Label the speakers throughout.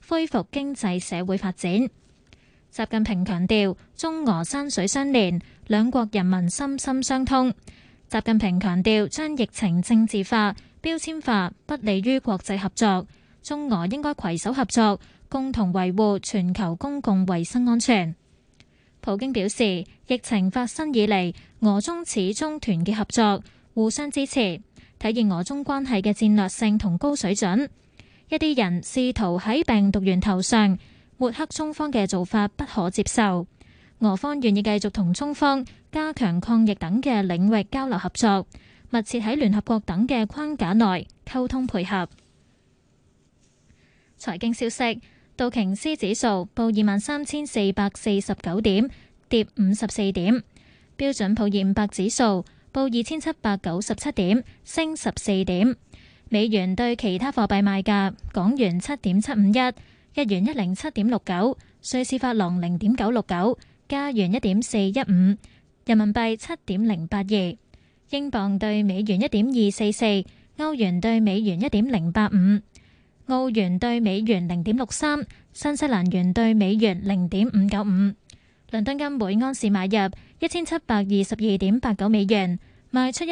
Speaker 1: 恢復經濟社會發展。習近平強調，中俄山水相連，兩國人民心心相通。習近平強調，將疫情政治化、標籤化不利於國際合作，中俄應該攜手合作，共同維護全球公共衛生安全。普京表示，疫情發生以嚟，俄中始終團結合作，互相支持，體現俄中關係嘅戰略性同高水準。一啲人試圖喺病毒源頭上抹黑中方嘅做法不可接受，俄方願意繼續同中方加強抗疫等嘅領域交流合作，密切喺聯合國等嘅框架內溝通配合。財經消息，道瓊斯指數報23,449點，跌54點；標準普爾500指數報2,797點，升14點。美元對其他貨幣賣價：港元7.751，日元107.69，瑞士法郎0.969，加元1.415，人民幣7.082，英鎊對美元1.244，歐元對美元1.085，澳元對美元0.63，新西蘭元對美元0.595。倫敦金每安士買入1722.89美元，賣出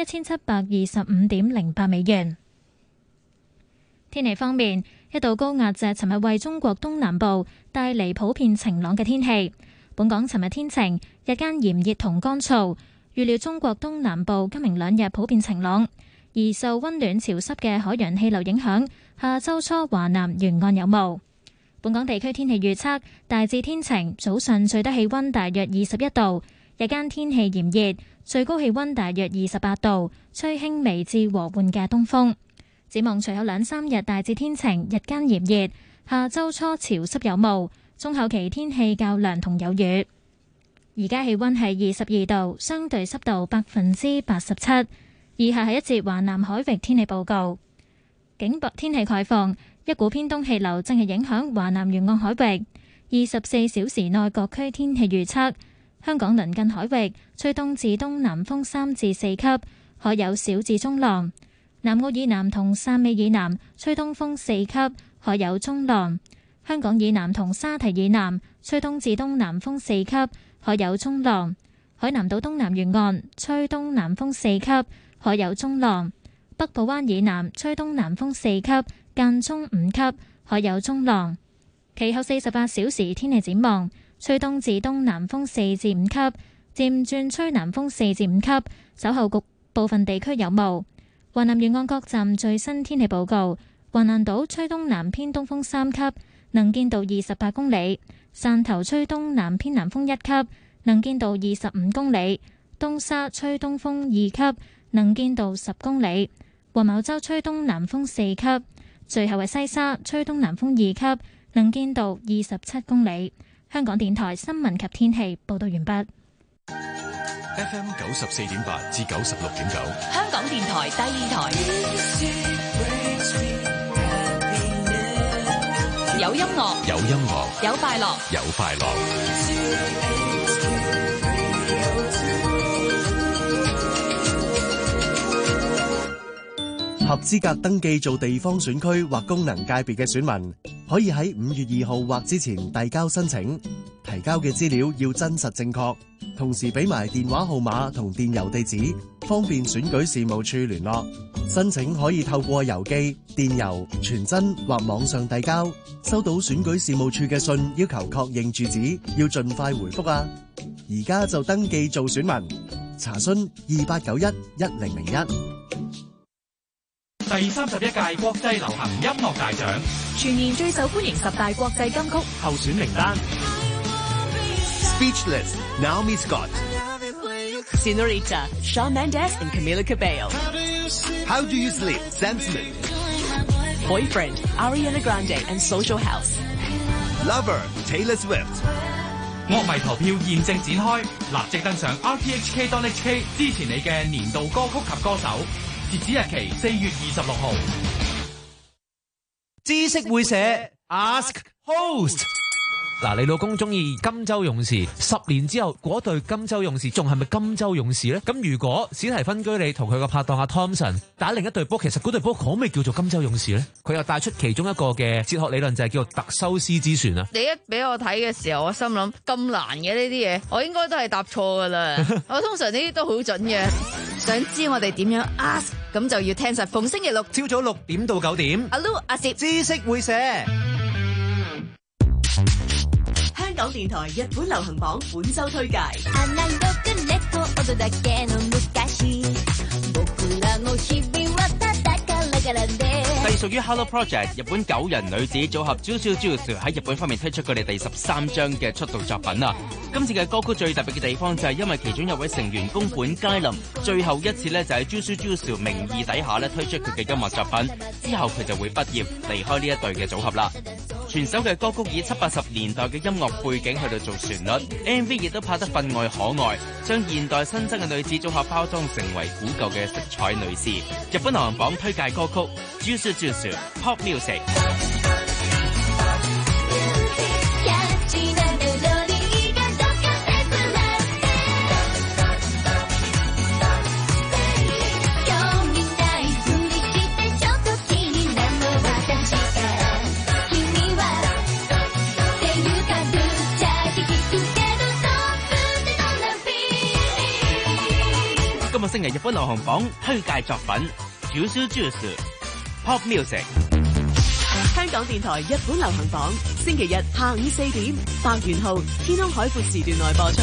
Speaker 1: 1725.08美元。天氣方面，一道高壓脊尋日為中國東南部帶嚟普遍晴朗嘅天氣。本港尋日天晴，日間炎熱同乾燥。預料中國東南部今明兩日普遍晴朗，而受溫暖潮濕嘅海洋氣流影響，下週初華南沿岸有霧。本港地區天氣預測大致天晴，早上最低氣溫大約21度，日間天氣炎熱，最高氣溫大約28度，吹輕微至和緩嘅東風。展望隨後2-3日大致天晴，日間炎熱，下週初潮濕有霧，中後期天氣較涼同有雨。而家氣溫係22度，相對濕度87%。以下係一節華南海域天氣報告。警報天氣概況，一股偏東氣流正係影響華南沿岸海域。24小時內各區天氣預測：香港鄰近海域吹東至東南風3至4級，可有小至中浪；南澳以南同汕尾以南吹東風4級，可有中浪；香港以南同沙堤以南吹東至東南風4級，可有中浪；海南島東南沿岸吹東南風4級，可有中浪；北部灣以南吹東南風4級，間中5級，可有中浪。其後48小時天氣展望：吹東至東南風4至5級，漸轉吹南風4至5級，稍後局部分地區有霧。華南沿岸各站最新天氣報告：橫瀾島吹東南偏東風3級，能見度28公里；汕頭吹東南偏南風1級，能見度25公里；東沙吹東風2級，能見度10公里；黃茅洲吹東南風4級，最後係西沙吹東南風2級，能見度27公里。香港電台新聞及天氣報道完畢。
Speaker 2: FM 94.8至96.9，
Speaker 3: 香港電台第二台，有音樂，
Speaker 2: 有音樂，
Speaker 3: 有快樂，
Speaker 2: 有快樂。
Speaker 4: 合資格登記做地方選區或功能界別嘅選民，可以喺5月2號或之前遞交申請，提交嘅資料要真實正確，同時俾埋電話號碼同電郵地址，方便選舉事務處聯絡。申請可以透過郵寄、電郵、傳真或網上遞交。收到選舉事務處嘅信要求確認住址，要盡快回覆啊！而家就登記做選民，查詢2891-1001。
Speaker 5: 第31屆國際流行音樂大獎
Speaker 3: 全年最受歡迎10大國際金曲
Speaker 5: 候選名單。
Speaker 6: Speechless, Naomi Scott,
Speaker 3: Senorita, Shawn Mendes and Camila Cabello,
Speaker 6: How Do You Sleep, Sam Smith,
Speaker 3: Boyfriend, Ariana Grande and Social House,
Speaker 6: Lover, Taylor Swift。
Speaker 5: 樂迷投票現正展開，立即登上 rthk.hk 支持你嘅年度歌曲及歌手。截止日期4月26號。
Speaker 7: 知識會社 Ask Host。 嗱，你老公中意金州勇士，10年之後嗰隊金州勇士仲係咪金州勇士呢？咁如果史提芬居里同佢個拍檔阿 Thompson 打另一隊波，其實嗰隊波可唔可以叫做金州勇士呢？佢又帶出其中一個嘅哲學理論，就係叫做特修斯之船啊！
Speaker 8: 你一俾我睇嘅時候，我心諗咁難嘅呢啲嘢，我應該都係答錯噶啦。我通常呢啲都好準嘅。想知我哋點樣 ask， 咁就要聽實逢星期六
Speaker 9: 朝早6點到9點。
Speaker 8: 阿 Lu 阿攝
Speaker 9: 知識會社。
Speaker 3: 香港電台日本流行榜本周推介。
Speaker 10: 隸屬於 Hello Project 日本9人女子組合 Juicy Juice 喺日本方面推出佢哋第13張嘅出道作品啊！今次嘅歌曲最特別嘅地方就係因為其中一位成員宮本佳林最後一次咧就喺 Juicy Juice 名義底下咧推出佢嘅音樂作品，之後佢就會畢業離開呢一隊嘅組合啦。全首嘅歌曲以70、80年代嘅音樂背景去到做旋律 ，MV 亦都拍得分外可愛，將現代新增嘅女子組合包裝成為古舊嘅色彩女士。日本流行榜推介歌曲 Juicy Juice Pop Music。今個星期日本流行榜推介作品 Juicy Juice Pop Music。
Speaker 3: 香港電台日本流行榜，星期日下午4點，白元浩天空海闊時段內播出。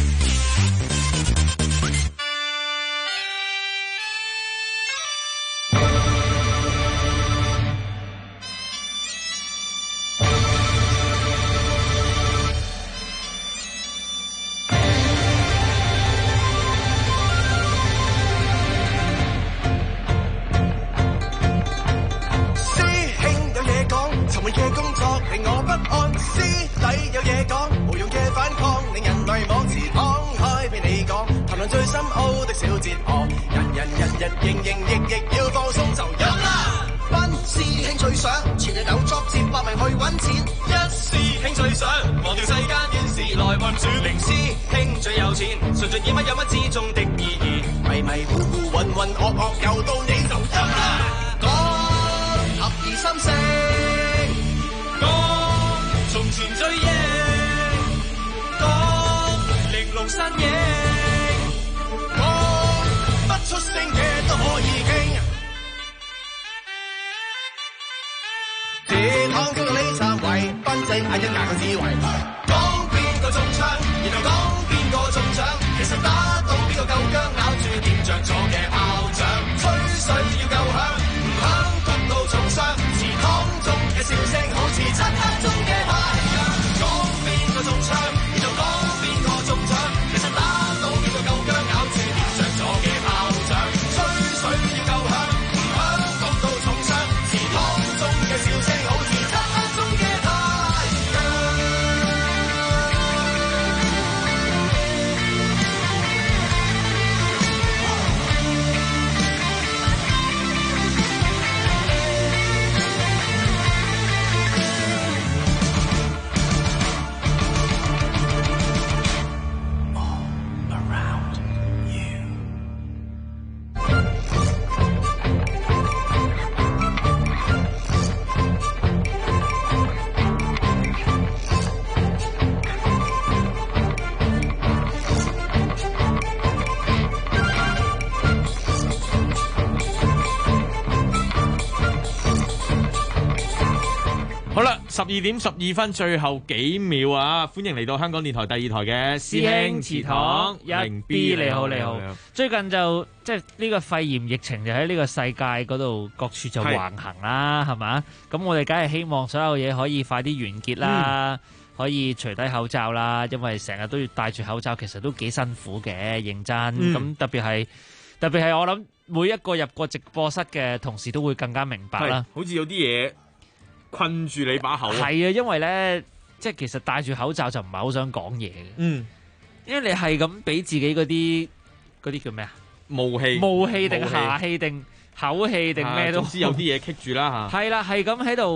Speaker 11: 12點12分，最後幾秒啊！歡迎嚟到香港電台第2台嘅師兄祠堂1B，你好你好。
Speaker 12: 最近就即係呢個肺炎疫情就喺呢個世界嗰度各處就橫行啦，係嘛？咁我哋梗係希望所有嘢可以快啲完結啦，可以除低口罩啦，因為成日都要戴住口罩，其實都幾辛苦嘅，認真。咁特別係我諗每一個入過直播室嘅同事都會更加明白啦。
Speaker 11: 好似有啲嘢困住你把口。
Speaker 12: 係啊，因為咧，即係其實戴住口罩就唔係好想講嘢嘅。因為你係咁俾自己嗰啲叫咩啊？霧氣定下氣定口氣定咩都，
Speaker 11: 總之有啲嘢棘住啦嚇。
Speaker 12: 係啦，係咁喺度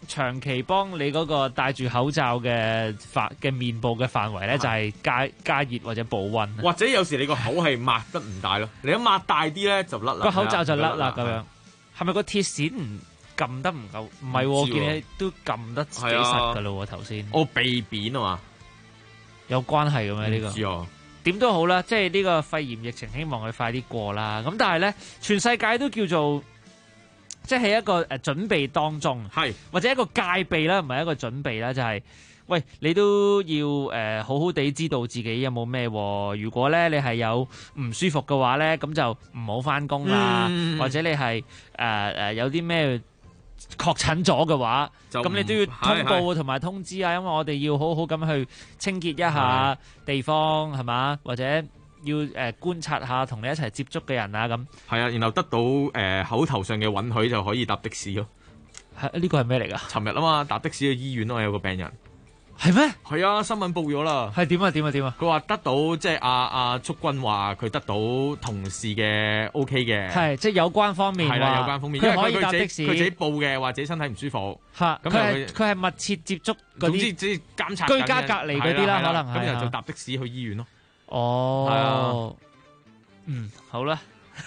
Speaker 12: 長期幫你嗰個戴住口罩嘅面部嘅範圍咧，就係加熱或者保溫。
Speaker 11: 或者有時你個口係擘得唔大咯，你一擘大啲咧就甩啦。
Speaker 12: 個口罩就甩啦咁樣。係咪個鐵線唔撳得唔夠？唔係，我見你都撳得幾實㗎咯喎頭先。
Speaker 11: 我鼻扁啊嘛，
Speaker 12: 有關係嘅咩呢個？
Speaker 11: 唔知啊。
Speaker 12: 點都好啦，即係呢個肺炎疫情，希望佢快啲過啦。咁但係咧，全世界都叫做即係一個準備當中，
Speaker 11: 係
Speaker 12: 或者一個戒備啦，唔係一個準備啦，就係、喂你都要好好地知道自己有冇咩。如果咧你係有唔舒服嘅話咧，咁就唔好返工啦，或者你係有啲咩確診咗嘅話，咁你都要通報同埋通知啊，因為我哋要好好咁去清潔一下地方，係嘛？或者要觀察下同你一齊接觸嘅人啊，咁
Speaker 11: 係啊，然後得到口頭上嘅允許就可以搭的士咯。
Speaker 12: 呢個係咩嚟㗎？
Speaker 11: 尋日啊嘛，搭的士去醫院咯，有個病人。
Speaker 12: 係咩？
Speaker 11: 係啊，新聞報咗啦。
Speaker 12: 係點啊？
Speaker 11: 佢話得到即係阿祝君話佢得到同事嘅 OK 嘅。
Speaker 12: 係即係有關方面。係
Speaker 11: 啦，有關方面。
Speaker 12: 佢可以搭的士。
Speaker 11: 佢自己報嘅，或者身體唔舒服。
Speaker 12: 嚇。佢係密切接觸嗰啲。
Speaker 11: 總之監察。
Speaker 12: 居家隔離嗰啲啦，可能係。
Speaker 11: 咁然後就搭的士去醫院咯。
Speaker 12: 哦。
Speaker 11: 係啊。
Speaker 12: 嗯，好啦。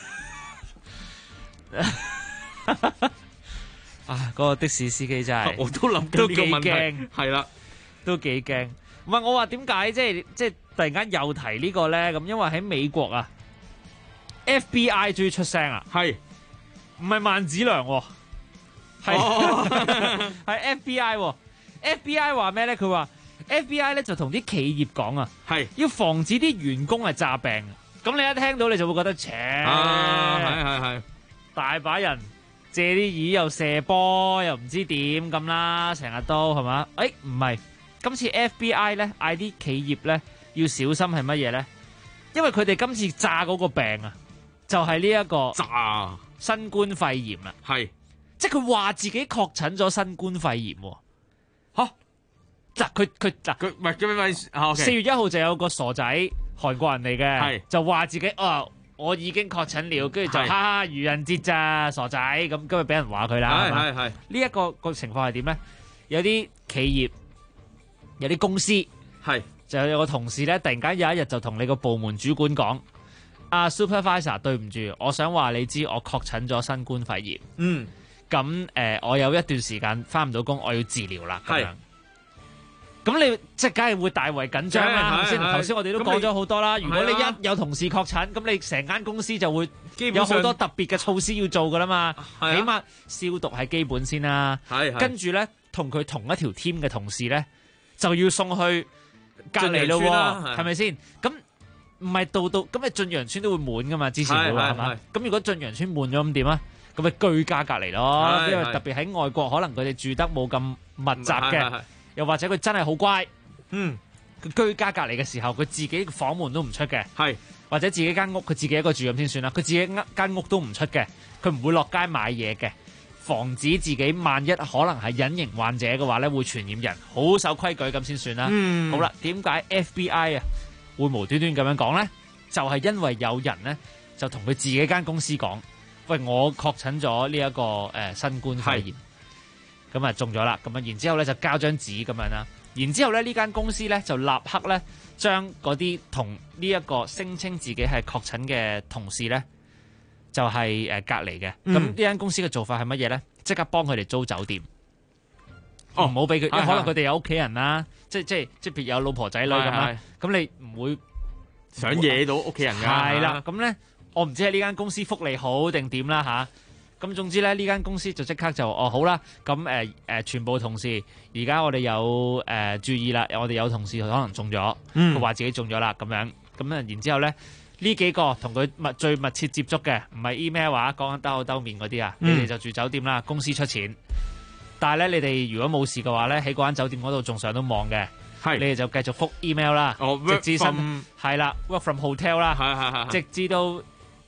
Speaker 12: 嗰個的士司機真係，
Speaker 11: 我都諗緊呢個問題。
Speaker 12: 驚，
Speaker 11: 係啦。
Speaker 12: 都幾驚，唔係我話點解即係突然間又提呢個咧？咁因為喺美國啊 ，FBI 終於出聲啊，
Speaker 11: 係
Speaker 12: 唔係萬梓良喎？係係 FBI 話咩咧？佢話 FBI 咧就同啲企業講啊，
Speaker 11: 係
Speaker 12: 要防止啲員工係詐病。咁你一聽到你就會覺得，
Speaker 11: 係
Speaker 12: 大把人借啲意又射波又唔知點咁啦，成日都係嘛？唔係。今次 FBI 咧嗌啲企業咧要小心係乜嘢咧？因為佢哋今次炸嗰個病啊，就係呢一個
Speaker 11: 炸
Speaker 12: 新冠肺炎啊，
Speaker 11: 係
Speaker 12: 即係佢話自己確診咗新冠肺炎喎。佢
Speaker 11: 唔係
Speaker 12: 4月1號就有個傻仔韓國人嚟嘅，就話自己我已經確診了，跟住就哈哈愚人節咋傻仔咁，今日俾人話佢啦。係呢一個情況係點咧？有啲企業。有啲公司就有個同事咧，突然間有一日就同你個部門主管講：Supervisor， 對唔住，我想話你知我確診咗新冠肺炎。咁我有一段時間返唔到工，我要治療啦。咁樣，咁你即係梗係會大為緊張啦，係咪先？頭先我哋都講咗好多啦。如果你一有同事確診，咁你成間公司就會有好多特別嘅措施要做噶啦嘛。起碼消毒係基本先啦。跟住咧，同佢同一條 team 嘅同事咧，就要送去隔離咯，係咪先？咁唔係度咁你駿洋邨都會滿噶嘛？之前會話係嘛？咁如果駿洋邨滿咗咁點啊？咁咪居家隔離咯。因為特別喺外國，可能佢哋住得冇咁密集嘅，又或者佢真係好乖。佢居家隔離嘅時候，佢自己房門都唔出嘅，或者自己間屋佢自己一個住咁先算啦。佢自己間屋都唔出嘅，佢唔會落街買嘢嘅。防止自己萬一可能係隱形患者嘅話咧，會傳染人，好守規矩咁先算啦。好啦，點解 FBI 啊會無端端咁樣講咧？就係因為有人咧就同佢自己間公司講：喂，我確診咗呢一個新冠肺炎，咁啊中咗啦。咁啊，然之後咧就交張紙咁樣啦。然之後咧呢間公司咧就立刻咧將嗰啲同呢一個聲稱自己係確診嘅同事咧，就係隔離嘅。咁呢間公司嘅做法係乜嘢咧？即刻幫佢哋租酒店，唔好俾佢，因為可能佢哋有屋企人啦，即譬如有老婆仔女咁啦。咁你唔會
Speaker 11: 想惹到屋企人㗎。
Speaker 12: 係啦，咁咧我唔知係呢間公司福利好定點啦嚇。咁總之咧呢間公司就即刻就好啦。咁全部同事而家我哋有注意啦，我哋有同事可能中咗，佢話自己中咗啦咁樣。咁然之後咧。呢幾個同佢最密切接觸嘅，唔係 email 話講緊兜口兜面嗰啲啊，你哋就住酒店啦，公司出錢。但係咧，你哋如果冇事嘅話咧，喺嗰間酒店嗰度仲上到網嘅，你哋就繼續覆 email 啦，直至係啦 work from hotel 啦，直至到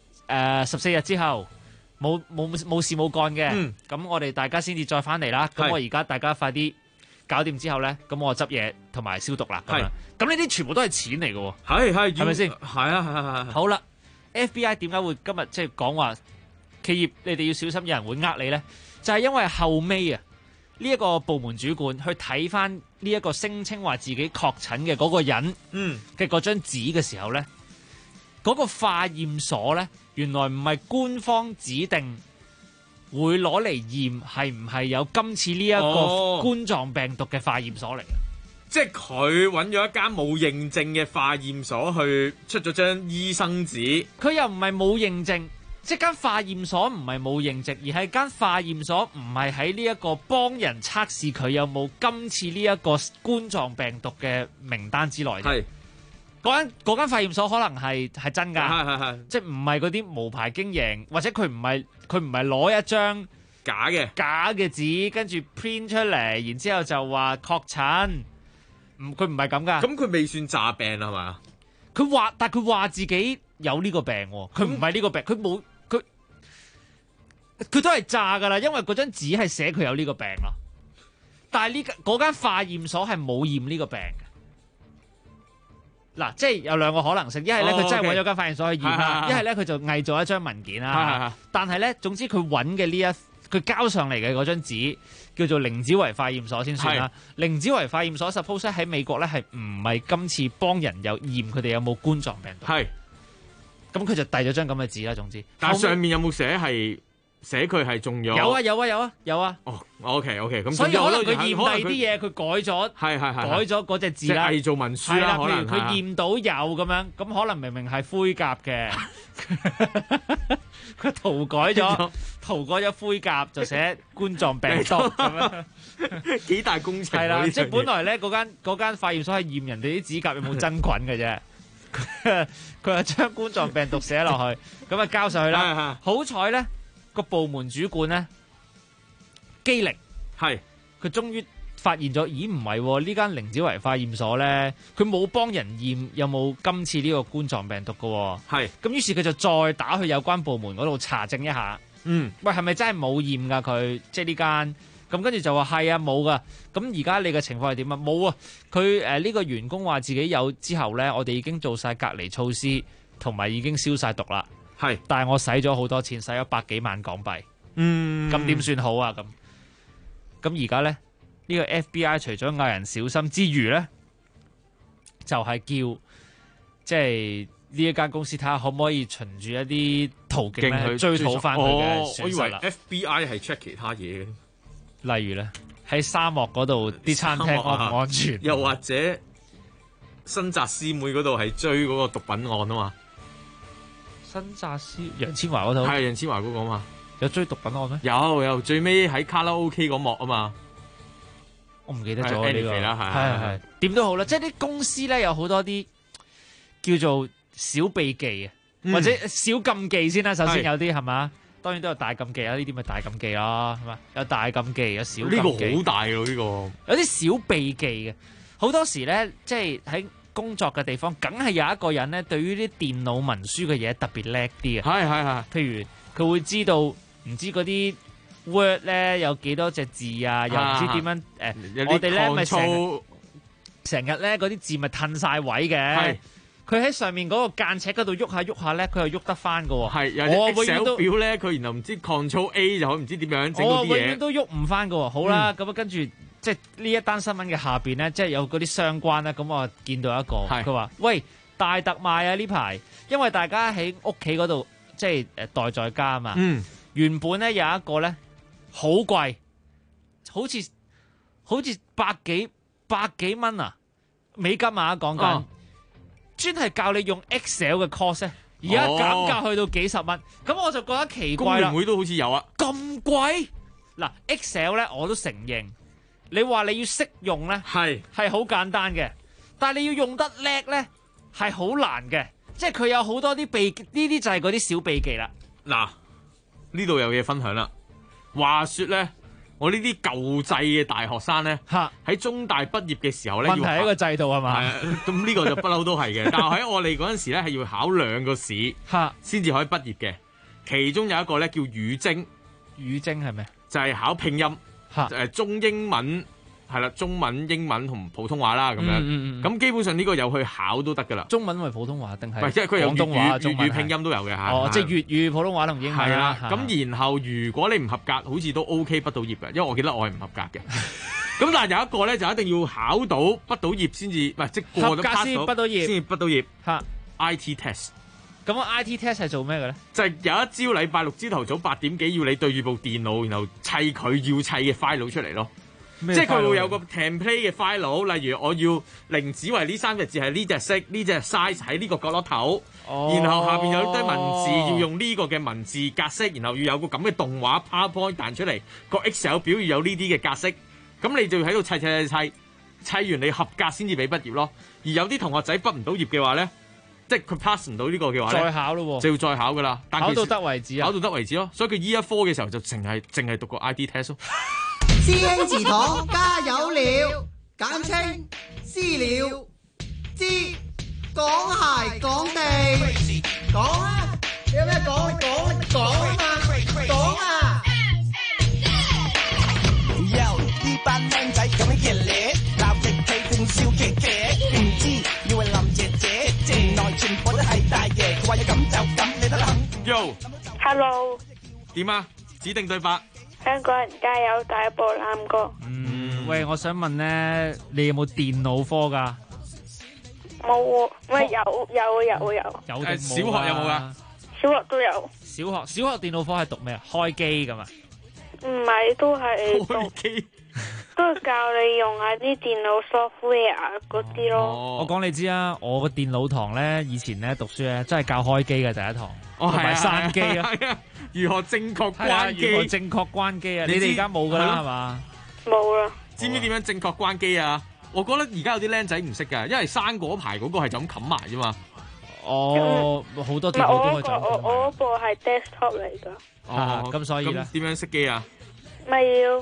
Speaker 12: 14日之後冇事冇幹嘅，咁我哋大家先至再翻嚟啦。咁我而家大家快啲搞掂之後咧，咁我執嘢同埋消毒啦。咁呢啲全部都係錢嚟嘅，係咪先？係。好啦 ，FBI 點解會今日即係講話企業你哋要小心，有人會呃你咧？就係因為後尾啊， 呢一個部門主管去睇翻呢一個聲稱話自己確診嘅嗰個人嘅嗰張紙嘅時候咧，嗰個化驗所咧原來唔係官方指定會攞嚟驗係唔係有今次呢一個冠狀病毒嘅化驗所嚟嘅。
Speaker 11: 即係佢揾咗一間冇認證嘅化驗所去出咗張醫生紙，
Speaker 12: 佢又唔係冇認證，即係間化驗所唔係冇認證，而係間化驗所唔係喺呢一個幫人測試佢有冇今次呢一個冠狀病毒嘅名單之內。係嗰間化驗所可能係真㗎，係即係唔係嗰啲無牌經營，或者佢唔係攞一張假嘅紙跟住 print 出嚟，然之後就話確診。佢唔係咁噶，
Speaker 11: 咁佢未算詐病係嘛？
Speaker 12: 但佢話自己有呢個病，佢唔係呢個病，佢都係詐噶啦，因為嗰張紙係寫佢有呢個病咯。但係嗰間化驗所係冇驗呢個病嘅。嗱，即係有兩個可能性，一係咧佢真係揾咗間化驗所去驗啦，一係咧佢就偽造一張文件啦。但係咧，總之佢揾嘅佢交上嚟嘅嗰張紙叫做寧子維化驗所先算啦。寧子維化驗所 suppose 喺美國咧係唔係今次幫人有驗佢哋有冇冠狀病毒？係。咁佢就遞咗張咁嘅紙啦。總之，
Speaker 11: 但係上面有冇寫佢係中咗？
Speaker 12: 有啊。
Speaker 11: 哦 ，OK， 咁
Speaker 12: 所以可能佢驗第二啲嘢，佢改咗，改咗嗰隻字啦，
Speaker 11: 偽造文書啦，可能
Speaker 12: 佢驗到有咁樣，咁可能明明係灰甲嘅，佢塗改咗灰甲就寫冠狀病毒咁樣，
Speaker 11: 幾大工程。
Speaker 12: 係啦，即係本來咧嗰間化驗所係驗人哋啲指甲有冇真菌嘅啫，佢係將冠狀病毒寫落去，咁啊交上去啦。好彩咧。個部門主管咧，機靈係佢終於發現咗，咦唔係呢間寧子維化驗所咧，佢冇幫人驗有冇今次呢個冠狀病毒㗎。係咁，於是佢就再打去有關部門嗰度查證一下。喂，係咪真係冇驗㗎？佢即係呢間咁，跟住就話係啊冇㗎。咁而家你嘅情況係點啊？冇啊！佢呢個員工話自己有之後咧，我哋已經做晒隔離措施，同埋已經消晒毒啦。係，但係我使咗好多錢，使咗100幾萬港幣。咁點算好啊？咁而家咧，呢個 FBI 除咗嗌人小心之餘咧，就係叫即係呢一間公司睇下可唔可以循住一啲途徑咧追討翻佢嘅損失啦。
Speaker 11: 我以為 FBI 係 check 其他嘢嘅，
Speaker 12: 例如咧喺沙漠嗰度啲餐廳安唔安全，
Speaker 11: 又或者新澤師妹嗰度係追嗰個毒品案啊嘛。
Speaker 12: 新紮師楊千嬅嗰度
Speaker 11: 係楊千嬅嗰個嘛？
Speaker 12: 有追毒品案咩？
Speaker 11: 有最尾喺卡拉 OK 嗰幕啊嘛，
Speaker 12: 我唔記得咗呢個
Speaker 11: 啦，
Speaker 12: 係點都好啦，即係啲公司咧有好多啲叫做小秘技啊，或者小禁忌先啦。首先有啲係嘛，當然都有大禁忌啊，呢啲咪大禁忌咯，係嘛？有大禁忌，有小禁忌。
Speaker 11: 呢個好大咯，呢個
Speaker 12: 有啲小秘技嘅，好多時咧即係喺工作嘅地方，梗係有一個人咧，對於啲電腦文書嘅嘢特別叻啲啊！係，譬如佢會知道唔知嗰啲 Word 咧有幾多隻字啊，又唔知點樣我哋咧咪成日咧嗰啲字咪褪晒位嘅。佢喺上面嗰個間尺嗰度喐下咧，佢又喐得翻㗎喎。係，有啲 Excel 表咧，佢然後唔知 Ctrl A 就可唔知點樣整嗰啲嘢。我永遠都喐唔翻㗎喎。好啦，咁啊跟住。即係呢一單新聞嘅下邊咧，即係有嗰啲相關咧，咁我見到一個，佢話：喂，大特賣啊！呢排，因為大家喺屋企嗰度，即係待在家啊嘛。原本咧有一個咧好貴，好似百幾蚊啊美金啊，講緊，專係教你用 Excel 嘅 course 咧，而家減價去到幾十蚊，咁我就覺得奇怪啦。
Speaker 11: 工聯會都好似有啊，
Speaker 12: 咁貴嗱 Excel 咧，我都承認。你話你要識用咧，係好簡單嘅，但係你要用得叻咧，係好難嘅。即係佢有好多啲秘，呢啲就係嗰啲小秘技啦。
Speaker 11: 嗱，呢度有嘢分享啦。話說咧，我呢啲舊制嘅大學生咧，喺中大畢業嘅時候咧，
Speaker 12: 問題係一個制度係嘛？
Speaker 11: 咁呢個就不嬲都係嘅。但係喺我哋嗰陣時咧，係要考2個試，先至可以畢業嘅。其中有一個咧叫語精，
Speaker 12: 語精係咩？
Speaker 11: 就係考拼音。中英文係啦，中文、英文同普通話啦咁樣。咁基本上呢個有去考都得㗎啦。
Speaker 12: 中文咪普通話定係？
Speaker 11: 唔係，即係佢有
Speaker 12: 廣東話、
Speaker 11: 粵語拼音都有嘅嚇。
Speaker 12: 哦，即係粵語、普通話同英文。
Speaker 11: 係啦。咁然後如果你唔合格，好似都 OK 畢到業嘅，因為我記得我係唔合格嘅。咁但係有一個咧就一定要考到畢到業先至，唔係即過咗 pass 到先畢到業嚇。IT test。
Speaker 12: 咁個 IT test 係做咩嘅咧？
Speaker 11: 就係有一朝禮拜六朝頭早8點幾要你對住部電腦，然後砌佢要砌嘅 file 出嚟咯。即係佢會有個 template 嘅 file， 例如我要零指為呢3隻字係呢隻色，呢隻 size 喺呢個角落頭，然後下邊有堆文字要用呢個嘅文字格式，然後要有個咁嘅動畫 PowerPoint 彈出嚟，個 Excel 表要有呢啲嘅格式，咁你就要喺度砌完你合格先至俾畢業咯。而有啲同學仔畢唔到業嘅話咧，即係佢 pass 唔到呢個嘅話咧，
Speaker 12: 再考咯，
Speaker 11: 就要再考噶啦。但
Speaker 12: 考到得為止啊！
Speaker 11: 考到得為止咯。所以佢依一科嘅時候就淨係讀個 ID test 咯。
Speaker 13: 師兄祠堂加油了，簡稱私了，知講鞋講地，講啊！有咩講啊嘛，講啊！呢班靚仔咁嘅嘢，鬧極氣仲笑騎騎，唔知以為林姐姐，城內全部都係大爺，話要咁就咁，你得啦。
Speaker 14: Yo，Hello，
Speaker 11: 點啊？指定對白。
Speaker 14: 香港人加油，第一步攬過。
Speaker 12: 喂，我想問咧，你有冇電腦科噶？
Speaker 14: 冇喎，喂有。
Speaker 12: 有定
Speaker 11: 小學有冇噶？
Speaker 14: 小學都有。
Speaker 12: 小學電腦科係讀咩啊？開機噶嘛？
Speaker 14: 唔係，都係開
Speaker 11: 機，
Speaker 14: 都係教你用下啲電腦 software 嗰啲咯。
Speaker 12: 我講你知啊，我個電腦堂咧，以前咧讀書咧，真係教開機嘅第一堂，同埋閂機啊。
Speaker 11: 如何正確關機？
Speaker 12: 如何正確關機啊？你哋而家冇噶啦係嘛？
Speaker 14: 冇啦。
Speaker 11: 知唔知點樣正確關機啊？我覺得而家有啲僆仔唔識㗎，因為生嗰排嗰個係就咁冚埋啫嘛。
Speaker 12: 哦，好多電腦都可以就咁。
Speaker 14: 我嗰部係 desktop 嚟㗎。
Speaker 12: 哦，咁所以咧，
Speaker 11: 點樣熄機啊？
Speaker 14: 咪要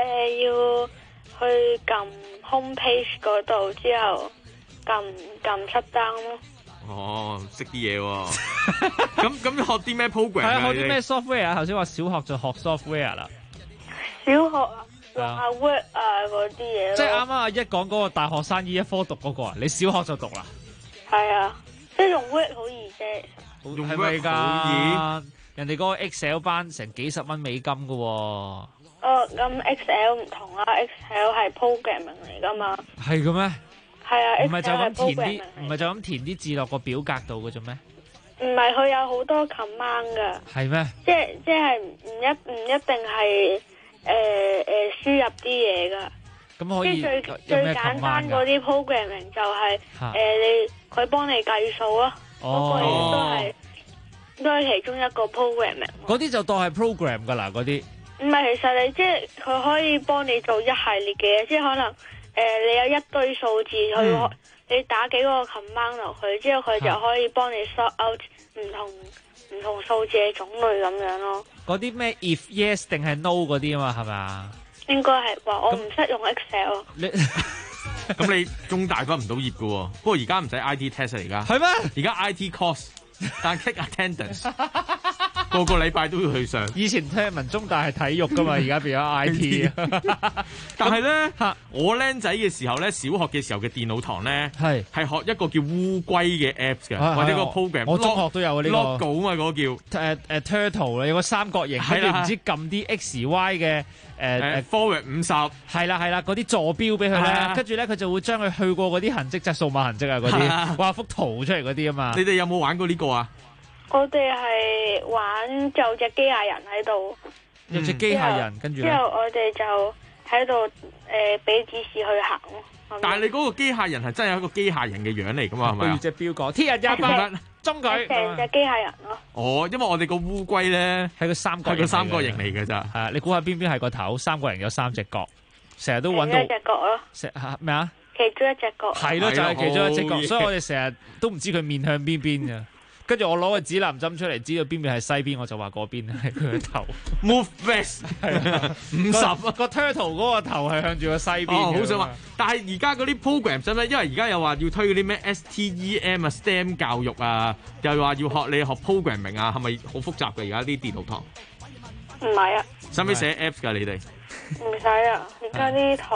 Speaker 14: 去撳 home page 嗰度，之後撳出單咯。
Speaker 11: 哦，識啲嘢喎。咁學啲咩 program 啊？
Speaker 12: 學啲咩 software 啊？頭先話小學就學 software 啦。
Speaker 14: 小學啊，用下 Word 啊嗰啲嘢咯。
Speaker 12: 即係啱啱阿一講嗰個大學生依一科讀嗰個啊，你小學就讀啦？
Speaker 14: 係啊，即係用 Word 好易啫。
Speaker 11: 用
Speaker 12: Word 好易。人哋嗰個 Excel 班成幾十蚊美金㗎喎。
Speaker 14: 哦，咁 Excel 唔同啦 ，Excel 係 programming 嚟㗎嘛。
Speaker 12: 係嘅咩？
Speaker 14: 係啊，
Speaker 12: 唔係就咁填啲，唔係就咁填啲字落個表格度嘅啫咩？
Speaker 14: 唔係，佢有好多 command 㗎。
Speaker 12: 係咩？
Speaker 14: 即係唔一定係輸入啲嘢㗎。
Speaker 12: 咁可以
Speaker 14: 即係最簡單嗰啲 programming 就係佢幫你計數咯。嗰個都係其中一個 programming。
Speaker 12: 嗰啲就當係 program 㗎啦，嗰啲。
Speaker 14: 唔係，其實你即係佢可以幫你做一系列嘅嘢，即係可能。你有一堆數字，你打幾個 command 落去，之後佢就可以幫你 sort out 唔同數字嘅種類咁樣咯。
Speaker 12: 嗰啲咩 if yes 定係 no 嗰啲啊嘛，係咪啊？
Speaker 14: 應該係話我唔識用 Excel。
Speaker 11: 咁你中大畢唔到業㗎喎，不過而家唔使 IT test 嚟㗎。
Speaker 12: 係咩？
Speaker 11: 而家 IT course，但 take attendance。個禮拜都要去上。
Speaker 12: 以前聽聞中大係體育噶嘛，而家變咗 IT 啊。
Speaker 11: 但係咧，我僆仔嘅時候咧，小學嘅時候嘅電腦堂咧，係學一個叫烏龜嘅 apps 嘅，或者個 program。
Speaker 12: 我中學都有呢個。
Speaker 11: logo 啊嘛，嗰個
Speaker 12: 叫turtle 有個三角形，跟住唔知撳啲 x y 嘅
Speaker 11: forward 50。
Speaker 12: 係啦，嗰啲坐標俾佢咧，跟住咧佢就會將佢去過嗰啲痕跡，即係數碼痕跡啊嗰啲，畫幅圖出嚟嗰啲啊嘛。
Speaker 11: 你哋有冇玩過呢個啊？
Speaker 14: 我哋係玩就隻機械人喺度，
Speaker 12: 有隻機械人，跟住
Speaker 14: 之後我哋就喺度俾指示去行咯。
Speaker 11: 但係你嗰個機械人係真係一個機械人嘅樣嚟噶嘛？係咪啊？
Speaker 12: 隻標講聽日100中佢
Speaker 14: 成隻機械人咯。
Speaker 11: 哦，因為我哋個烏龜咧
Speaker 12: 係個三角
Speaker 11: 形嚟嘅咋。
Speaker 12: 係啊，你估下邊係個頭？三角形有3隻角，成日都揾到
Speaker 14: 一隻角咯。
Speaker 12: 咩啊？
Speaker 14: 其中一隻角。
Speaker 12: 係咯，就係其中一隻角，所以我哋成日都唔知佢面向邊邊嘅。跟住我攞個指南針出嚟，知道邊邊係西邊，我就話嗰邊係佢個頭。
Speaker 11: Move west 係50
Speaker 12: 個 turtle 嗰個頭係向住個西邊。
Speaker 11: 好想話，但係而家嗰啲 program 使唔使？因為而家又話要推嗰啲咩 STEM 啊、STEM 教育啊，又話要學你學 programming 啊，係咪好複雜嘅？而家啲電腦堂
Speaker 14: 唔係啊。
Speaker 11: 使唔使寫 apps 㗎？你哋
Speaker 14: 唔使啊！而家啲堂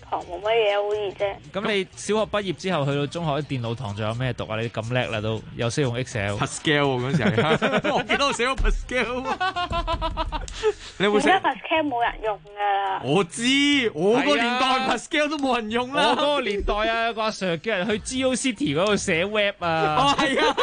Speaker 14: 堂冇乜嘢好易啫。
Speaker 12: 咁你小學畢業之後去到中學啲電腦堂仲有咩讀啊？你咁叻啦都，又識用 Excel。Pascal
Speaker 11: 嗰陣時，我記得我寫咗 Pascal。你有冇寫？
Speaker 14: 而家 Pascal 冇人用㗎。
Speaker 11: 我知，我個年代 Pascal 都冇人用啦。
Speaker 12: 我嗰個年代啊，個阿 Sir 叫人去 GeoCity 嗰度寫 web 啊。
Speaker 11: 哦，係啊。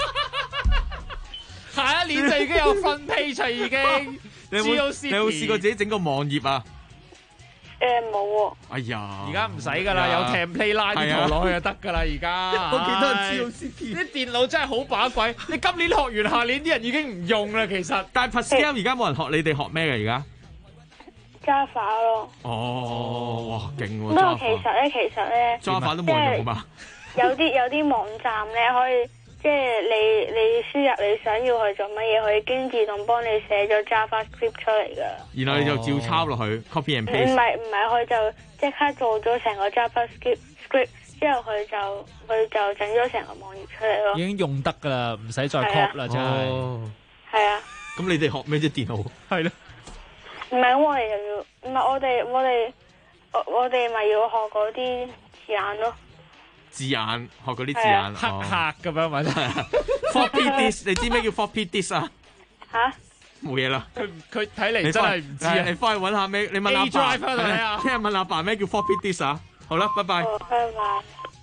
Speaker 12: 下一年就已經有分 page 已經。
Speaker 11: 你有冇試過自己整個網頁啊？
Speaker 14: 冇喎。
Speaker 11: 哎呀，
Speaker 12: 而家唔使㗎啦，有 template 拉啲圖落去就得㗎啦。而家
Speaker 11: 我記得
Speaker 12: 啲電腦真係好把鬼。你今年學完，下年啲人已經唔用啦。其實，
Speaker 11: 但係 Pascal 而家冇人學，你哋學咩嘅而家？
Speaker 14: Java 咯。
Speaker 11: 哦，哇，勁喎！
Speaker 14: 不過其實咧
Speaker 11: Java 都冇人用嘛。
Speaker 14: 有啲網站咧可以。即係你輸入你想要去做乜嘢，佢已經自動幫你寫咗 JavaScript 出嚟噶。
Speaker 11: 然後你就照抄落去 ，copy and paste。
Speaker 14: 唔係，佢就即刻做咗成個 JavaScript， 之後佢就整咗成個網頁出嚟咯。
Speaker 12: 已經用得噶啦，唔使再 copy 啦，真係。
Speaker 14: 係啊。
Speaker 11: 咁你哋學咩啫？電腦
Speaker 12: 係咯。
Speaker 14: 唔係我哋又要，唔係我哋咪要學嗰啲字眼咯。
Speaker 11: 字眼學嗰啲字眼，
Speaker 12: 黑客咁樣咪真係。
Speaker 11: Floppy disk， 你知咩叫 floppy disk 啊？
Speaker 14: 吓？
Speaker 11: 冇嘢啦。
Speaker 12: 佢睇嚟真係唔知啊！
Speaker 11: 你翻去揾下咩？你問阿爸。聽日問阿爸咩叫 floppy disk 啊？好啦，拜拜。
Speaker 14: 拜拜。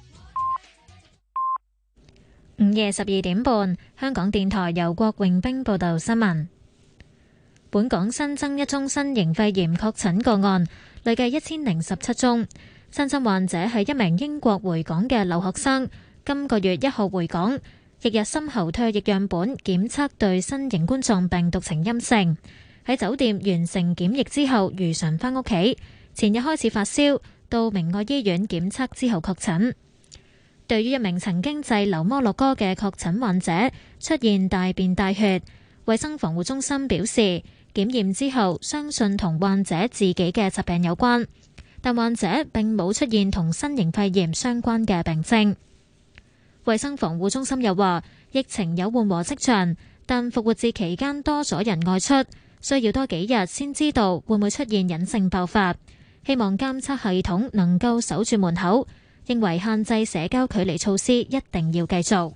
Speaker 1: 午夜12點半，香港電台由郭榮冰報道新聞。本港新增一宗新型肺炎確診個案，累計1017宗。新增患者係一名英國回港嘅留學生，今個月1號回港，翌日深喉唾液樣本檢測對新型冠狀病毒呈陰性，喺酒店完成檢疫之後如常返屋企，前日開始發燒，到明愛醫院檢測之後確診。對於一名曾經滯留摩洛哥嘅確診患者出現大便大血，衛生防護中心表示，檢驗之後相信同患者自己嘅疾病有關。但患者並冇出現同新型肺炎相關嘅病徵。衛生防護中心又話，疫情有緩和跡象，但復活節期間多咗人外出，需要多幾日先知道會唔會出現隱性爆發。希望監測系統能夠守住門口，認為限制社交距離措施一定要繼續。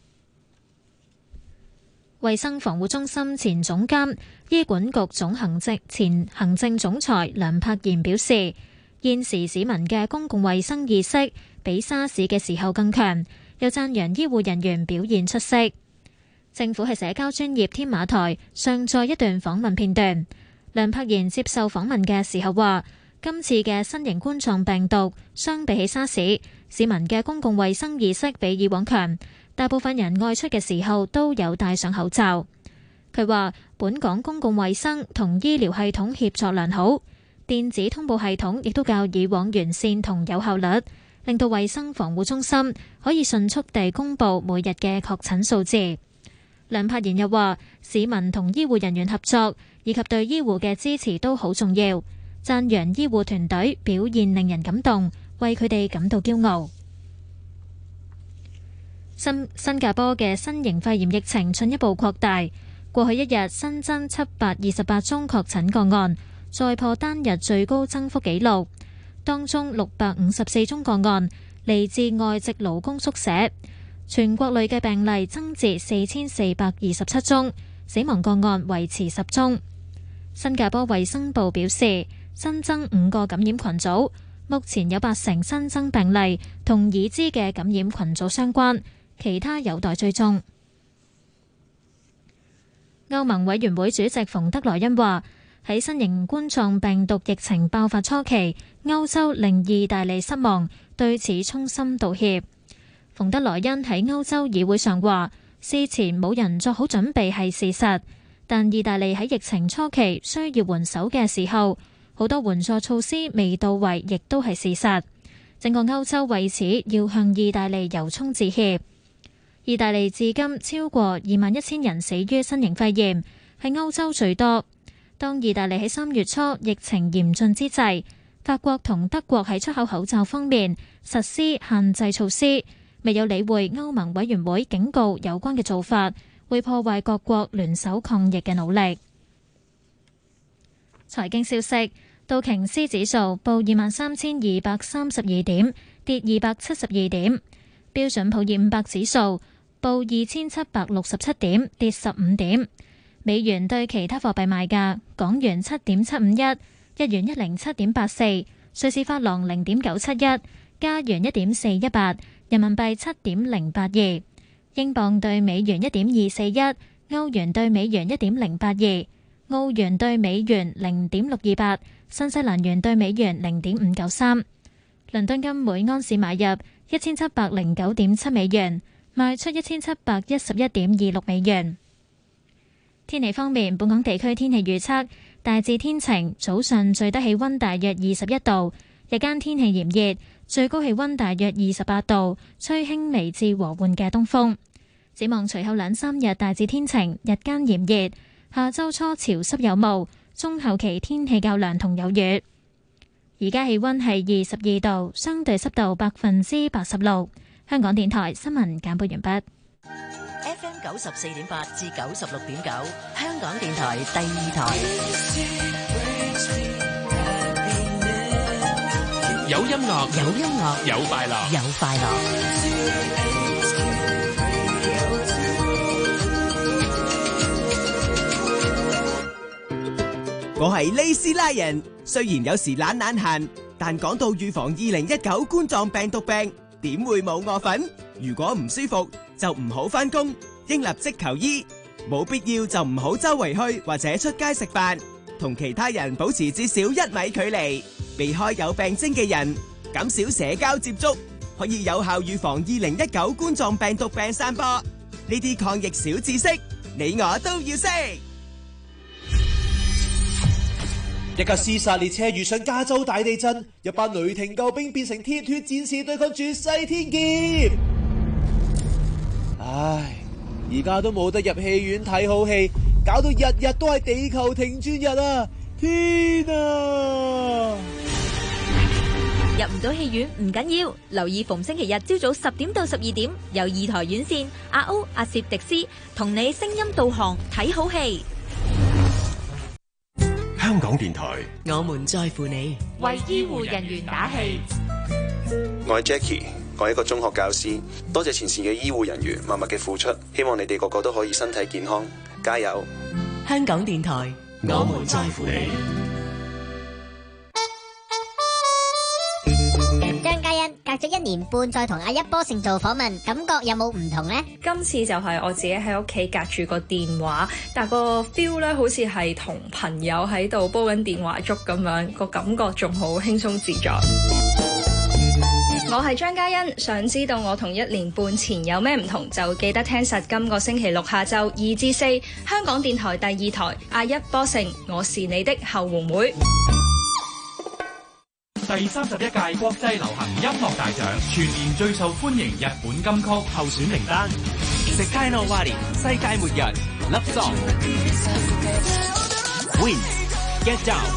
Speaker 1: 衛生防護中心前總監、醫管局前行政總裁梁柏賢表示，現時市民嘅公共衛生意識比沙士嘅時候更強，又讚揚醫護人員表現出色。政府喺社交專頁天馬台上載一段訪問片段，梁柏賢接受訪問嘅時候話，今次嘅新型冠狀病毒相比起沙士，市民嘅公共衛生意識比以往強，大部分人外出嘅時候都有戴上口罩。佢話本港公共衛生同醫療系統協作良好，電子通報系統亦都較以往完善同有效率，令到衛生防護中心可以迅速地公佈每日嘅確診數字。梁柏賢又話，市民同醫護人員合作以及對醫護嘅支持都好重要，讚揚醫護團隊表現令人感動，為佢哋感到驕傲。新加坡嘅新型肺炎疫情進一步擴大，過去一日新增728宗確診個案，再破單日最高增幅紀錄，當中654宗個案嚟自外籍勞工宿舍，全國累計病例增至4427宗，死亡個案維持10宗。新加坡衛生部表示，新增5個感染群組，目前有80%新增病例同已知嘅感染群組相關，其他有待追蹤。歐盟委員會主席馮德萊恩話，喺新型冠狀病毒疫情爆發初期，歐洲令意大利失望，對此衷心道歉。馮德萊恩喺歐洲議會上話，事前冇人作好準備係事實，但意大利喺疫情初期需要援手嘅時候，好多援助措施未到位，亦都係事實。整個歐洲為此要向意大利由衷致歉。意大利至今超過21,000人死於新型肺炎，係歐洲最多。當意大利喺3月初疫情嚴峻之際，法國同德國喺出口口罩方面實施限制措施，未有理會歐盟委員會警告有關嘅做法會破壞各國聯手抗疫嘅努力。財經消息， 道瓊斯指數報23,232點，跌272點。標準普爾500指數報2,767點，跌15點。美元對其他貨幣賣價：港元7.751，日元107.84，瑞士法郎0.971，加元1.418，人民幣7.082，英鎊對美元1.241，歐元對美元1.082，澳元對美元0.628，新西蘭元對美元0.593。倫敦金每安士買入1709.7美元，賣出1711.26美元。天氣方面，本港地區天氣預測大致天晴，早上最低氣溫大約21度，日間天氣炎熱，最高氣溫大約28度，吹輕微至和緩嘅東風。展望隨後2-3日大致天晴，日間炎熱，下周初潮濕有霧，中後期天氣較涼同有雨。而家氣溫係22度，相對濕度86%。香港電台新聞簡報完畢。
Speaker 15: FM 94.8至96.9，香港電台第2台。
Speaker 5: 有音樂，
Speaker 15: 有音樂，
Speaker 5: 有快樂，
Speaker 15: 有快樂。
Speaker 16: 我係利斯拉人，雖然有時懶閒，但講到預防2019冠狀病毒病，點會冇我份？如果唔舒服就唔好返工，應立即求醫，冇必要就唔好周圍去或者出街食飯，同其他人保持至少1米距離，避開有病徵嘅人，減少社交接觸，可以有效預防2019冠狀病毒病散播。呢啲抗疫小知識，你我都要識。
Speaker 17: 一架屍殺列車遇上加州大地震，一班雷霆救兵變成鐵血戰士對抗絕世天劍。唉，而家都冇得入戲院睇好戲，搞到日日都係地球停轉日啊！天啊！
Speaker 18: 入唔到戲院唔緊要，留意逢星期日朝早10點到12點，由2台院線阿歐、阿攝、迪斯同你聲音導航睇好戲。
Speaker 2: 香港電台，
Speaker 3: 我們在乎你，
Speaker 18: 為醫護人員打氣。
Speaker 19: 我係 Jackie，我係一個中學教師，多謝前線嘅醫護人員默默嘅付出，希望你哋個個都可以身體健康，加油！
Speaker 3: 香港電台，我們在乎你。
Speaker 20: 張嘉欣隔咗1年半再同阿一波成做訪問，感覺有冇唔同呢？
Speaker 21: 今次就係我自己喺屋企隔住個電話，但個 feel 咧好似係同朋友喺度煲緊電話粥咁樣，個感覺仲好輕鬆自在。我係張嘉欣，想知道我同1年半前有咩唔同，就記得聽實今個星期六下晝2至4，香港電台第2台阿一波成，我是你的後援會。
Speaker 5: 第31屆國際流行音樂大獎全年最受歡迎日本金曲候選名單：
Speaker 10: 世界の終わり、世界末日、Love Song、Wings、Get Down、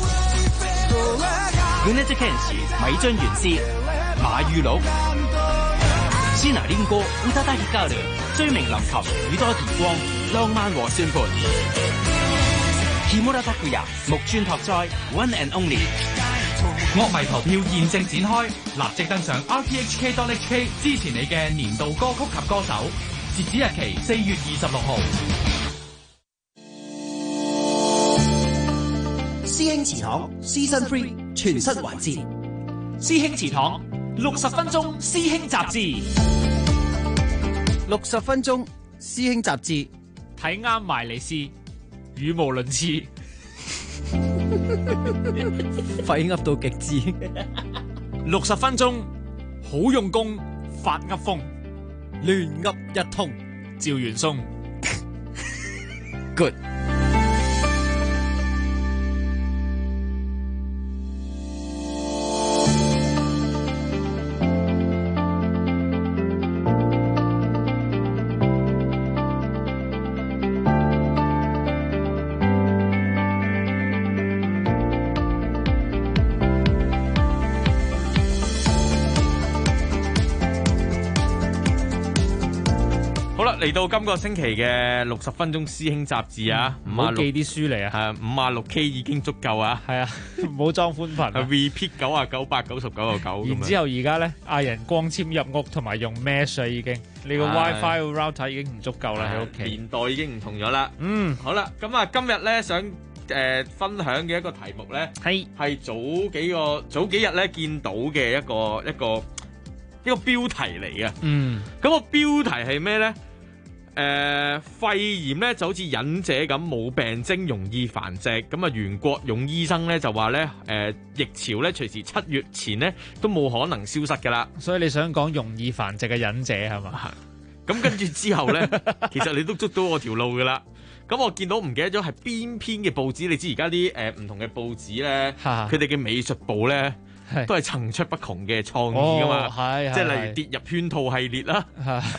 Speaker 10: 米津玄師、馬宇鹿、椎名林檎、宇多田ヒカル、追名林檎、宇多田光、浪漫和算盤、木村拓哉、木村拓哉、One and Only。
Speaker 5: 樂迷投票現正展開，立即登上 rthk.hk 支持你嘅年度歌曲及歌手，截止日期4月26號。
Speaker 9: 師兄祠堂 Season 3全新環節，
Speaker 5: 師兄祠堂60分鐘師兄雜誌
Speaker 9: ，60分鐘師兄雜誌，
Speaker 12: 睇啱埋嚟試，語無倫次。
Speaker 9: 廢噏到極致
Speaker 12: ，60分鐘好用功，發噏風，
Speaker 9: 亂噏一通，
Speaker 12: 趙元松
Speaker 9: ，good。
Speaker 11: 啦，嚟到今個星期嘅60分鐘師兄雜誌啊，
Speaker 12: 唔好寄啲書嚟啊，
Speaker 11: 係56K 已經足夠啊，
Speaker 12: 係啊，唔好裝寬頻
Speaker 11: ，repeat 99、8、99、99。
Speaker 12: 然之後而家咧嗌人光纖入屋同埋用 mesh 已經，你個 WiFi router 已經唔足夠啦喺屋企。
Speaker 11: 年代已經唔同咗啦。好啦，咁啊今日咧想分享嘅一個題目咧，係早幾日咧見到嘅一個標題嚟嘅。咁個標題係咩咧？肺炎咧就好似隱者咁，冇病徵，容易繁殖。咁啊，袁國勇醫生咧就話咧，疫潮咧隨時7月前咧都冇可能消失噶啦。
Speaker 12: 所以你想講容易繁殖嘅隱者係嘛？
Speaker 11: 咁跟住之後咧，其實你都捉到我條路噶啦。咁我見到唔記得咗係邊篇嘅報紙，你知而家啲唔同嘅報紙咧，佢哋嘅美術部咧。都係層出不窮嘅創意噶嘛，即係例如跌入圈套系列啦。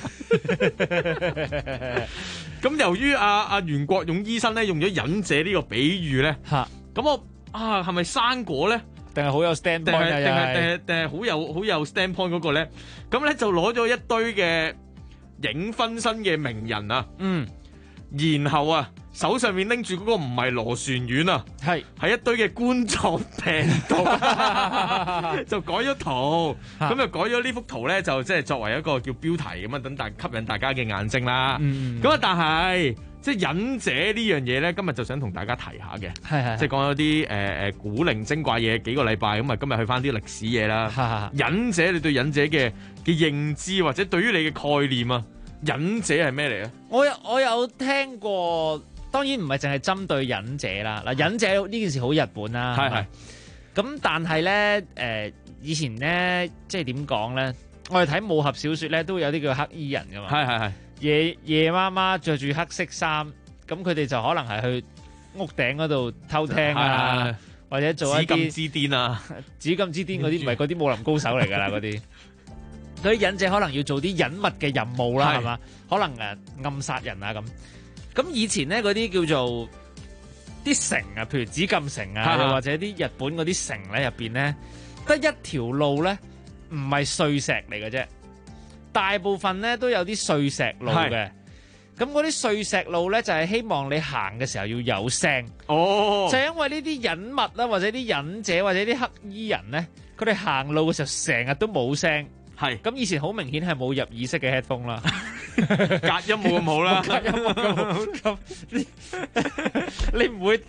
Speaker 11: 咁由於阿袁國勇醫生咧用咗隱者呢個比喻咧，咁我係咪生果咧？
Speaker 12: 定係好有 stand point
Speaker 11: 定係好有 stand point 嗰個咧？咁咧就攞咗一堆嘅影分身嘅名人啊，然後啊。手上面拎住嗰個唔係螺旋丸啊，係一堆嘅冠狀病毒，就改咗圖，咁就改咗呢幅圖咧，就即係作為一個叫標題咁啊，等吸引大家嘅眼睛啦。咁啊，但係即係隱者呢樣嘢咧，今日就想同大家提下嘅，即係講咗啲古靈精怪嘢，幾個禮拜咁啊，今日去翻啲歷史嘢啦。隱者，你對隱者嘅認知或者對於你嘅概念啊，隱者係咩嚟啊？
Speaker 12: 我有聽過。當然唔係淨係針對忍者啦，嗱，忍者呢件事好日本啦，係。咁但係咧，以前咧，即係點講咧？我哋睇武俠小説咧，都會有啲叫黑衣人噶嘛，係。夜媽媽着住黑色衫，咁佢哋就可能係去屋頂嗰度偷聽啊，或者做一啲
Speaker 11: 紫禁之巔啊，
Speaker 12: 紫禁之巔嗰啲唔係嗰啲武林高手嚟㗎啦，嗰啲。嗰啲忍者可能要做啲隱密嘅任務啦，係嘛？可能暗殺人啊咁。咁以前咧嗰啲叫做啲城啊，譬如紫禁城啊，又或者啲日本嗰啲城咧入邊咧，得一條路咧唔係碎石嚟嘅啫，大部分咧都有啲碎石路嘅。咁嗰啲碎石路咧就係希望你行嘅時候要有聲。就係因為呢啲隱密啦，或者啲忍者或者啲黑衣人咧，佢哋行路嘅時候成日都冇聲。咁以前好明顯係冇入耳式嘅 headphone 啦。
Speaker 11: 隔音冇咁好啦，
Speaker 12: 隔音冇咁好。咁你唔會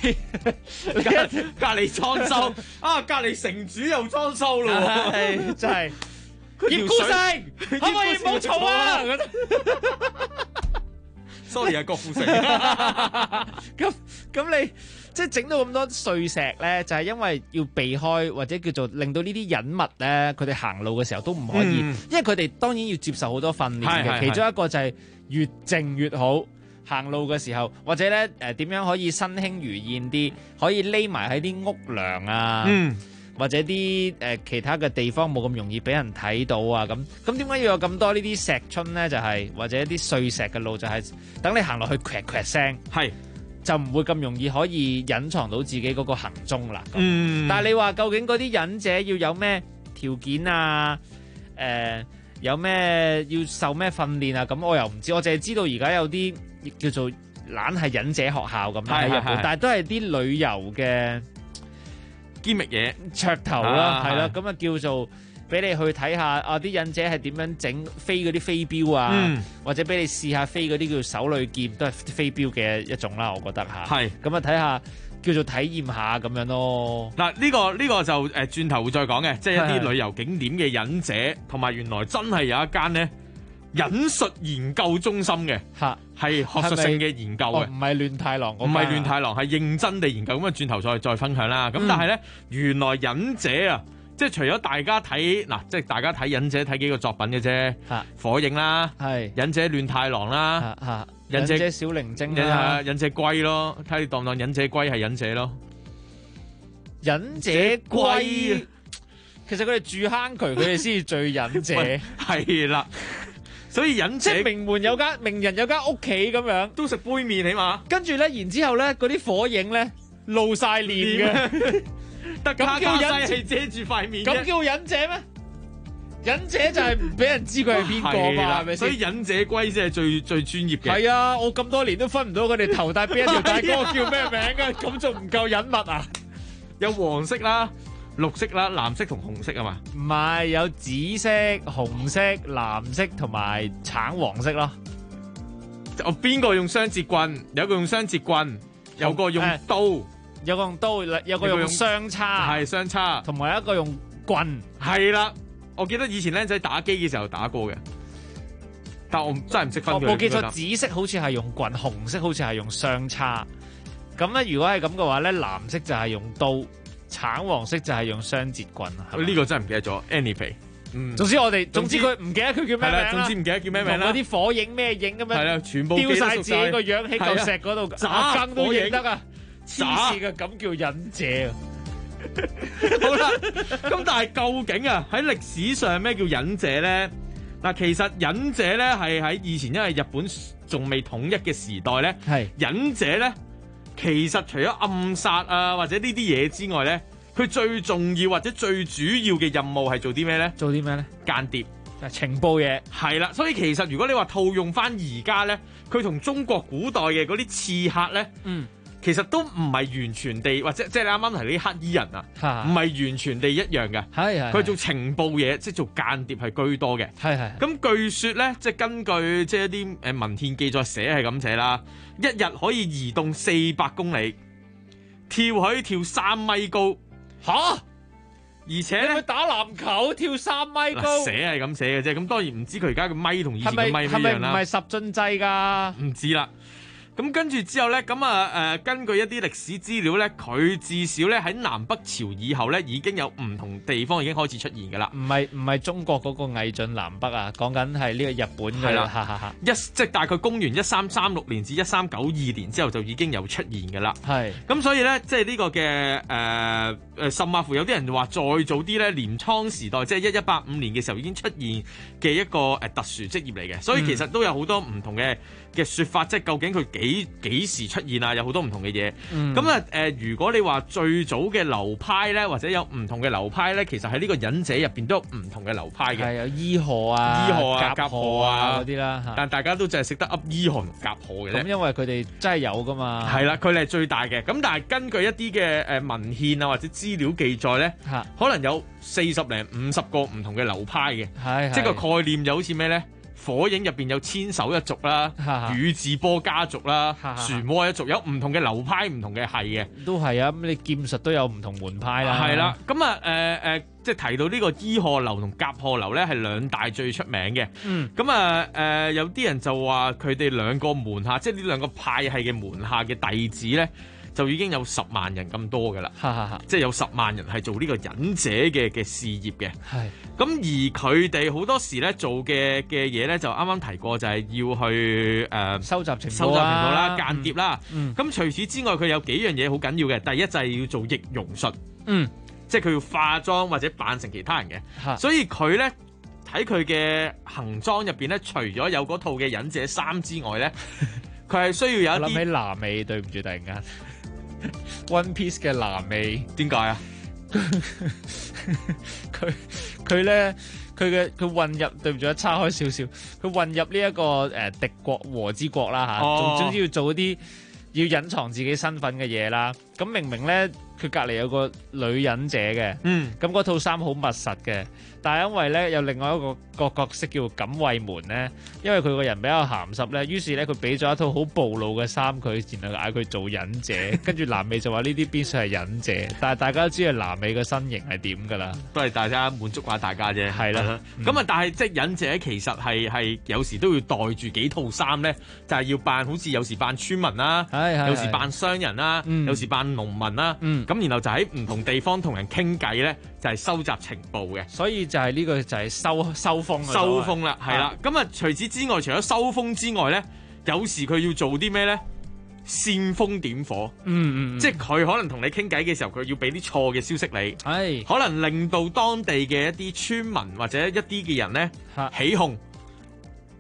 Speaker 11: 隔離裝修啊？隔離城主又裝修咯，
Speaker 12: 真係葉孤城，可唔可以唔好嘈啊
Speaker 11: ？Sorry 啊，郭富城。
Speaker 12: 咁你即係整到咁多碎石咧，就係因為要避開或者叫做令到呢啲隱密咧，佢哋行路嘅時候都唔可以，因為佢哋當然要接受好多訓練嘅。其中一個就係越靜越好，行路嘅時候，或者咧點樣可以身輕如燕啲，可以匿埋喺啲屋梁啊，或者啲其他嘅地方冇咁容易俾人睇到啊。咁點解要有咁多呢啲石春咧？就係或者啲碎石嘅路，就係等你行落去咵咵聲，就唔會咁容易可以隱藏到自己嗰個行蹤啦。但係你話究竟嗰啲忍者要有咩條件啊？有咩要受咩訓練啊？咁我又唔知，我淨係知道而家有啲叫做懶係忍者學校咁喺日本，但係都係啲旅遊嘅
Speaker 11: 堅密嘢
Speaker 12: 噱頭啦，係啦，咁啊叫做俾你去睇下啊啲忍者係點樣整飛嗰啲飛鏢啊，或者俾你試下飛嗰啲叫手裏劍，都係飛鏢嘅一種啦，我覺得嚇。係咁啊，睇下叫做體驗下咁樣咯。
Speaker 11: 嗱，呢個就轉頭會再講嘅，即係一啲旅遊景點嘅忍者，同埋原來真係有一間咧忍術研究中心嘅，係學術性嘅研究嘅，
Speaker 12: 唔係亂太郎，
Speaker 11: 唔係亂太郎，係認真地研究。咁啊，轉頭再分享啦。咁但係咧，原來忍者啊，即係除咗大家睇嗱，即係大家睇忍者睇幾個作品嘅啫，火影啦，忍者亂太郎啦，
Speaker 12: 忍者小靈精啦，
Speaker 11: 忍者龜咯，睇你當唔當忍者龜係忍者咯？
Speaker 12: 忍者龜，其實佢哋住坑渠，佢哋先至最忍者。
Speaker 11: 係啦。所以忍者
Speaker 12: 即係名人有間屋企咁樣，
Speaker 11: 都食杯麵起碼。
Speaker 12: 跟住咧，然之後咧，嗰啲火影咧露晒臉嘅，
Speaker 11: 得咁叫忍者遮住塊面，
Speaker 12: 咁叫忍者咩？ 忍者就係唔俾人知佢係邊個嘛，係咪先？
Speaker 11: 所以忍者龜先係最專業嘅。
Speaker 12: 係啊，我咁多年都分唔到佢哋頭戴邊一條大哥叫咩名啊？咁仲唔夠隱密啊？
Speaker 11: 有黃色啦、綠色啦、藍色同紅色啊嘛。
Speaker 12: 唔係，有紫色、紅色、藍色同埋橙黃色咯。
Speaker 11: 我邊個用雙節棍？有個用雙節棍，有個用刀，
Speaker 12: 有個用刀，有個用雙叉，
Speaker 11: 係雙叉，
Speaker 12: 同埋一個用棍。
Speaker 11: 係啦，我記得以前僆仔打機嘅時候打過嘅，但我真係唔識分佢。
Speaker 12: 我記錯，紫色好似係用棍，紅色好似係用雙叉。咁咧，如果係咁嘅話咧，藍色就係用刀，橙黃色就係用雙節棍。
Speaker 11: 呢個真係唔記得咗 ，anyway。
Speaker 12: 總之佢唔記得佢叫咩名啦。
Speaker 11: 總之唔記得叫咩名啦。
Speaker 12: 嗰啲火影咩影咁樣。係啦，
Speaker 11: 全部
Speaker 12: 丟晒自己個樣喺嚿石嗰度，打更都認得啊！黐線嘅，咁叫忍者。
Speaker 11: 好啦，咁但係究竟啊喺歷史上咩叫忍者咧？嗱，其實忍者咧係喺以前因為日本仲未統一嘅時代咧，係忍者咧其實除咗暗殺啊或者呢啲嘢之外咧。佢最重要或者最主要嘅任務係做啲咩咧？
Speaker 12: 做啲咩咧？
Speaker 11: 間諜，
Speaker 12: 情報嘢。
Speaker 11: 係啦，所以其實如果你話套用翻而家咧，佢同中國古代嘅嗰啲刺客咧，其實都唔係完全地，或者即係你啱啱提啲黑衣人啊，唔係完全地一樣嘅。係佢做情報嘢，即係做間諜係居多嘅。係咁據說咧，即係根據即係一啲文獻記載寫係咁寫啦，一日可以移動400公里，跳可以跳3米高。吓！而且咧，
Speaker 12: 打籃球跳3米高，
Speaker 11: 寫係咁寫嘅啫。咁當然唔知佢而家嘅咪同以前嘅咪一樣啦。
Speaker 12: 係咪唔係10進制㗎？
Speaker 11: 唔知啦。咁跟住之後咧，根據一啲歷史資料咧，佢至少咧喺南北朝以後咧，已經有唔同地方已經開始出現㗎啦。
Speaker 12: 唔係中國嗰個魏晉南北啊，講緊係呢個日本嘅啦。
Speaker 11: 即係大概公元1336年至1392年之後就已經有出現㗎啦。係。咁所以咧，即係呢個嘅甚至乎有啲人話再早啲咧，鎌倉時代即係1185年嘅時候已經出現嘅一個特殊職業嚟嘅。所以其實都有好多唔同嘅説法，即係究竟佢幾時出現啊？有好多唔同嘅嘢。咁如果你話最早嘅流派咧，或者有唔同嘅流派咧，其實喺呢個忍者入邊都有唔同嘅流派嘅。係
Speaker 12: 有伊賀啊、甲賀啊嗰啲啦。
Speaker 11: 但大家都淨係識得噏伊賀同甲賀嘅啫。
Speaker 12: 咁因為佢哋真係有噶嘛。
Speaker 11: 係啦，佢哋係最大嘅。咁但係根據一啲嘅文獻啊或者資料記載咧，可能有40零50個唔同嘅流派嘅。即係個概念就好似咩咧？火影入邊有千手一族啦，宇智波家族啦，漩渦一族，有唔同嘅流派，唔同嘅係嘅，
Speaker 12: 都係啊。咁你劍術都有唔同門派啦。
Speaker 11: 係啦，咁即係提到呢個伊賀流同甲賀流咧，係兩大最出名嘅。咁有啲人就話佢哋兩個門下，即係呢兩個派系嘅門下嘅弟子咧，就已經有10萬人咁多噶啦，即係有10萬人係做呢個忍者嘅事業嘅。係咁而佢哋好多時咧做嘅嘢咧，就啱啱提過，就係要去
Speaker 12: 收集情報啦、
Speaker 11: 間諜啦。咁除此之外，佢有幾樣嘢好緊要嘅。第一就係要做易容術，即係佢要化妝或者扮成其他人嘅。所以佢咧喺佢嘅行裝入邊咧，除咗有嗰套嘅忍者衫之外咧，佢係需要有一啲。
Speaker 12: 諗起南美，對唔住，突然間。One Piece 嘅南美
Speaker 11: 點解啊？
Speaker 12: 佢咧佢混入，對唔住，一叉開少少，佢混入呢一個敵國和之國啦嚇，總之要做啲要隱藏自己身份嘅嘢啦。咁明明咧佢隔離有個女忍者嘅，咁嗰套衫好密實嘅，但係因為咧有另外一個角色叫錦衛門咧，因為佢個人比較鹹濕咧，於是咧佢俾咗一套好暴露嘅衫佢，然後嗌佢做忍者，跟住南美就話呢啲邊算係忍者，但係大家都知道南美嘅身形係點㗎啦，
Speaker 11: 都係大家滿足下大家啫。
Speaker 12: 係啦，
Speaker 11: 咁但係即係忍者其實係有時都要袋住幾套衫咧，就係要扮好似有時扮村民啦，有時扮商人啦，有時扮農民啦，咁然後就喺唔同地方同人傾偈咧，就係收集情報嘅。
Speaker 12: 所以就係呢個就係收風
Speaker 11: 啦，係啦。咁啊，除此之外，除咗收風之外咧，有時佢要做啲咩咧？煽風點火，即係佢可能同你傾偈嘅時候，佢要俾啲錯嘅消息你，可能令到當地嘅一啲村民或者一啲嘅人咧起哄。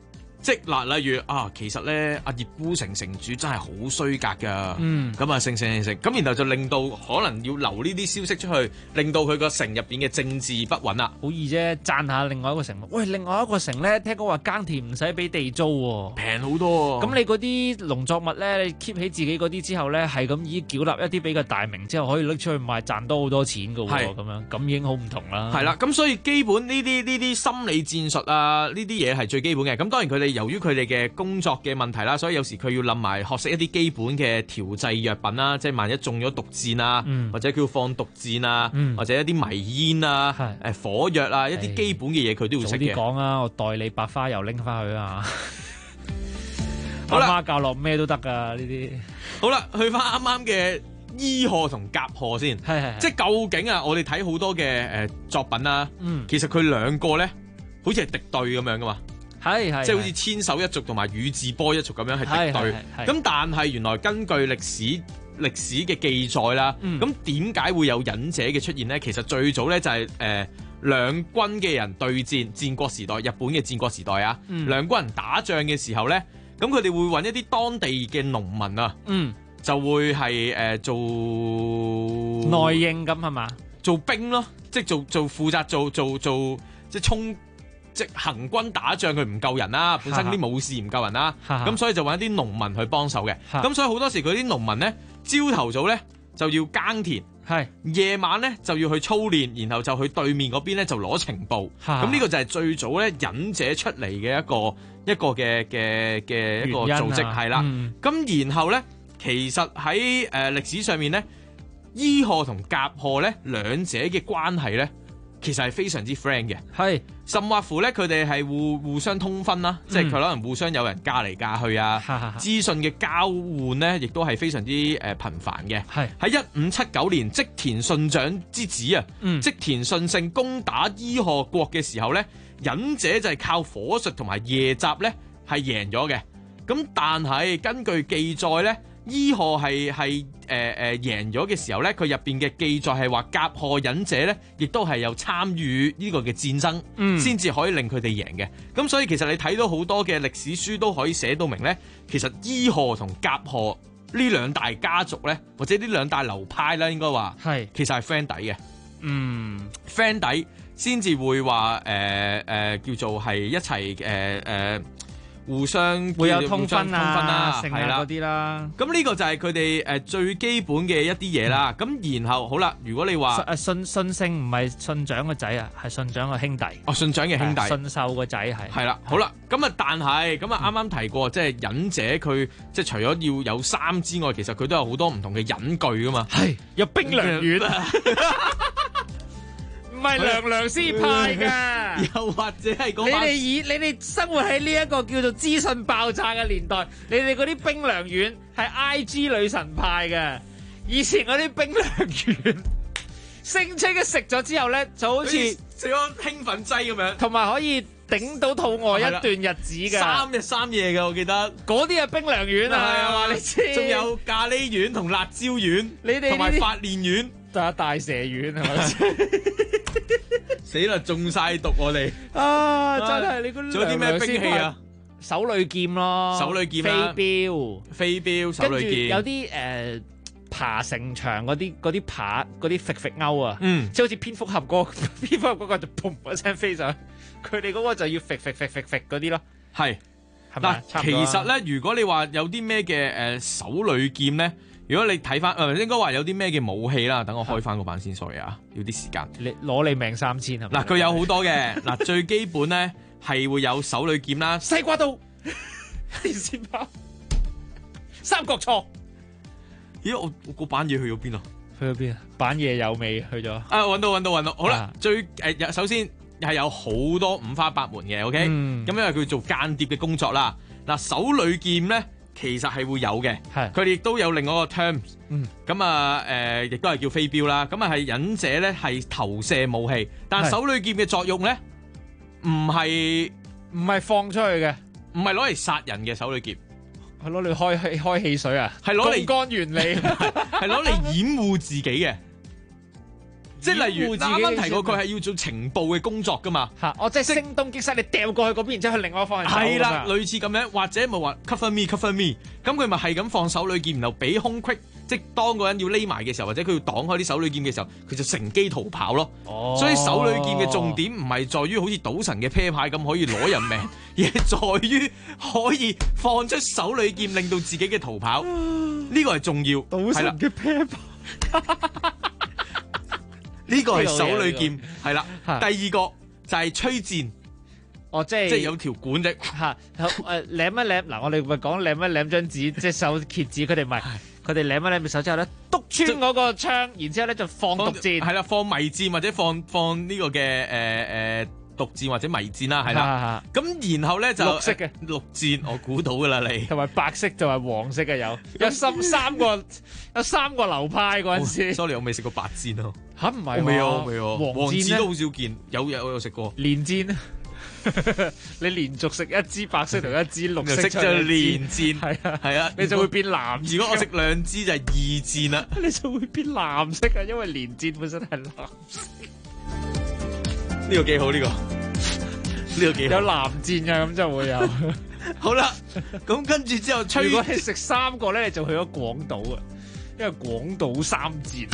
Speaker 11: 即係嗱，例如啊，其實咧阿葉孤城城主真係好衰格㗎，咁啊成，咁然後就令到可能要流呢啲消息出去，令到佢個城入邊嘅政治不穩啦。
Speaker 12: 好易啫，讚下另外一個城。喂，另外一個城咧，聽講話耕田唔使俾地租喎，
Speaker 11: 平好多。
Speaker 12: 咁你嗰啲農作物咧，你 keep 起自己嗰啲之後咧，係咁已經繳納一啲比較大名之後，可以拎出去賣，賺多好多錢㗎喎，咁樣咁已經好唔同啦。
Speaker 11: 係啦，咁所以基本呢啲心理戰術啊，呢啲嘢係最基本嘅。咁當然佢哋由於佢哋嘅工作嘅問題啦，所以有時佢要諗埋學識一啲基本嘅調製藥品啦，即係萬一中咗毒箭啊，或者叫放毒箭啊，或者一啲迷煙啊、火藥啊，一啲基本嘅嘢佢都要識嘅。
Speaker 12: 早啲講啊，我代你白花油拎翻去啊！
Speaker 11: 好啦，
Speaker 12: 阿媽教落咩都得噶呢啲。
Speaker 11: 好啦，去翻啱啱嘅伊賀同甲賀先，即係究竟啊，我哋睇好多嘅作品啦，其實佢兩個咧，好似係敵對咁樣噶嘛。
Speaker 12: 係
Speaker 11: 即係好似千手一族同埋宇智波一族咁樣係敵對，咁但係原來根據歷史嘅記載啦，咁點解會有忍者嘅出現呢？其實最早咧就係兩軍嘅人對戰，戰國時代，日本嘅戰國時代啊，兩軍人打仗嘅時候咧，咁佢哋會揾一啲當地嘅農民啊，就會係做
Speaker 12: 內應咁係嘛，
Speaker 11: 做兵咯，即係做負責做即係衝。即行軍打仗佢唔夠人啦，本身啲武士唔夠人啦，咁所以就揾一啲農民去幫手嘅。咁所以好多時佢啲農民咧，朝頭早咧就要耕田，夜晚咧就要去操練，然後就去對面嗰邊咧就攞情報。咁呢個就係最早咧忍者出嚟嘅一個嘅一個組織係啦。咁然後咧，其實喺歷史上面咧，伊賀同甲賀咧兩者嘅關係咧，其實係非常之 friend 嘅，甚或乎咧佢哋係互相通婚啦，即係佢可能互相有人嫁嚟嫁去啊，資訊嘅交換咧，亦都係非常之頻繁嘅。喺1579年織田信長之子啊，織田信勝攻打伊賀國嘅時候咧，忍者就係靠火術同埋夜襲咧係贏咗嘅。咁但係根據記載咧，伊賀係贏咗嘅時候咧，佢入邊嘅記載係話甲賀忍者咧，亦都係有參與呢個嘅戰爭，先至可以令佢哋贏嘅。咁所以其實你睇到好多嘅歷史書都可以寫到明咧，其實伊賀同甲賀呢兩大家族咧，或者呢兩大流派啦，應該話其實係 friend 底嘅。friend 底先至會話叫做係一齊互相
Speaker 12: 會有通婚啊、
Speaker 11: 係啦
Speaker 12: 嗰啲啦。
Speaker 11: 咁呢個就係佢哋最基本嘅一啲嘢啦。咁然後好啦，如果你話
Speaker 12: 信勝唔係信長個仔啊，係信長個兄弟。
Speaker 11: 哦，信長嘅兄弟。
Speaker 12: 信秀個仔係啦。
Speaker 11: 好啦，咁啊，但係咁啊，啱啱提過，即係忍者佢即係除咗要有衫之外，其實佢都有好多唔同嘅忍具噶嘛。
Speaker 12: 係有冰涼丸啊。唔係娘娘師派㗎，
Speaker 11: 又或者係講
Speaker 12: 你哋生活喺呢一個叫做資訊爆炸嘅年代，你哋嗰啲冰涼丸係 IG 女神派嘅。以前嗰啲冰涼丸聲稱嘅食咗之後咧，就好似
Speaker 11: 食咗興奮劑咁樣，
Speaker 12: 同埋可以頂到肚餓一段日子嘅
Speaker 11: 3日3夜嘅，我記得
Speaker 12: 嗰啲係冰涼丸啊，話你知。
Speaker 11: 仲有咖喱丸同辣椒丸，
Speaker 12: 你哋
Speaker 11: 同埋法蓮丸，
Speaker 12: 仲有大蛇丸係咪？
Speaker 11: 死啦！中晒毒我哋
Speaker 12: 啊！真係你嗰啲。
Speaker 11: 仲有啲咩兵器啊？
Speaker 12: 手裏劍咯，
Speaker 11: 手裏劍啦，飛鏢，手裏劍。跟住
Speaker 12: 有啲爬城牆嗰啲爬嗰啲揈鈎啊，即係好似蝙蝠俠嗰個就砰一聲飛上，佢哋嗰個就要揈嗰啲咯。係
Speaker 11: 嗱，其實咧，如果你話有啲咩嘅手裏劍咧。如果你睇翻，應該話有啲咩嘅武器啦，等我開翻個版先 ，sorry 啊，要啲時間。
Speaker 12: 你攞你命3000係咪？
Speaker 11: 嗱，佢有好多嘅，嗱最基本咧係會有手裏劍啦，
Speaker 12: 西瓜刀、電線炮、三角銼。
Speaker 11: 咦，我個版嘢去咗邊啊？
Speaker 12: 去咗邊啊？版嘢有未去咗？
Speaker 11: 啊，揾到，好啦，首先係有好多五花八門嘅 ，OK，咁因為佢做間諜嘅工作啦。嗱，手裏劍咧。其實係會有嘅，佢哋亦都有另外一個 terms，咁啊亦都係叫飛鏢啦。咁啊係忍者咧係投射武器，但手裏劍嘅作用咧唔係
Speaker 12: 放出去嘅，
Speaker 11: 唔係攞嚟殺人嘅手裏劍，
Speaker 12: 係攞嚟開汽水啊，
Speaker 11: 係攞嚟
Speaker 12: 槓桿原理，
Speaker 11: 係攞嚟掩護自己嘅。 即係例如
Speaker 12: 自己嘅
Speaker 11: 啱啱提過，佢係要做情報嘅工作噶嘛。
Speaker 12: 我即係聲東擊西，你掉過去嗰邊，然之後去另外一個方向走。
Speaker 11: 係啦，類似咁樣，或者咪話 cover me，咁佢咪係咁放手裏劍，然後俾空隙，即係當個人要匿埋嘅時候，或者佢要擋開啲手裏劍嘅時候，佢就乘機逃跑咯。所以手裏劍嘅重點唔係在於好似賭神嘅啤牌咁可以攞人命，而係在於可以放出手裏劍，令到自己嘅逃跑。呢個係重要。
Speaker 12: 賭神嘅啤牌。
Speaker 11: 呢個係手裏劍，係啦。第二個就係吹箭，
Speaker 12: 即係
Speaker 11: 有條管啫。
Speaker 12: 舐一舐嗱，我哋咪講舐一舐張紙，即係手揭紙，佢哋咪佢哋舐一舐隻手之後咧，篤穿嗰個槍，然之後咧就放毒箭，
Speaker 11: 係啦，放迷箭或者放呢個嘅毒箭或者迷箭啦，係啦。咁然後咧就
Speaker 12: 綠色嘅
Speaker 11: 綠箭，我估到噶啦，你
Speaker 12: 同埋白色就係黃色嘅有三個流派嗰陣時。
Speaker 11: sorry， 我未食過白箭咯。
Speaker 12: 嚇唔係？
Speaker 11: 未喎，黃箭都好少見。我有食過
Speaker 12: 連箭。你連續食一支白色同一支綠色
Speaker 11: 就連箭，係啊，
Speaker 12: 你就會變藍色。
Speaker 11: 如果我食兩支就係二箭啦，
Speaker 12: 你就會變藍色啊，因為連箭本身係藍色。
Speaker 11: 呢個幾好，呢個幾好，
Speaker 12: 有藍箭啊，咁就會有。
Speaker 11: 好啦，咁跟住之後吹。
Speaker 12: 如果你食3個咧，你就去咗廣島啊，因為廣島3箭。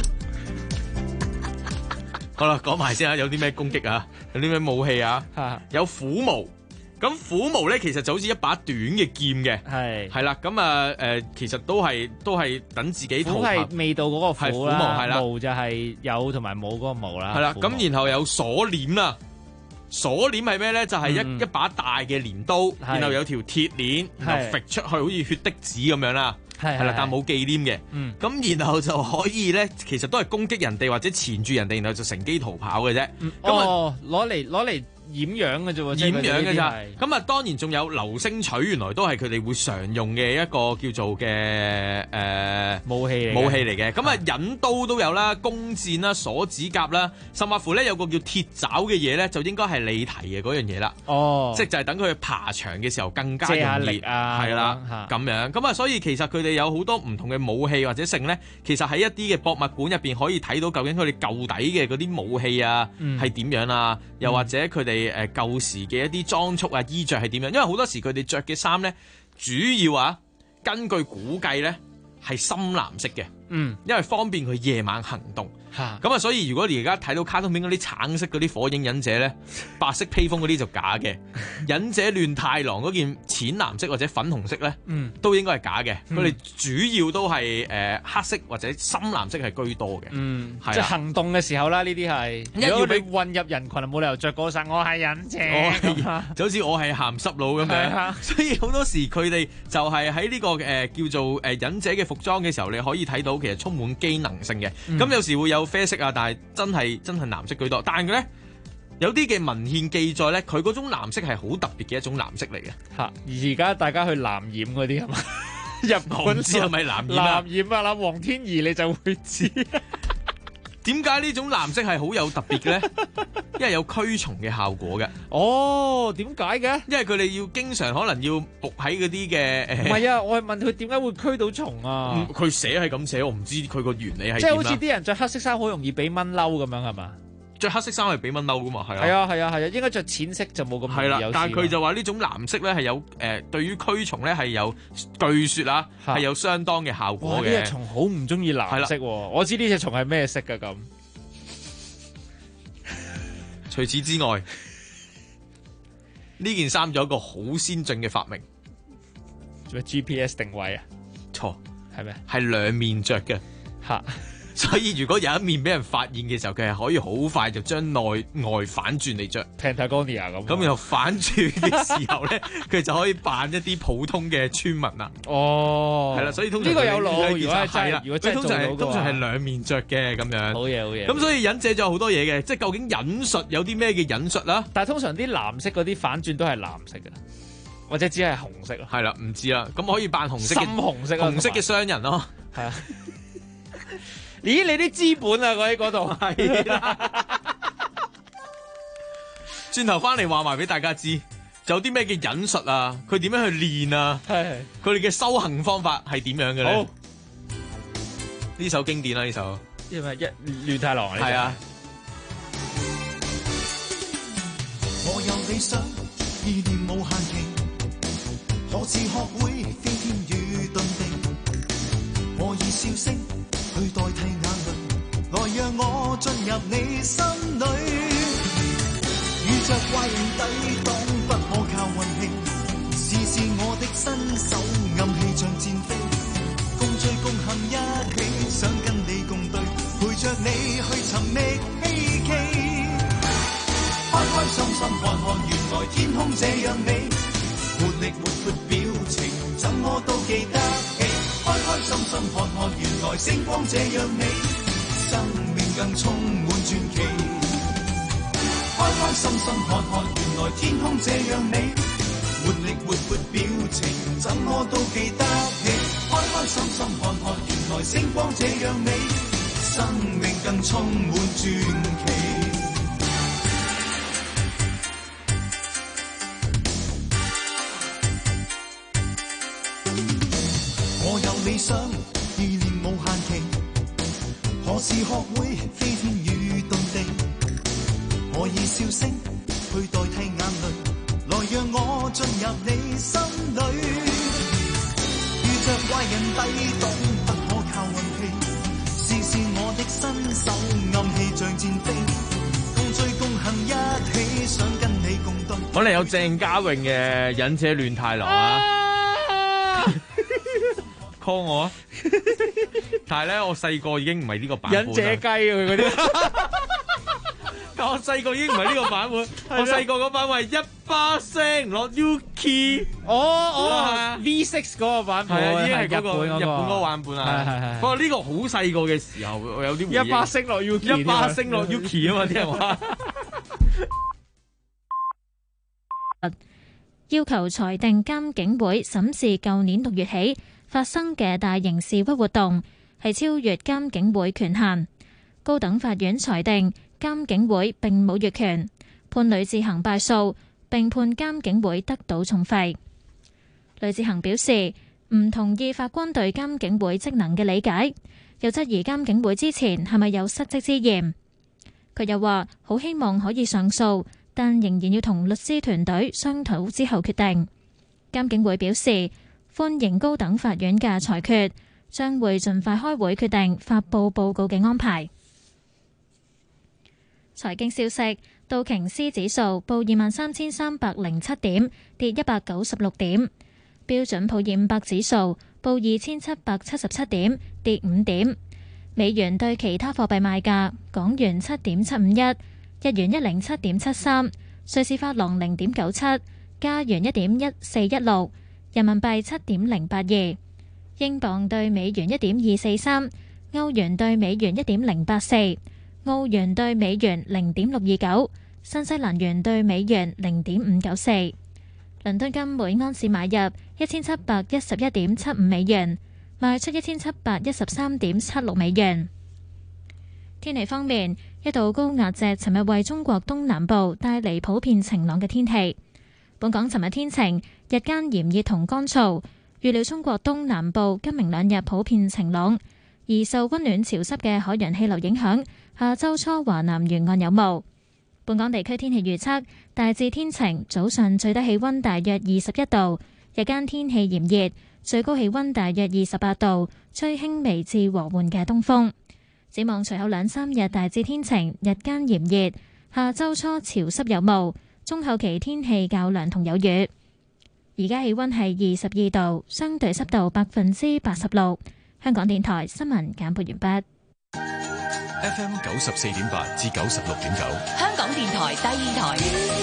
Speaker 11: 好啦，講埋先啊，有啲咩攻擊啊？有啲咩武器啊？有虎矛。咁虎矛咧，其實就好似一把短嘅劍嘅，係啦。咁其實都係等自己逃跑。
Speaker 12: 虎係味道嗰個虎啦，
Speaker 11: 虎矛係啦，
Speaker 12: 矛就係有同埋冇嗰個矛啦。
Speaker 11: 係啦，咁然後有鎖鏈啦。鎖鏈係咩咧？就係一把大嘅鐮刀，然後有條鐵鏈，然後揈出去，好似血滴子咁樣啦。係啦，但冇忌廉嘅。咁然後就可以咧，其實都係攻擊人哋或者纏住人哋，然後就乘機逃跑嘅啫。
Speaker 12: 攞嚟掩樣嘅啫喎，
Speaker 11: 掩樣嘅咋。咁啊，當然仲有流星錘，原來都係佢哋會常用嘅一個叫做嘅
Speaker 12: 武器
Speaker 11: 嚟嘅。咁啊，引刀都有啦，弓箭啦，鎖指甲啦，甚至乎咧有個叫鐵爪嘅嘢咧，就應該係你提嘅嗰樣嘢啦。即係就係等佢爬牆嘅時候更加容易啊，係啦，咁樣。咁啊，所以其實佢哋有好多唔同嘅武器或者性咧，其實喺一啲嘅博物館入邊可以睇到究竟佢哋舊底嘅嗰啲武器啊係點樣啊，又或者佢哋舊時嘅一啲裝束啊衣着係點樣？因為好多時佢哋着嘅衫咧，主要根據估計咧係深藍色嘅，因為方便佢夜晚行動。咁啊，所以如果你而家睇到卡通片嗰啲橙色嗰啲火影忍者咧，白色披風嗰啲就假嘅。忍者亂太郎嗰件淺藍色或者粉紅色咧，都應該係假嘅。佢哋主要都係黑色或者深藍色係居多嘅。
Speaker 12: 即係行動嘅時候啦，呢啲係。如果你混入人群，冇理由着嗰身我係忍者，
Speaker 11: 就好似我係鹹濕佬咁樣。所以好多時佢哋就係喺呢個叫做忍者嘅服裝嘅時候，你可以睇到其實充滿機能性嘅。咁有時會有啡色啊，但係真係藍色居多。但係佢咧有啲嘅文獻記載咧，佢嗰種藍色係好特別嘅一種藍色嚟嘅。
Speaker 12: 而家大家去藍染嗰啲係嘛？日本
Speaker 11: 唔知係咪藍染啊？
Speaker 12: 藍染啊，嗱，黃天怡你就會知。
Speaker 11: 點解呢種藍色係好有特別嘅咧？因為有驅蟲嘅效果嘅。
Speaker 12: 哦，點解嘅？
Speaker 11: 因為佢哋要經常可能要伏喺嗰啲嘅。
Speaker 12: 唔係啊，我係問佢點解會驅到蟲啊？
Speaker 11: 佢寫係咁寫，我唔知佢個原理係點。
Speaker 12: 即係好似啲人着黑色衫好容易俾蚊嬲咁樣係嘛？
Speaker 11: 着黑色衫係俾蚊嬲噶嘛？
Speaker 12: 係啊，應該着淺色就冇咁容易有事。
Speaker 11: 但係佢就話呢種藍色咧係有對於驅蟲咧係有據說啊係有相當嘅效果嘅。
Speaker 12: 呢隻蟲好唔中意藍色，我知呢隻蟲係咩色噶咁。
Speaker 11: 除此之外，呢件衫仲有一個好先進嘅發明，
Speaker 12: 做咩 GPS 定位啊？
Speaker 11: 錯，
Speaker 12: 係咩？
Speaker 11: 係兩面着嘅。所以如果有一面俾人發現嘅時候，佢係可以好快就將內外反轉嚟着
Speaker 12: Patagonia 咁。
Speaker 11: 然後反轉嘅時候咧，佢就可以扮一啲普通嘅村民啦。
Speaker 12: 哦，
Speaker 11: 係啦，所以通常
Speaker 12: 呢個有腦。如果真係
Speaker 11: 通常係兩面着嘅咁樣。
Speaker 12: 好嘢。
Speaker 11: 咁所以忍者仲有好多嘢嘅，即係究竟忍術有啲咩嘅忍術啦？
Speaker 12: 但係通常啲藍色嗰啲反轉都係藍色嘅，或者只係紅色咯。
Speaker 11: 係啦，唔知啦。咁可以扮紅色嘅
Speaker 12: 深紅色，
Speaker 11: 紅色嘅商人咯。
Speaker 12: 係啊。咦，你啲資本啊，喺嗰度
Speaker 11: 係啦。轉頭翻嚟話埋俾大家知，就有啲咩嘅忍術啊？佢點樣去練啊？佢哋嘅修行方法係點樣嘅咧？好，呢首經典啦，呢首。
Speaker 12: 因為亂太郎嚟。
Speaker 11: 係啊，
Speaker 4: 理想，意念無限期，何時學會飛天與遁地？我以笑聲去代替眼淚，來讓我進入你心裏。遇着壞人抵擋，不可靠運氣，試試我的身手，暗器像箭飛，共聚共行一起，想跟你共對，陪着你去尋覓希冀。開開心心看看，原來天空這樣美，活力活潑表情，怎麼都記得起。開開心心看看，原來星光這樣美，生命更充滿傳奇。開開心心看看，原來天空這樣美，活力活潑表情，怎麼都記得起。開開心心看看，原來星光這樣美，生命更充滿傳奇。我有理想，意念無限期，何時學會飛天與遁地？我以笑聲去代替眼淚，來讓我進入你心裏。遇着壞人抵擋，不可靠運氣，試試我的身手，暗器像箭飛，共聚共行一起，想跟你共對。
Speaker 11: 可能有鄭嘉穎嘅忍者亂太郎啊！call 我啊！但係咧，我細個已經唔係呢個版本。忍者雞啊，佢嗰啲。但我細個已經唔係呢個版本。我細個嗰版本係一巴聲落 Yuki。
Speaker 12: 哦 V6 嗰個版本
Speaker 11: 係啊，已經係
Speaker 12: 日本
Speaker 11: 嗰個版本啊。係。不過呢個好細個嘅時候，我有啲回憶。
Speaker 12: 一巴聲落 Yuki。
Speaker 11: 一巴聲落 Yuki 啊嘛，啲人話。
Speaker 1: 要求裁定監警會審視舊年6月起發生嘅大型示威活動係超越監警會權限。高等法院裁定監警會並冇越權，判呂志恒敗訴，並判監警會得到重費。呂志恒表示唔同意法官對監警會職能嘅理解，又質疑監警會之前係咪有失職之嫌。佢又話好希望可以上訴，但仍然要同律師團隊商討之後決定。監警會表示歡迎高等法院嘅裁決，將會盡快開會決定發佈報告嘅安排。財經消息，道瓊斯指數報23,307點，跌196點；標準普爾500指數報2,777點，跌5點。美元對其他貨幣賣價：港元7.751，日元107.73，瑞士法郎0.97，加元1.1416。人民幣7.082，英鎊對美元1.243，歐元對美元1.084，澳元對美元0.629，新西蘭元對美元0.594。倫敦金每安士買入1711.75美元，賣出1713.76美元。天氣方面，一道高壓脊尋日為中國東南部帶嚟普遍晴朗嘅天氣。本港尋日天晴，日間炎熱同乾燥，預料中國東南部今明兩日普遍晴朗，而受溫暖潮濕嘅海洋氣流影響，下週初華南沿岸有霧。本港地區天氣預測大致天晴，早上最低氣溫大約21度，日間天氣炎熱，最高氣溫大約28度，吹輕微至和緩嘅東風。展望隨後2-3日大致天晴，日間炎熱，下週初潮濕有霧。中後期天氣較涼同有雨，而家氣溫係22度，相對濕度86%。香港電台新聞簡報完畢。
Speaker 2: FM 94.8至96.9，
Speaker 15: 香港電台第二台，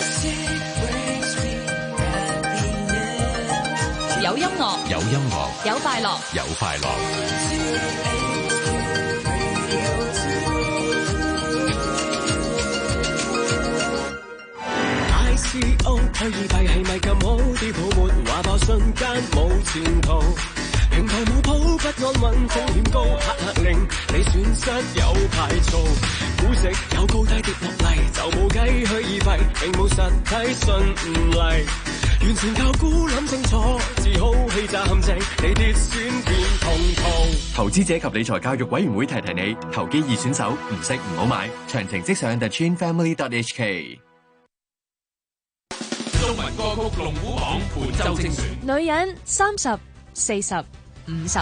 Speaker 15: 有音樂，
Speaker 2: 有音樂，
Speaker 15: 有快樂，
Speaker 2: 有快樂。
Speaker 22: ICO 虛擬幣係咪咁好？啲泡沫話爆瞬間冇前途，平台冇譜不安穩風險高，黑令你損失有排嘈，估值有高低跌落嚟就冇計，虛擬幣並冇實體信唔嚟，完全靠估諗清楚，自好欺詐陷阱，你跌損變痛途。
Speaker 23: 投資者及理財教育委員會提你，投機二選手唔識唔好買，詳情即上 thechinfamily.hk。
Speaker 5: 歌曲龍虎榜本周精選。
Speaker 21: 女人30、40、50。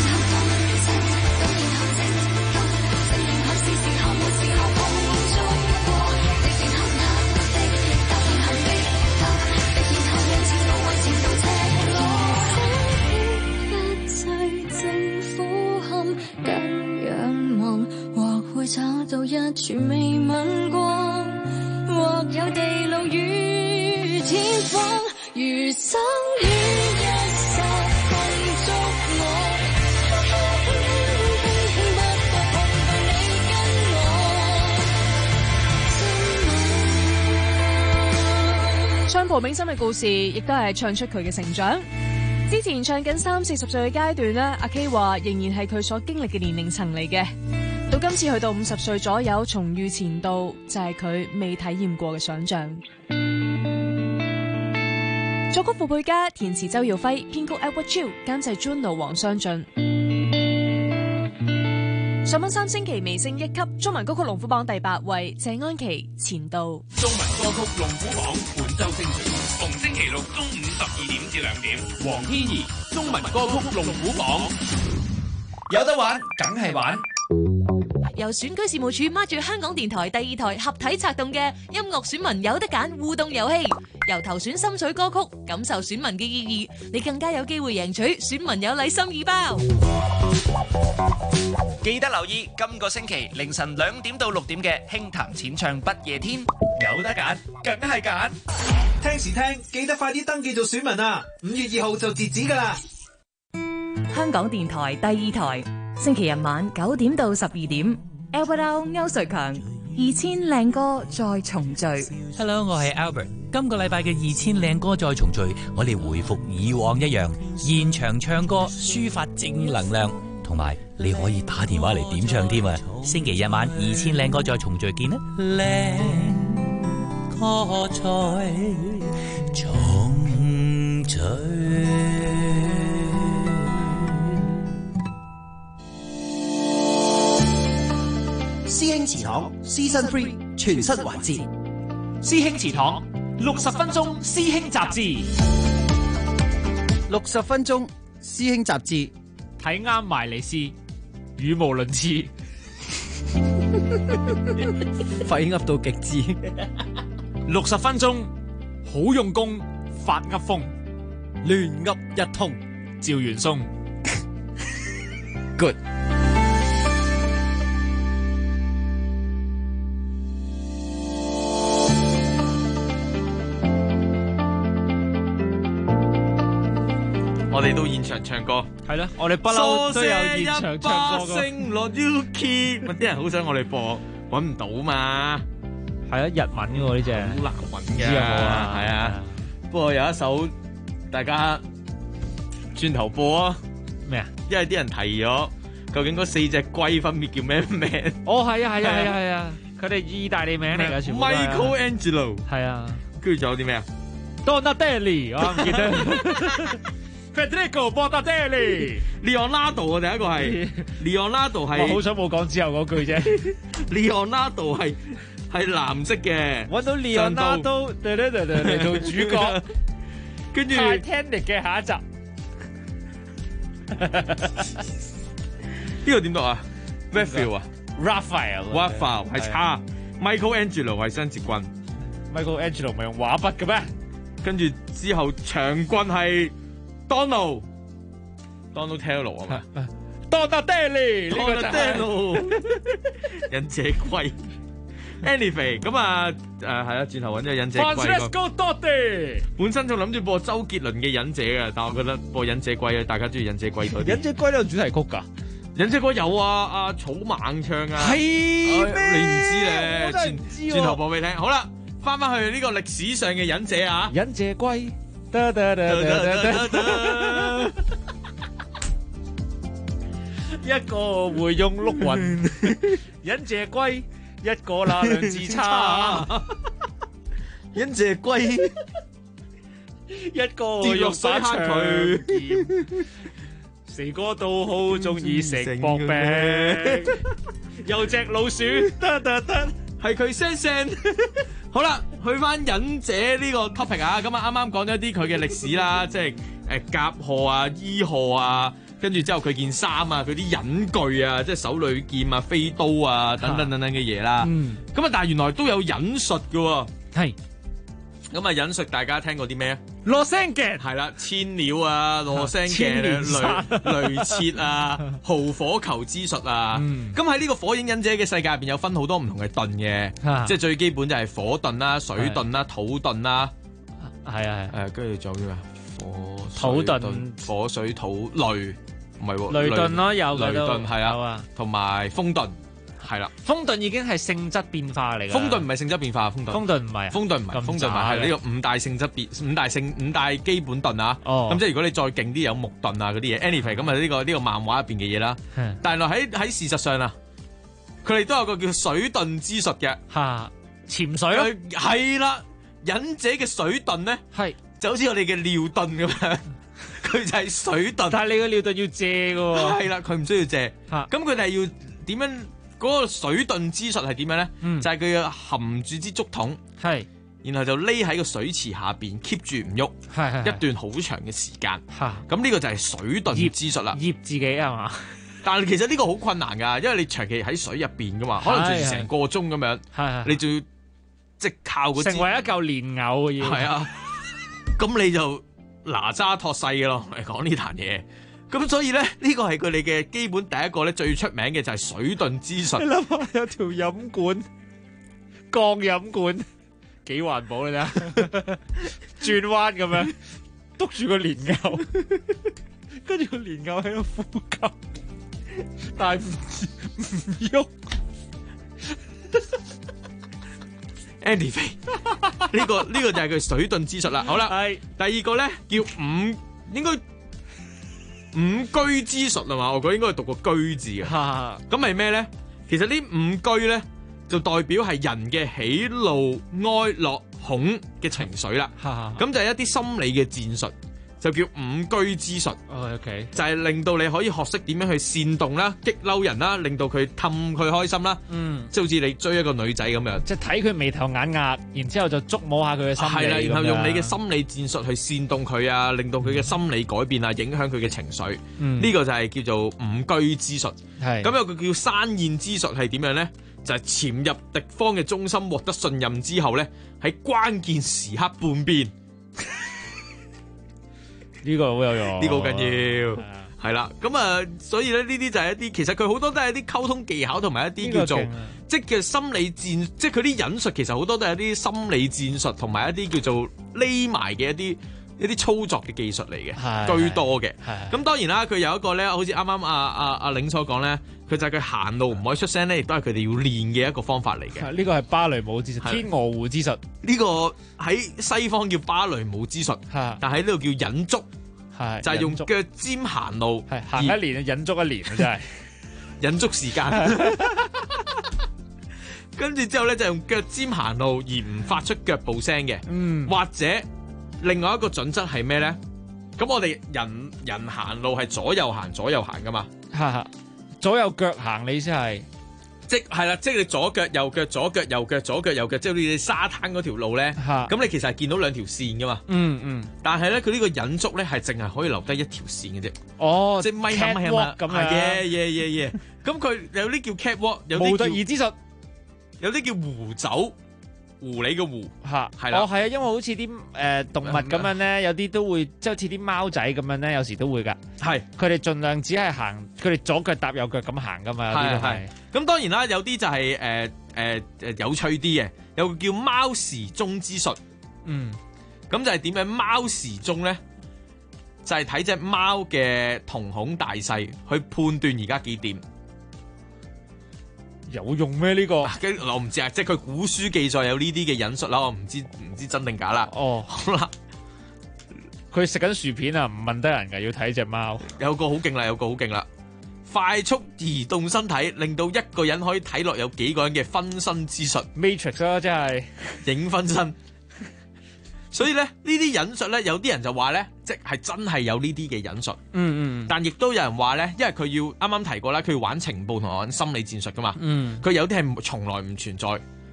Speaker 6: 會找到一處未吻過，或有地牢與天荒，餘生於一剎碰觸我，不過碰到你跟我。
Speaker 21: 唱蒲銘心嘅故事，亦都係唱出佢嘅成長。之前唱緊30、40歲嘅階段呢，阿 K 話仍然係佢所經歷嘅年齡層嚟嘅。到今次去到50歲左右，重遇前度就係佢未體驗過嘅想像。作曲傅佩嘉，填詞周耀輝，編曲 Edward Chiu，監製 Juno 黃雙進。上榜3星期微升1級，中文歌曲龍虎榜第8位，謝安琪《前度》。
Speaker 5: 中文歌曲龍虎榜本周精選，逢星期六中午12點至2點。黃天怡，中文歌曲龍虎榜，
Speaker 7: 有得玩，梗係玩。
Speaker 18: 由選舉事務處孖住香港電台第2台合體策動嘅音樂選民有得揀互動遊戲，由投選心水歌曲，感受選民嘅意義，你更加有機會贏取選民有禮心意包。
Speaker 7: 記得留意今個星期凌晨2點到6點嘅輕談淺唱不夜天，有得揀，梗係揀。
Speaker 17: 聽時聽，記得快啲登記做選民啊！5月2號就截止㗎啦。
Speaker 8: 香港電台第2台，星期日晚9點到12點。Albert 歐瑞強2000靚歌再重聚。
Speaker 24: Hello， 我係 Albert。今個禮拜嘅2000靚歌再重聚，我哋回復以往一樣，現場唱歌，抒發正能量，同埋你可以打電話嚟點唱添啊！星期日晚2000靚歌再重聚見啦！靚歌再重聚。
Speaker 9: 師兄祠堂 Season 3全新環節，
Speaker 12: 師兄祠堂60分鐘師兄雜誌
Speaker 9: ，60分鐘師兄雜誌，
Speaker 12: 睇啱埋嚟試，語無倫次，
Speaker 9: 廢噏到極致。
Speaker 12: 60分鐘好用功，發噏風，
Speaker 9: 亂噏一通，
Speaker 12: 趙元松
Speaker 9: ，good。
Speaker 11: 我哋都現場唱歌，
Speaker 12: 係咯，我哋不嬲都有現場唱歌噶。
Speaker 11: 啲人好想我哋播，搵唔到嘛。
Speaker 12: 係啊，日文嘅喎呢隻，
Speaker 11: 好難搵嘅。
Speaker 12: 知有冇啊？
Speaker 11: 係啊，不過有一首大家轉頭播啊。
Speaker 12: 咩啊？
Speaker 11: 因為啲人提咗，究竟嗰4隻龜分別叫咩名？
Speaker 12: 哦，係啊，係啊，係啊，係啊，佢哋意大利名嚟噶，全部。
Speaker 11: Michelangelo
Speaker 12: 係啊，
Speaker 11: 跟住仲有啲咩啊
Speaker 12: ？Donatelli 我唔記得。Federico Bottatelli、Leonardo
Speaker 11: 啊，第一個係 Leonardo 係，
Speaker 12: 我好想冇講之後嗰句啫。
Speaker 11: Leonardo 係藍色嘅，
Speaker 12: 揾到 Leonardo 嚟做主角，
Speaker 11: 跟住
Speaker 12: Titanic 嘅下一集。
Speaker 11: 呢個點讀啊 ？Raphael 啊
Speaker 12: ？Raphael
Speaker 11: 係差 ，Michelangelo 係雙截棍
Speaker 12: ，Michelangelo 咪用畫筆嘅咩？
Speaker 11: 跟住之後長棍係。Donatello 啊嘛
Speaker 12: ，Donatelli
Speaker 11: 忍者龜 ，anyway 咁啊係啊，轉頭揾咗忍者龜。
Speaker 12: Francesco Totti
Speaker 11: 本身仲諗住播周杰倫嘅忍者嘅，但我覺得播忍者龜啊，大家中意忍者龜多啲。
Speaker 12: 忍者龜都有主題曲㗎，
Speaker 11: 忍者龜有啊，阿草蜢唱啊，
Speaker 12: 係咩？
Speaker 11: 你唔知咧，轉頭播俾你聽。好啦，翻去呢個歷史上嘅忍者啊，
Speaker 12: 忍者龜。一個會用碌雲，忍者龜；一個那兩字差，
Speaker 11: 忍者龜；
Speaker 12: 一個用把長劍。四個都好中意食薄餅，有隻老鼠，係佢聲。好啦。
Speaker 11: 去翻忍者呢個 topic 啊，咁啊啱啱講咗一啲佢嘅歷史啦，即係甲賀啊、伊賀啊，跟住之後佢件衫啊、佢啲忍具啊，即係手裏劍啊、飛刀啊等等等等嘅嘢啦。咁啊，但係原來都有忍術嘅喎。
Speaker 12: 係。
Speaker 11: 咁啊，忍術大家聽過啲咩啊？
Speaker 12: 羅聲鏡
Speaker 11: 係啦，千鳥啊，羅聲鏡、雷切啊、豪火球之術啊。咁喺呢個火影忍者嘅世界入邊有分好多唔同嘅盾嘅，即係最基本就係火盾啦、水盾啦、土盾啦。
Speaker 12: 係啊係。
Speaker 11: 跟住仲有咩啊？
Speaker 12: 土盾、
Speaker 11: 火水土雷，唔係喎。
Speaker 12: 雷盾咯，有嘅都。
Speaker 11: 雷盾係啊，同埋風盾。係啦，
Speaker 12: 風盾已經係性質變化嚟㗎。
Speaker 11: 風盾唔係性質變化，風盾唔係，風盾係呢個五大性質五大基本盾啊。咁即係如果你再勁啲有木盾啊嗰啲嘢 ，anyway 咁啊呢個漫畫入邊嘅嘢啦。但係喺事實上啊，佢哋都有個叫水遁之術嘅。
Speaker 12: 潛水咯。
Speaker 11: 係啦，忍者嘅水遁咧，就好似我哋嘅尿遁咁樣，佢就係水遁。
Speaker 12: 但係你個尿遁要借㗎喎。
Speaker 11: 係啦，佢唔需要借。咁佢哋係要點樣？嗰個水遁之術係點樣咧？就係佢要含住支竹筒，然後就匿喺個水池下邊 keep 住唔喐，一段好長嘅時間。咁呢個就係水遁之術啦。
Speaker 12: 醃自己係嘛？
Speaker 11: 但係其實呢個好困難㗎，因為你長期喺水入邊㗎嘛，可能就成個鐘咁樣，你仲要即靠嗰支
Speaker 12: 成為一嚿蓮藕嘅嘢。
Speaker 11: 係啊，咁你就拿渣托細嘅咯，嚟講呢壇嘢。咁所以咧，呢個係佢哋嘅基本第一個咧最出名嘅就係水遁之術。
Speaker 12: 你諗下有條飲管，鋼飲管，幾環保嘅啫，轉彎咁樣，篤住個蓮藕，跟住個蓮藕喺度呼吸，但係唔喐。
Speaker 11: Anyway， 呢個就係佢水遁之術啦。好啦，第二個咧叫應該。五居之術係嘛？我覺得應該係讀個居字嘅。咁係咩咧？其實呢五居咧就代表係人嘅喜怒哀樂恐嘅情緒啦。咁就係一啲心理嘅戰術，就叫五居之術。
Speaker 12: OK，
Speaker 11: 就係令到你可以學識點樣去煽動啦、激嬲人啦，令到佢氹佢開心啦。即係好似你追一個女仔咁樣，
Speaker 12: 即係睇佢眉頭眼額，然之後就觸摸下佢嘅心理。
Speaker 11: 係啦，然後用你嘅心理戰術去煽動佢啊，令到佢嘅心理改變啊，影響佢嘅情緒。呢個就係叫做五居之術。咁有個叫山燕之術係點樣咧？就係潛入敵方嘅中心，獲得信任之後咧，喺關鍵時刻叛變。
Speaker 12: 呢個好有用，
Speaker 11: 呢個好緊要，係啦。咁啊，所以咧呢啲就係一啲，其實佢好多都係一啲溝通技巧同埋一啲叫做即係心理戰，即係佢啲忍術其實好多都係一啲心理戰術同埋一啲叫做匿埋嘅一啲操作嘅技術嚟嘅，居多嘅。咁當然啦，佢有一個咧，好似啱啱阿領所講咧，佢就係佢行路唔可以出聲咧，亦都係佢哋要練嘅一個方法嚟嘅。
Speaker 12: 呢個係芭蕾舞之術，天鵝湖之術。
Speaker 11: 呢個喺西方叫芭蕾舞之術，但喺呢度叫忍足，就係用腳尖行路，
Speaker 12: 行一年忍足一年啊！真係
Speaker 11: 忍足時間。跟住之後咧，就用腳尖行路而唔發出腳步聲嘅，或者另外一個準則係咩咧？咁我哋人行路係左右行噶嘛？
Speaker 12: 左右腳行，你意思係？
Speaker 11: 即係啦，即係你左腳右腳，左腳右腳，左腳右腳，即係你沙灘嗰條路咧。咁你其實係見到兩條線噶嘛？但係咧，佢呢個忍足咧係淨係可以留低一條線嘅啫。
Speaker 12: 哦，
Speaker 11: 即係咪咁樣？咁佢有啲叫 catwalk， 有啲叫模特兒之術，有啲叫狐走。狐狸嘅狐係啦，
Speaker 12: 係啊，因為好似啲動物咁樣咧，有啲都會即係好似啲貓仔咁樣咧，有時都會㗎。係，佢哋盡量只係行，佢哋左腳搭右腳咁行㗎嘛。
Speaker 11: 係。咁當然啦，有啲就係有趣啲嘅，有個叫貓時鐘之術。咁就係點樣貓時鐘咧？就係睇隻貓嘅瞳孔大細，去判斷而家幾點。
Speaker 12: 有用咩呢個？
Speaker 11: 我唔知啊，即係佢古書記載有呢啲嘅忍術啦，我唔知真定假啦。好啦，
Speaker 12: 佢食緊薯片啊，唔問得人㗎，要睇隻貓。
Speaker 11: 有個好勁啦，快速移動身體，令到一個人可以睇落有幾個人嘅分身之術。
Speaker 12: Matrix 啦，即係
Speaker 11: 影分身。所以咧，呢啲忍術咧，有啲人就話咧，即係真係有呢啲嘅忍術。但亦都有人話咧，因為佢要啱啱提過啦，佢要玩情報同玩心理戰術噶嘛。佢有啲係從來唔存在，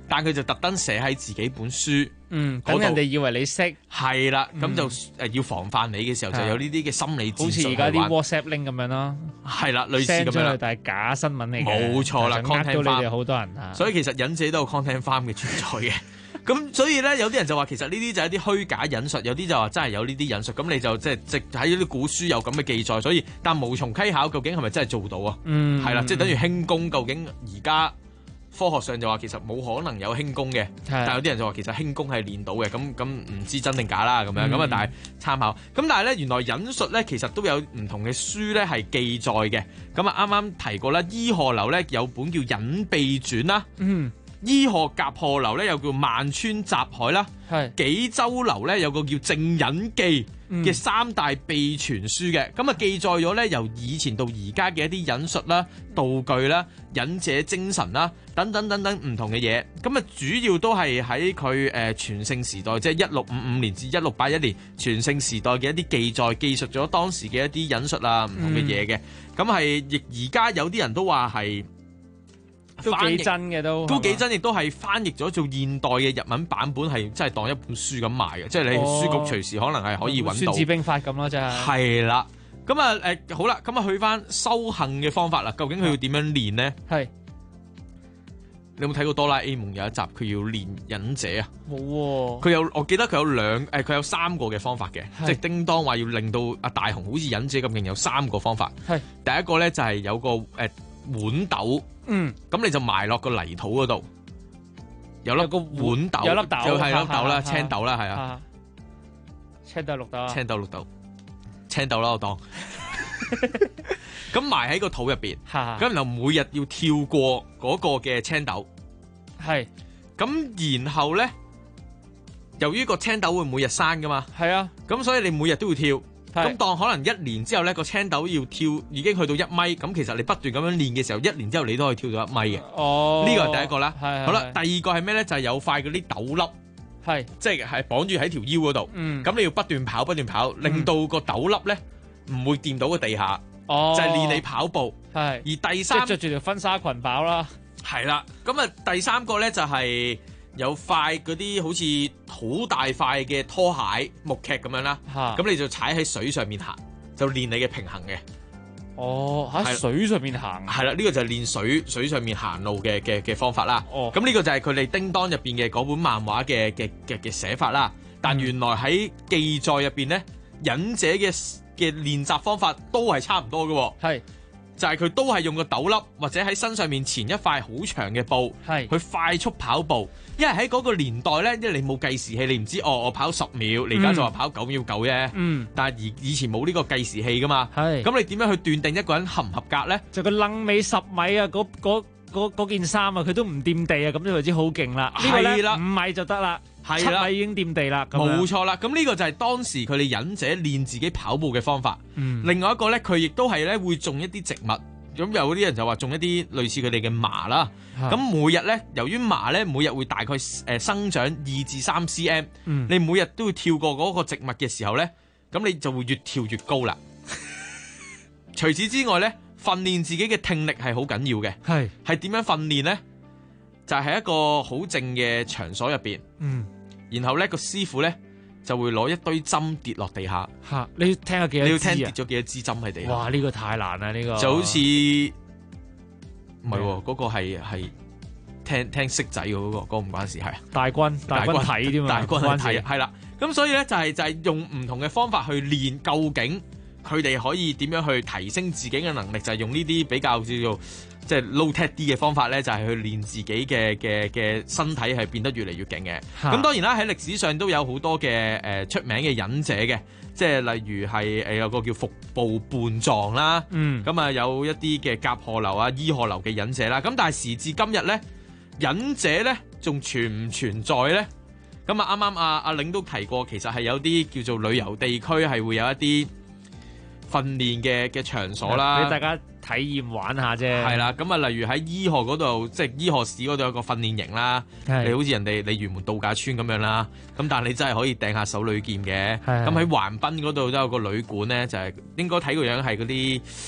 Speaker 11: 但佢就特登寫喺自己本書。
Speaker 12: 等人哋以為你識。
Speaker 11: 係啦，咁就要防範你嘅時候，就有呢啲嘅心理戰術。
Speaker 12: 好似而家啲 WhatsApp link 咁樣咯。
Speaker 11: 係啦，類似咁樣啦。
Speaker 12: 但係假新聞嚟嘅。
Speaker 11: 冇錯啦
Speaker 12: ，content 到你哋好多人啊。
Speaker 11: 所以其實忍者都有 content farm 嘅存在嘅。咁所以咧，有啲人就話其實呢啲就係一啲虛假引述，有啲就話真係有呢啲引述。咁你就即係喺啲古書有咁嘅記載，所以但無從稽考，究竟係咪真係做到啊？係啦，即係等於輕功，究竟而家科學上就話其實冇可能有輕功嘅，但有啲人就話其實輕功係練到嘅。咁唔知真定假啦咁樣。咁啊，但係參考。咁但係咧，原來引述咧其實都有唔同嘅書咧係記載嘅。咁啊，啱啱提過啦，醫學流咧有本叫《隱秘傳》啦。醫學甲賀流咧有叫萬川集海啦，紀州流咧有個叫正隱記嘅3大秘傳書嘅，咁啊記載咗咧由以前到而家嘅一啲引述啦、道具啦、忍者精神啦等等唔同嘅嘢，咁啊主要都係喺佢全盛時代，即係1655年至1681年全盛時代嘅一啲記載，記述咗當時嘅一啲引述啊唔同嘅嘢嘅，咁係亦而家有啲人都話係。
Speaker 12: 都幾真嘅都
Speaker 11: 幾真，亦都係翻譯咗做現代嘅日文版本，係真係當一本書咁賣嘅，即係你書局隨時可能係可以揾到。孫
Speaker 12: 子兵法咁咯，真係。
Speaker 11: 係啦，咁啊好啦，咁啊去翻修行嘅方法啦，究竟佢要點樣練呢？係。你有冇睇過哆啦 A 夢有一集佢要練忍者啊？
Speaker 12: 冇喎。
Speaker 11: 佢有，我記得佢有佢有3個嘅方法嘅，即係叮當話要令到阿大雄好似忍者咁勁，有3個方法。係。第一個咧就係有個碗斗。咁你就埋落個泥土嗰度，有個碗豆，
Speaker 12: 有粒豆，
Speaker 11: 就係粒豆啦，青豆啦，係啊，
Speaker 12: 青豆綠豆，
Speaker 11: 青豆綠豆，青豆啦，我當。咁埋喺個土入邊，咁然後每日要跳過嗰個嘅青豆，係。咁然後咧，由於個青豆會每日生噶嘛，係啊，咁所以你每日都要跳。咁當可能1年之後咧，個青豆要跳已經去到1米，咁其實你不斷咁樣練嘅時候，1年之後你都可以跳到1米嘅。哦，呢個係第一個啦。係。好啦，第二個係咩咧？就係有塊嗰啲豆粒，係即係綁住喺條腰嗰度。咁你要不斷跑，令到個豆粒咧唔會掂到個地下。哦。就係練你跑步。係。而第三，
Speaker 12: 即係着住條婚紗裙跑啦。
Speaker 11: 係啦。咁啊，第3個咧就係有塊嗰啲好似好大塊嘅拖鞋木屐咁樣啦，咁你就踩喺水上面行，就練你嘅平衡嘅。
Speaker 12: 哦，喺水上面行，
Speaker 11: 係啦，呢個就係練水上面行路嘅方法啦。哦，咁呢個就係佢哋叮當入邊嘅嗰本漫畫嘅寫法啦。但原來喺記載入邊咧，忍者嘅練習方法都係差唔多嘅。係。就係佢都係用個斗粒或者喺身上面纏一塊好長嘅布，係去快速跑步。因為喺嗰個年代咧，因為你冇計時器，你唔知我跑10秒，你而家就話跑9秒9啫。但係以前冇呢個計時器噶嘛。係。咁你點樣去斷定一個人合唔合格咧？
Speaker 12: 就個愣尾10米啊，嗰件衫啊，佢都唔掂地啊，咁就為之好勁啦。係啦，5米就得啦。係啦，7米已經掂地啦。
Speaker 11: 冇錯啦，咁呢個就係當時佢哋忍者練自己跑步嘅方法。另外一個咧，佢亦都係咧會種一啲植物。咁有啲人就話種一啲類似佢哋嘅麻啦。咁每日咧，由於麻咧每日會大概生長2至3 cm。你每日都要跳過嗰個植物嘅時候咧，咁你就會越跳越高啦。除此之外咧，訓練自己嘅聽力係好緊要嘅。係點樣訓練咧？就係一個好靜嘅場所入邊。然後咧個師傅咧就會攞一堆針跌落地下。
Speaker 12: 你要聽下幾多支啊？
Speaker 11: 你要聽跌咗幾多支針喺地下？
Speaker 12: 哇！呢個太難啦，呢個
Speaker 11: 就好似唔係喎，嗰個係聽色仔嗰個，嗰個唔關事，係
Speaker 12: 大軍睇添嘛，
Speaker 11: 大軍睇係啦。咁所以咧就係用唔同嘅方法去練，究竟佢哋可以點樣去提升自己嘅能力？就係用呢啲比較叫做即係 low tech 啲嘅方法咧，就係去練自己嘅身體係變得越嚟越勁嘅。咁當然啦，喺歷史上都有好多嘅出名嘅忍者嘅，即係例如係有個叫服部半藏啦。咁啊有一啲嘅甲賀流啊、伊賀流嘅忍者啦。咁但係時至今日咧，忍者咧仲存唔存在咧？咁啊啱啱阿領都提過，其實係有啲叫做旅遊地區係會有一啲訓練嘅場所啦，
Speaker 12: 俾大家體驗玩下啫。
Speaker 11: 係啦，咁啊，例如喺伊賀嗰度，即係伊賀市嗰度有個訓練營啦。你好似人哋鯉魚門度假村咁樣啦。咁但係你真係可以掟下手裏劍嘅。咁喺橫濱嗰度都有個旅館咧，就係應該睇個樣係嗰啲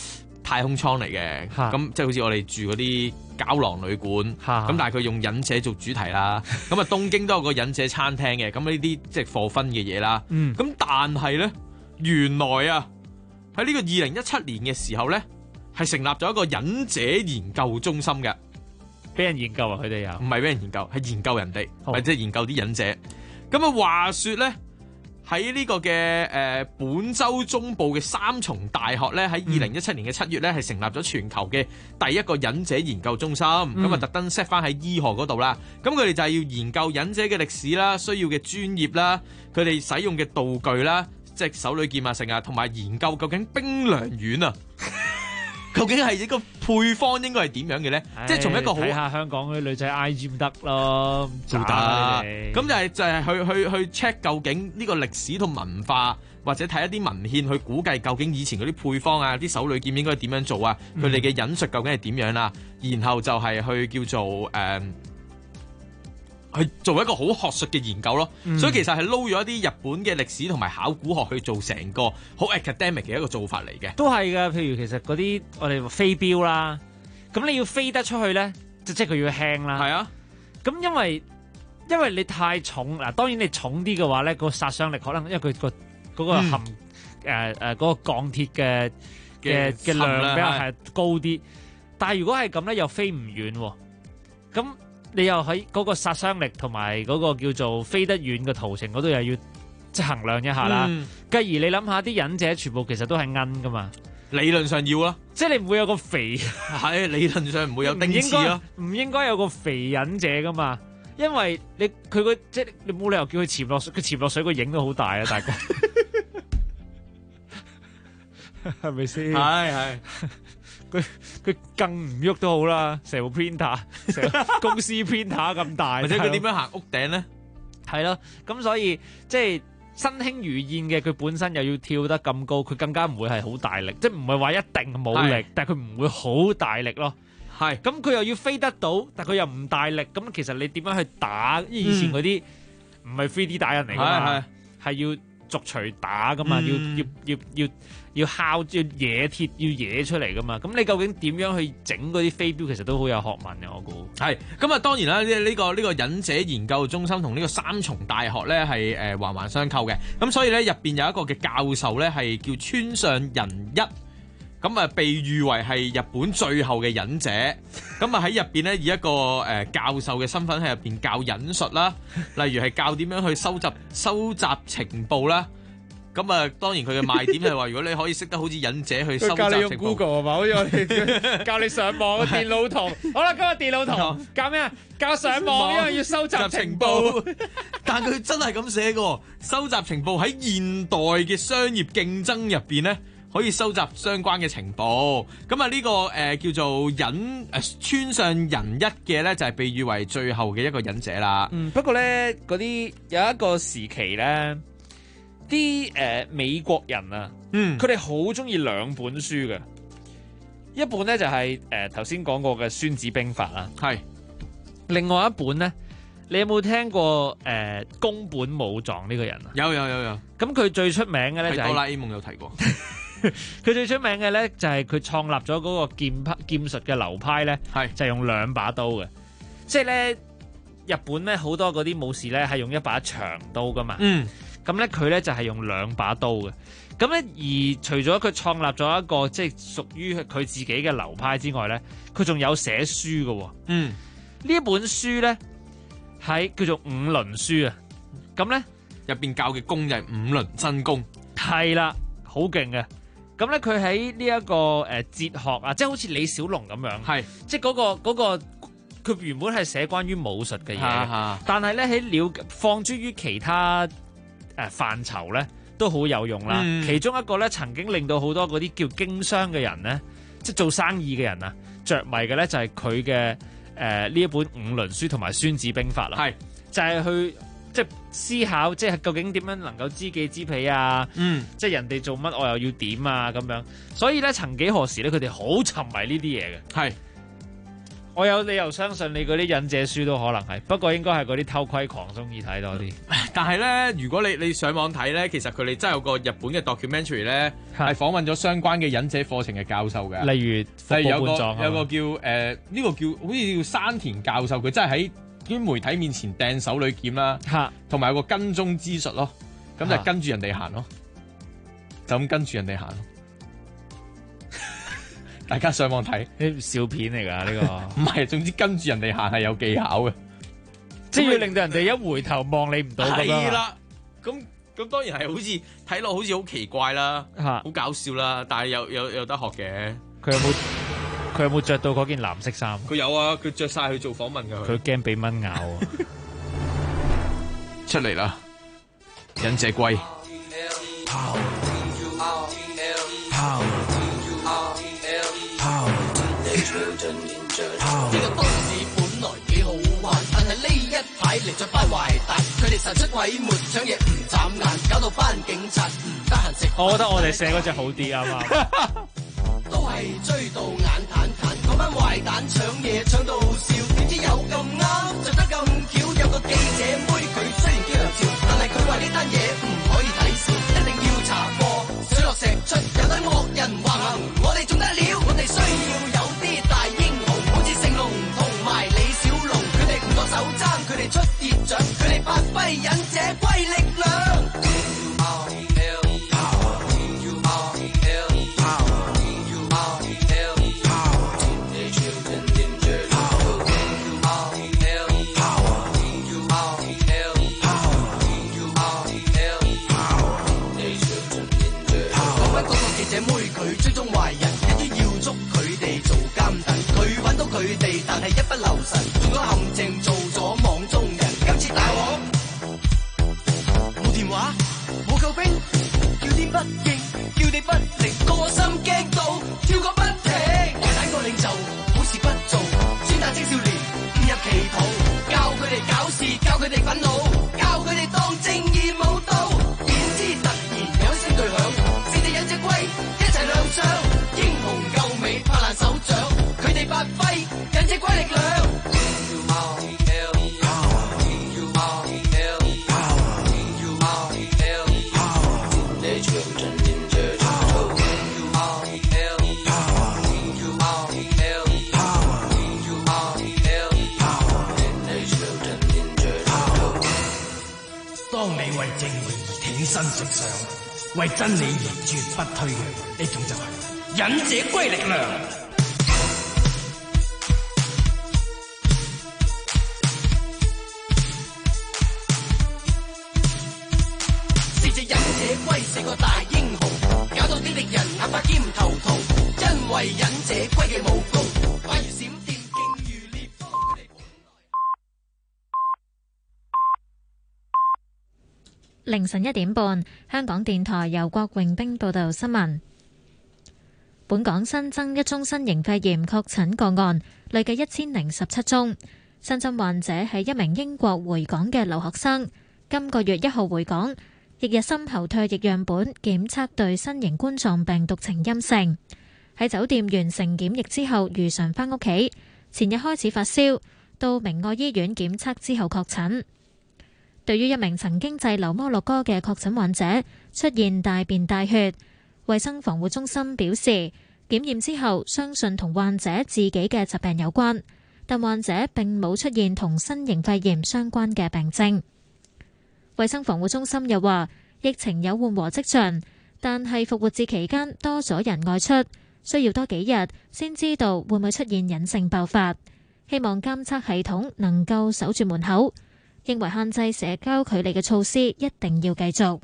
Speaker 11: 太空艙嚟嘅，咁即係好似我哋住嗰啲膠囊旅館，咁但係佢用忍者做主題啦。咁啊東京都有個忍者餐廳嘅，咁呢啲即係課分嘅嘢啦。咁但係咧，原來啊喺呢個2017年嘅時候咧，係成立咗一個忍者研究中心嘅。
Speaker 12: 俾人研究啊！佢哋又唔
Speaker 11: 係俾人研究，係研究人哋，或者研究啲忍者。咁啊話說咧，喺呢個嘅本州中部嘅三重大學咧，喺2017年嘅7月咧，係成立咗全球嘅第一個忍者研究中心。咁啊特登 set 翻喺醫學嗰度啦。咁佢哋就係要研究忍者嘅歷史啦，需要嘅專業啦，佢哋使用嘅道具啦，即係手裏劍啊，成啊，同埋研究究竟冰涼丸啊。究竟係呢個配方應該係點樣嘅咧？即係從一個好
Speaker 12: 睇下香港嗰啲女仔 IG 唔得咯，
Speaker 11: 做得咁就係去 check 究竟呢個歷史同文化，或者睇一啲文獻去估計究竟以前嗰啲配方啊，啲手裏劍應該點樣做啊？佢哋嘅忍術究竟係點樣啦？然後就係去叫做去做一個好學術嘅研究咯，所以其實係撈咗一啲日本嘅歷史同埋考古學去做成個好 academic 嘅一個做法嚟嘅。
Speaker 12: 都係㗎，譬如其實嗰啲我哋飛鏢啦，咁你要飛得出去咧，即係佢要輕啦。
Speaker 11: 係啊，
Speaker 12: 咁因為你太重嗱，當然你重啲嘅話咧，個殺傷力可能因為佢嗰個含嗰個鋼鐵嘅量比較係高啲，但係如果係咁咧，又飛唔遠喎，咁。你又喺嗰個殺傷力同埋嗰個叫做飛得遠嘅途程嗰度又要即係衡量一下啦。繼而你諗下啲忍者全部其實都係奀噶嘛，
Speaker 11: 理論上要啦，
Speaker 12: 即係你唔會有個肥
Speaker 11: 係理論上唔會有丁字咯，
Speaker 12: 唔應該有個肥忍者噶嘛，因為佢即係你冇理由叫佢潛落水，佢潛落水個影都好大啊，大哥係咪先？係。佢更唔喐都好啦，成部 printer， 成公司 printer 咁大，
Speaker 11: 或者佢點樣行屋頂咧？
Speaker 12: 係咯，咁所以即係身輕如燕嘅，佢本身又要跳得咁高，佢更加唔會係好大力，即係唔係話一定冇力，但係佢唔會好大力咯。係，咁佢又要飛得到，但係佢又唔大力，咁其實你點樣去打？以前嗰啲唔係 3D 打人嚟㗎嘛，係要逐錘打㗎嘛，要敲，要野鐵，要野出嚟噶嘛？咁你究竟點樣去整嗰啲飛鏢？其實都好有學問嘅，我估。係
Speaker 11: 咁啊，當然啦，呢個忍者研究中心同呢個三重大學咧係環環相扣嘅。咁所以咧入邊有一個嘅教授咧係叫村上仁一，咁啊被譽為係日本最後嘅忍者。咁啊喺入邊咧以一個教授嘅身份喺入邊教忍術啦，例如係教點樣去收集情報啦。咁啊，當然佢嘅賣點係話，如果你可以識得好似忍者去收集情報，
Speaker 12: 教你用 Google 係嘛？好似我哋教你上網嘅電腦堂。好啦，今日電腦堂教咩啊？教上網，因為要收集情報。
Speaker 11: 但佢真係咁寫嘅，收集情報喺現代嘅商業競爭入邊咧，可以收集相關嘅情報。咁啊，呢個叫做村上仁一嘅咧，就係被譽為最後嘅一個忍者啦。
Speaker 12: 不過咧，嗰啲有一個時期咧。啲美國人啊，佢哋好中意兩本書嘅，一本咧就係頭先講過嘅《孫子兵法》啦，係。另外一本咧，你有冇聽過宮本武藏呢個人啊？有。咁佢最出名嘅咧就係
Speaker 11: 哆啦 A 夢有提過。
Speaker 12: 佢最出名嘅咧就係佢創立咗嗰個劍術嘅流派咧，就係用兩把刀嘅，即係咧日本咧好多嗰啲武士咧係用一把長刀噶嘛。咁咧佢咧就係用兩把刀嘅，咁咧而除咗佢創立咗一個即係屬於佢自己嘅流派之外咧，佢仲有寫書嘅。呢一本書咧係叫做五輪書啊，咁咧
Speaker 11: 入邊教嘅功就係五輪真功，
Speaker 12: 係啦，好勁嘅。咁咧佢喺呢一個哲學啊，即係好似李小龍咁樣，係即係嗰個佢原本係寫關於武術嘅嘢，但係咧喺放諸於其他範疇咧都好有用啦。其中一個咧曾經令到好多嗰啲叫經商嘅人咧，即係做生意嘅人啊，着迷嘅咧就係佢嘅呢一本五輪書同埋孫子兵法啦。係就係去即係思考，即係究竟點樣能夠知己知彼啊？即係人哋做乜我又要點啊咁樣。所以咧曾幾何時咧佢哋好沉迷呢啲嘢嘅。係我有理由相信你嗰啲忍者書都可能係，不過應該係嗰啲偷窺狂中意睇多啲。
Speaker 11: 但係咧，如果你上網睇咧，其實佢哋真係有個日本嘅 documentary 咧，係訪問咗相關嘅忍者課程嘅教授嘅。
Speaker 12: 例如
Speaker 11: 有個叫呢個叫好似叫山田教授，佢真係喺啲媒體面前掟手裏劍啦，同埋有個跟蹤之術咯，咁就跟住人哋行咯，就咁跟住人哋行。大家上網睇
Speaker 12: 啲笑片嚟㗎呢個，
Speaker 11: 唔係，總之跟住人哋行係有技巧嘅，
Speaker 12: 即係要令到人哋一回頭望你唔到咁樣。
Speaker 11: 係啦，咁當然係好似睇落好似好奇怪啦，好搞笑啦，但係有得學嘅。
Speaker 12: 佢有冇着到嗰件藍色衫？
Speaker 11: 佢有啊，佢着晒去做訪問㗎。
Speaker 12: 佢驚俾蚊咬啊！
Speaker 11: 出嚟啦，忍者龜。
Speaker 22: 呢個都市本來幾好玩，但係呢一排嚟咗班壞蛋，佢哋神出鬼沒，搶嘢唔眨眼，搞到班警察唔得閒食。
Speaker 12: 我覺得我哋寫嗰隻好啲啊嘛，
Speaker 22: 都係追到眼坦坦，嗰班壞蛋搶嘢搶到笑，點知有咁啱着得咁巧，有個記者妹佢雖然幾良潮，但係佢話呢單嘢唔可以睇笑，一定要查貨，水落石出，有單惡人橫行，我哋仲得了，我哋需要有啲大英雄，好似成龍同埋李小龍，佢哋唔落手爭，佢哋出熱掌，佢哋發揮忍者龜力量。佢哋，但係一不留神，中咗陷阱，做咗網中人。今次大鑊，冇電話，冇救兵，叫天不應，叫地不靈，個心驚到跳個不停。壞蛋個領袖，好事不做，專打青少年，誤入歧途，教佢哋搞事，教佢哋憤怒，教佢哋當正義冇刀。點知突然有聲巨響，四隻忍者龜一齊亮相，英雄救美，拍爛手掌。佢哋發揮忍者龜力量。當你為正義挺身直上，為真理而絕不退讓，呢種就係忍者龜力量。四個大英雄，搞到啲敵人眼花兼頭痛，因為忍者龜嘅武功，快如閃電，勁如烈風。
Speaker 1: 凌晨1點半，香港電台由郭榮兵報道新聞。本港新增1宗新型肺炎確診個案，累計1017宗。新增患者係一名英國回港嘅留學生，今個月1號回港。翌日深喉唾液樣本檢測對新型冠狀病毒呈陰性，喺酒店完成檢疫之後如常返屋企。前日開始發燒，到明愛醫院檢測之後確診。對於一名曾經滯留摩洛哥嘅確診患者出現大便大血，衛生防護中心表示，檢驗之後相信同患者自己嘅疾病有關，但患者並冇出現同新型肺炎相關嘅病徵。衛生防護中心又話，疫情有緩和跡象，但係復活節期間多咗人外出，需要多幾日先知道會唔會出現隱性爆發。希望監測系統能夠守住門口，認為限制社交距離嘅措施一定要繼續。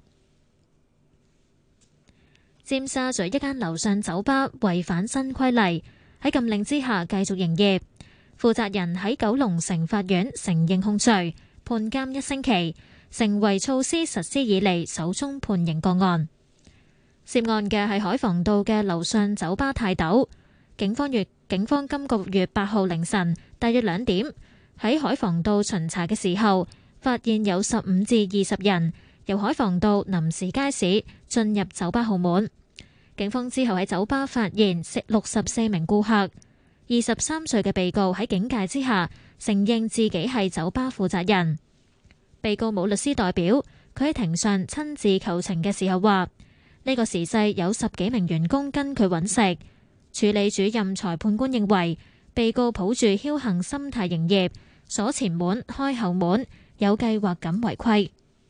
Speaker 1: 尖沙咀一間樓上酒吧違反新規例，喺禁令之下繼續營業。負責人喺九龍城法院承認控罪，判監1星期。成為措施實施以嚟首宗判刑個案。涉案嘅係海防道嘅樓上酒吧泰斗。警方今個月8號凌晨大約2點喺海防道巡查嘅時候，發現有15至20人由海防道臨時街市進入酒吧號門。警方之後喺酒吧發現64名顧客， 23歲嘅被告喺警戒之下承認自己係酒吧負責人。被告冇律師代表，佢喺庭上親自求情嘅時候話：呢個時勢有10幾名員工跟佢揾食。處理主任裁判官認為被告抱住僥倖心態營業，鎖前門開後門，有計劃咁違規。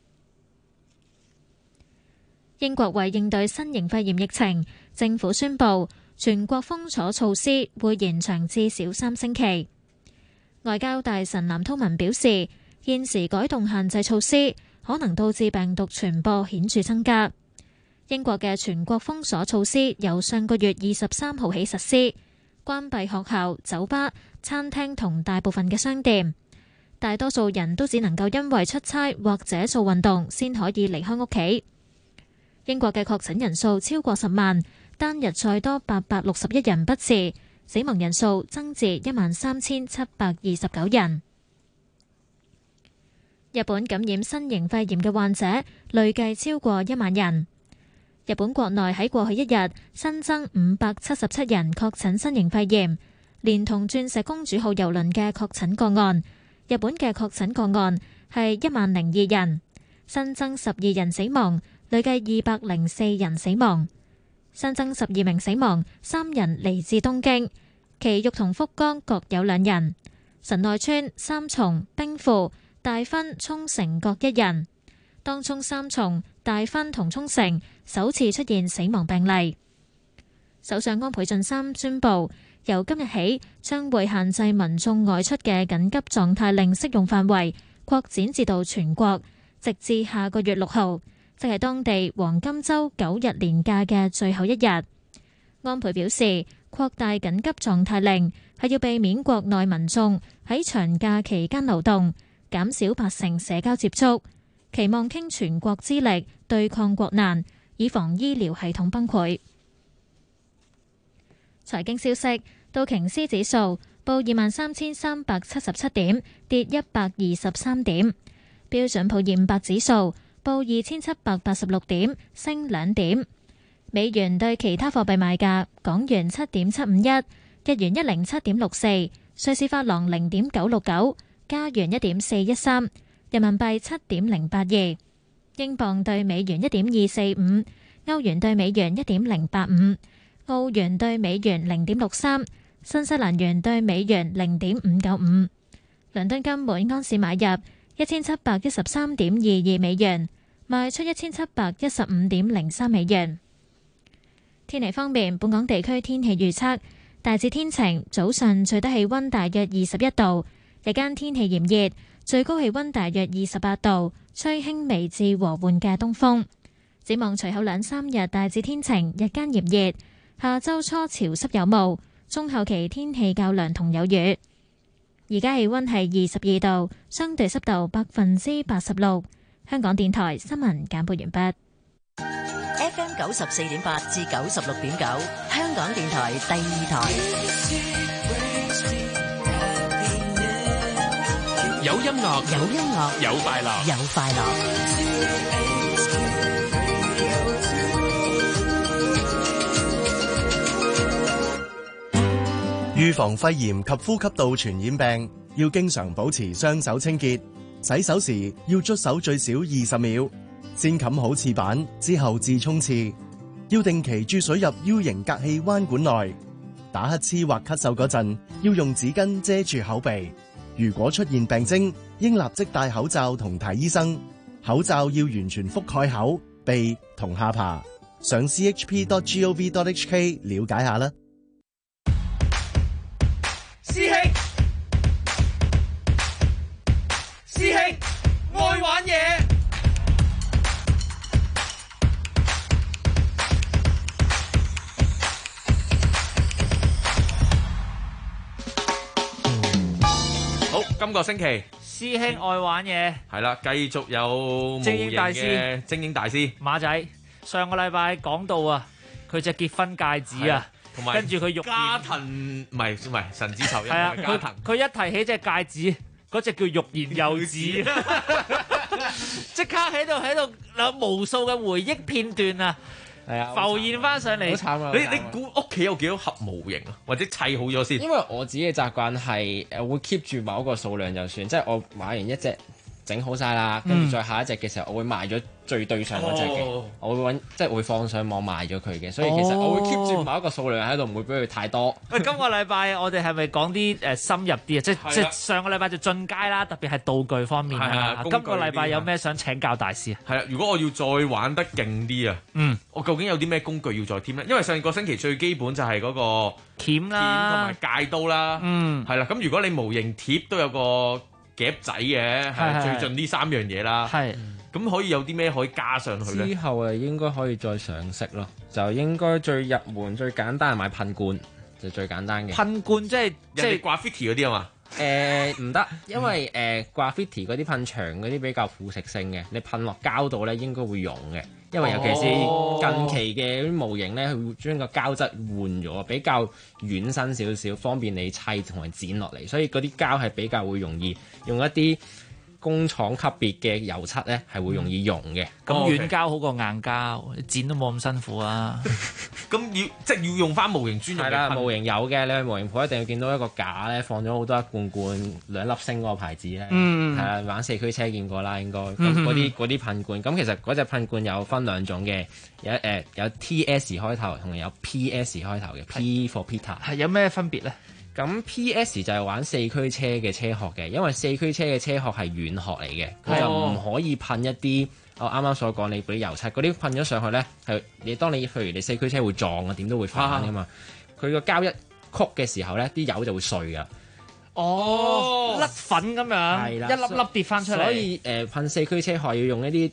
Speaker 1: 英國為應對新型肺炎疫情，政府宣布全國封鎖措施會延長至少3星期。外交大臣藍韜文表示，現時改動限制措施可能導致病毒傳播顯著增加。英國嘅全國封鎖措施由上個月23號起實施，關閉學校、酒吧、餐廳同大部分嘅商店。大多數人都只能夠因為出差或者做運動先可以離開屋企。英國嘅確診人數超過10萬，單日再多861人不治，死亡人數增至13,729人。日本感染新型肺炎嘅患者累計超過1萬人。日本國內喺過去一日新增577人確診新型肺炎，連同鑽石公主號郵輪嘅確診個案，日本嘅確診個案係10002人，新增12人死亡，累計204人死亡。新增12名死亡，3人嚟自東京，埼玉同福岡各有2人，神奈川、三重、兵庫、大分、沖繩各1人。當中三重、大分同沖繩首次出現死亡病例。首相安倍晉三宣布，由今日起將會限制民眾外出嘅緊急狀態令適用範圍擴展至到全國，直至下個月6號，即係當地黃金週9日連假嘅最後一日。安倍表示，擴大緊急狀態令係要避免國內民眾喺長假期間流動，減少80%社交接觸。期望傾全國之力對抗國難，以防醫療系統崩潰。財經消息，道瓊斯指數報23,377點，跌123點；標準普爾500指數報2,786點，升2點。美元對其他貨幣賣價：港元7.751，日元107.64，瑞士法郎0.969，加元1.413。人民幣7.082，英鎊對美元1.245，歐元對美元1.085，澳元對美元0.63，新西蘭元對美元0.595。倫敦金每安士買入1713.22美元，賣出1715.03美元。天氣方面，本港地區天氣預測大致天晴，早上最低氣溫大約21度，日間天氣炎熱。最高氣溫大約28度，吹輕微至和緩嘅東風。展望隨後2-3日大致天晴，日間炎熱。下周初潮濕有霧，中後期天氣較涼同有雨。而家氣溫係22度，相對濕度86%。香港電台新聞簡報完畢。
Speaker 15: FM 94.8至96.9，香港電台第2台。
Speaker 5: 有音樂，有快樂。
Speaker 13: 預防肺炎及呼吸道傳染病，要經常保持雙手清潔。洗手時要捽手最少20秒，先冚好廁板，之後至沖廁。要定期注水入 U 型隔氣彎管內。打乞嗤或咳嗽嗰陣，要用紙巾遮住口鼻。如果出現病徵，應立即戴口罩同睇醫生。口罩要完全覆蓋口、鼻同下巴。上 chp.gov.hk 了解下啦。
Speaker 7: 師兄，愛玩嘢。
Speaker 11: 好，今個星期
Speaker 12: 師兄愛玩嘢，
Speaker 11: 係啦，繼續有精英大師
Speaker 12: 馬仔。上個禮拜講到啊，佢隻結婚戒指啊，
Speaker 11: 同埋
Speaker 12: 跟住佢
Speaker 11: 加藤唔係神之仇，
Speaker 12: 係啊，
Speaker 11: 加藤
Speaker 12: 佢一提起隻戒指，嗰隻叫欲言又止，即刻喺度有無數嘅回憶片段啊！
Speaker 3: 係啊，
Speaker 12: 浮現翻上嚟。
Speaker 3: 好慘啊！
Speaker 11: 你估屋企有幾多盒模型啊？或者砌好咗先？
Speaker 3: 因為我自己嘅習慣係會 keep 住某一個數量就算，即係我買完一隻整好晒啦，跟住再下一隻嘅時候，我會賣咗最對上嗰隻嘅，我會揾即係會放上網賣咗佢嘅，所以其實我會 keep 住某一個數量喺度，唔會俾佢太多。
Speaker 12: 喂，今個禮拜我哋係咪講啲深入啲啊？即係上個禮拜就進階啦，特別係道具方面啦。今個禮拜有咩想請教大師啊？
Speaker 11: 係啊，如果我要再玩得勁啲啊，我究竟有啲咩工具要再添咧？因為上個星期最基本就係嗰個
Speaker 12: 鉗啦，
Speaker 11: 同埋戒刀啦，係啦。咁如果你模型貼都有個夾仔嘅，係最盡呢3樣嘢啦。係，咁可以有啲咩可以加上去咧？
Speaker 3: 之後應該可以再上色咯，就應該最入門最簡單係買噴罐，就最簡單嘅。
Speaker 12: 噴罐即係
Speaker 11: graffiti 嗰啲啊嘛？
Speaker 3: 唔得，因為graffiti 嗰啲噴牆嗰啲比較腐蝕性嘅，你噴落膠度咧應該會溶嘅。因為尤其是近期嘅啲模型咧，佢會將個膠質換咗，比較軟身少少，方便你砌同埋剪落嚟，所以嗰啲膠係比較會容易用一啲工廠級別嘅油漆咧，係會容易溶嘅。
Speaker 12: 咁軟膠好過硬膠，剪都冇咁辛苦啊！
Speaker 11: 咁即係要用翻模型專用嘅。係
Speaker 3: 啦，模型有嘅，你去模型鋪一定要見到一個架咧，放咗好多一罐罐2粒星嗰個牌子咧。係啊，玩4驅車見過啦，應該。咁嗰啲噴罐，咁其實嗰隻噴罐有分2種嘅，有 TS 開頭同有 PS 開頭嘅 P for Peter。
Speaker 12: 係有咩分別咧？
Speaker 3: 咁 PS 就係玩4驅車嘅車殼嘅，因為4驅車嘅車殼係軟殼嚟嘅，佢就唔可以噴一啲我啱啱所講你嗰啲油漆，嗰啲噴咗上去咧係當你譬如你4驅車會撞啊，點都會反噶嘛。佢個膠一曲嘅時候咧，啲油就會碎噶。
Speaker 12: 甩粉咁樣，一粒粒跌翻出嚟。
Speaker 3: 所以噴4驅車殼要用一啲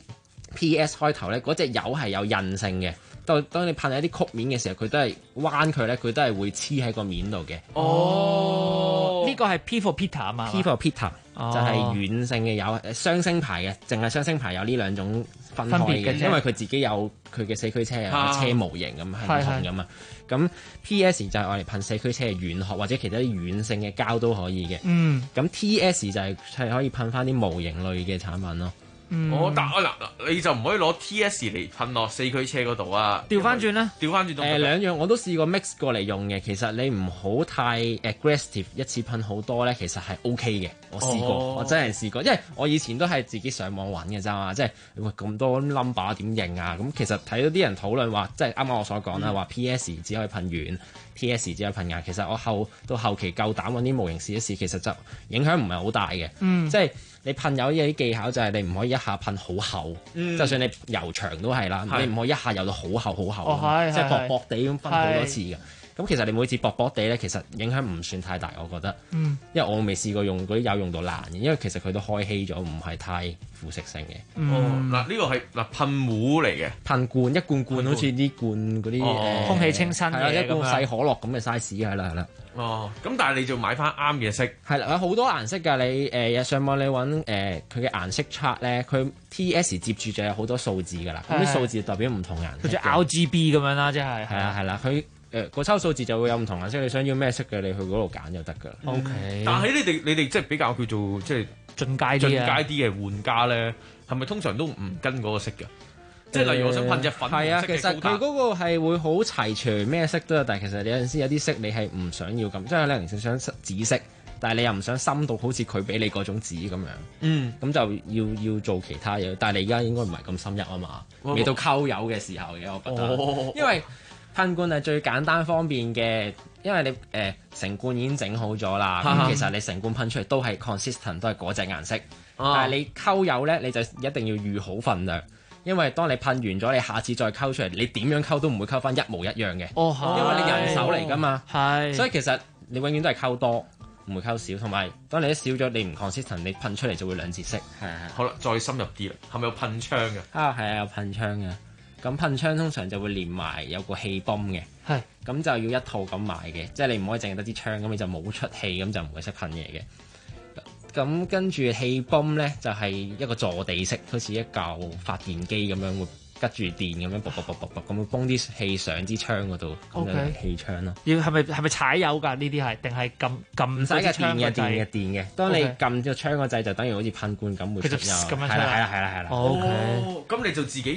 Speaker 3: PS 開頭咧，嗰隻油係有韌性嘅。當你噴喺啲曲面嘅時候，佢都係彎佢咧，佢都係會黐喺個面度嘅。
Speaker 12: 呢個係 P for Peter 啊嘛。
Speaker 3: P for Peter 就係軟性嘅油，雙星牌嘅，淨係雙星牌有呢2種分開嘅，因為佢自己有佢嘅4驅車有車模型咁係唔同噶嘛。咁 PS 就係我哋噴4驅車嘅軟殼或者其他啲軟性嘅膠都可以嘅。咁 TS 就係可以噴翻啲模型類嘅產品咯。
Speaker 11: 但嗱你就唔可以攞 TS 嚟噴落4驅車嗰度啊！
Speaker 12: 調翻轉啦，
Speaker 11: 調翻轉
Speaker 3: 2樣我都試過 mix 過嚟用嘅。其實你唔好太 aggressive， 一次噴好多咧，其實係 OK 嘅。我試過，我真係試過，因為我以前都係自己上網揾嘅咋嘛，即係咁多 number 點認啊？咁其實睇到啲人討論話，即係啱啱我所講啦，話 PS 只可以噴軟，TS 只可以噴硬。其實我到後期夠膽揾啲模型試一試，其實就影響唔係好大嘅。即係你噴油有啲技巧就係你唔可以一下噴好厚，就算你油牆都係啦，你唔可以一下油到好厚好厚，即係薄薄地咁噴好多次嘅。咁其實你每次薄薄地咧，其實影響唔算太大，我覺得。因為我未試過用嗰啲油用到爛嘅，因為其實佢都開稀咗，唔係太腐蝕性嘅。
Speaker 11: 嗱呢個係噴壺嚟嘅，
Speaker 3: 噴罐一罐好似啲罐嗰啲
Speaker 12: 空氣清新嘅
Speaker 3: 一罐細可樂咁嘅 size 係啦。
Speaker 11: 咁但係你就買翻啱嘅色。係
Speaker 3: 啦，有好多顏色㗎。你上網你揾佢嘅顏色 chart 咧，佢 TS 接住就有好多數字㗎啦。咁啲數字代表唔同顏色。
Speaker 12: 好似 RGB 咁樣啦，即係。
Speaker 3: 係啦，佢。個抽數字就會有唔同顏色，你想要咩色嘅，你去嗰度揀就得㗎啦。
Speaker 12: OK。
Speaker 11: 但係你哋即係比較叫做即係
Speaker 12: 進階
Speaker 11: 啲嘅玩家咧，係咪通常都唔跟嗰個色㗎？即係例如我想噴隻粉紅色嘅高達。係啊，其實佢嗰個係會好齊全，咩色都有，但係其實有陣時有啲色你係唔想要咁，即係你想紫色，但係你又唔想深到好似佢俾你嗰種紫咁樣。咁就要做其他嘢，但係你而家應該唔係咁深入啊嘛，未到溝油嘅時候嘅，我覺得。因為噴罐係最簡單方便嘅，因為你成罐已經整好咗啦，咁其實你成罐噴出嚟都係 consistent， 都係嗰隻顏色。但係你溝油咧，你就一定要預好份量，因為當你噴完咗，你下次再溝出嚟，你點樣溝都唔會溝翻一模一樣嘅。因為你人手嚟㗎嘛。所以其實你永遠都係溝多，唔會溝少。同埋當你一少咗，你唔 consistent， 你噴出嚟就會兩截色。 好啦，再深入啲啦，係咪有噴槍嘅？
Speaker 3: 係啊，有噴槍嘅。咁噴槍通常就會連埋有個氣泵嘅，咁就要一套咁買嘅，即係你唔可以淨係得支槍，咁你就冇出氣，咁就唔會識噴嘢嘅。咁跟住氣泵咧就係一個坐地式，好似一嚿發電機咁樣，會吉住電咁樣，咁會泵啲氣上支槍嗰度，咁就氣槍咯。
Speaker 12: 要係咪踩油㗎？呢啲係定係撳
Speaker 3: 唔使嘅電嘅。當你撳個槍個掣，就等於好似噴罐咁會出油。
Speaker 12: 係啦。
Speaker 3: OK，
Speaker 11: 咁你就自己入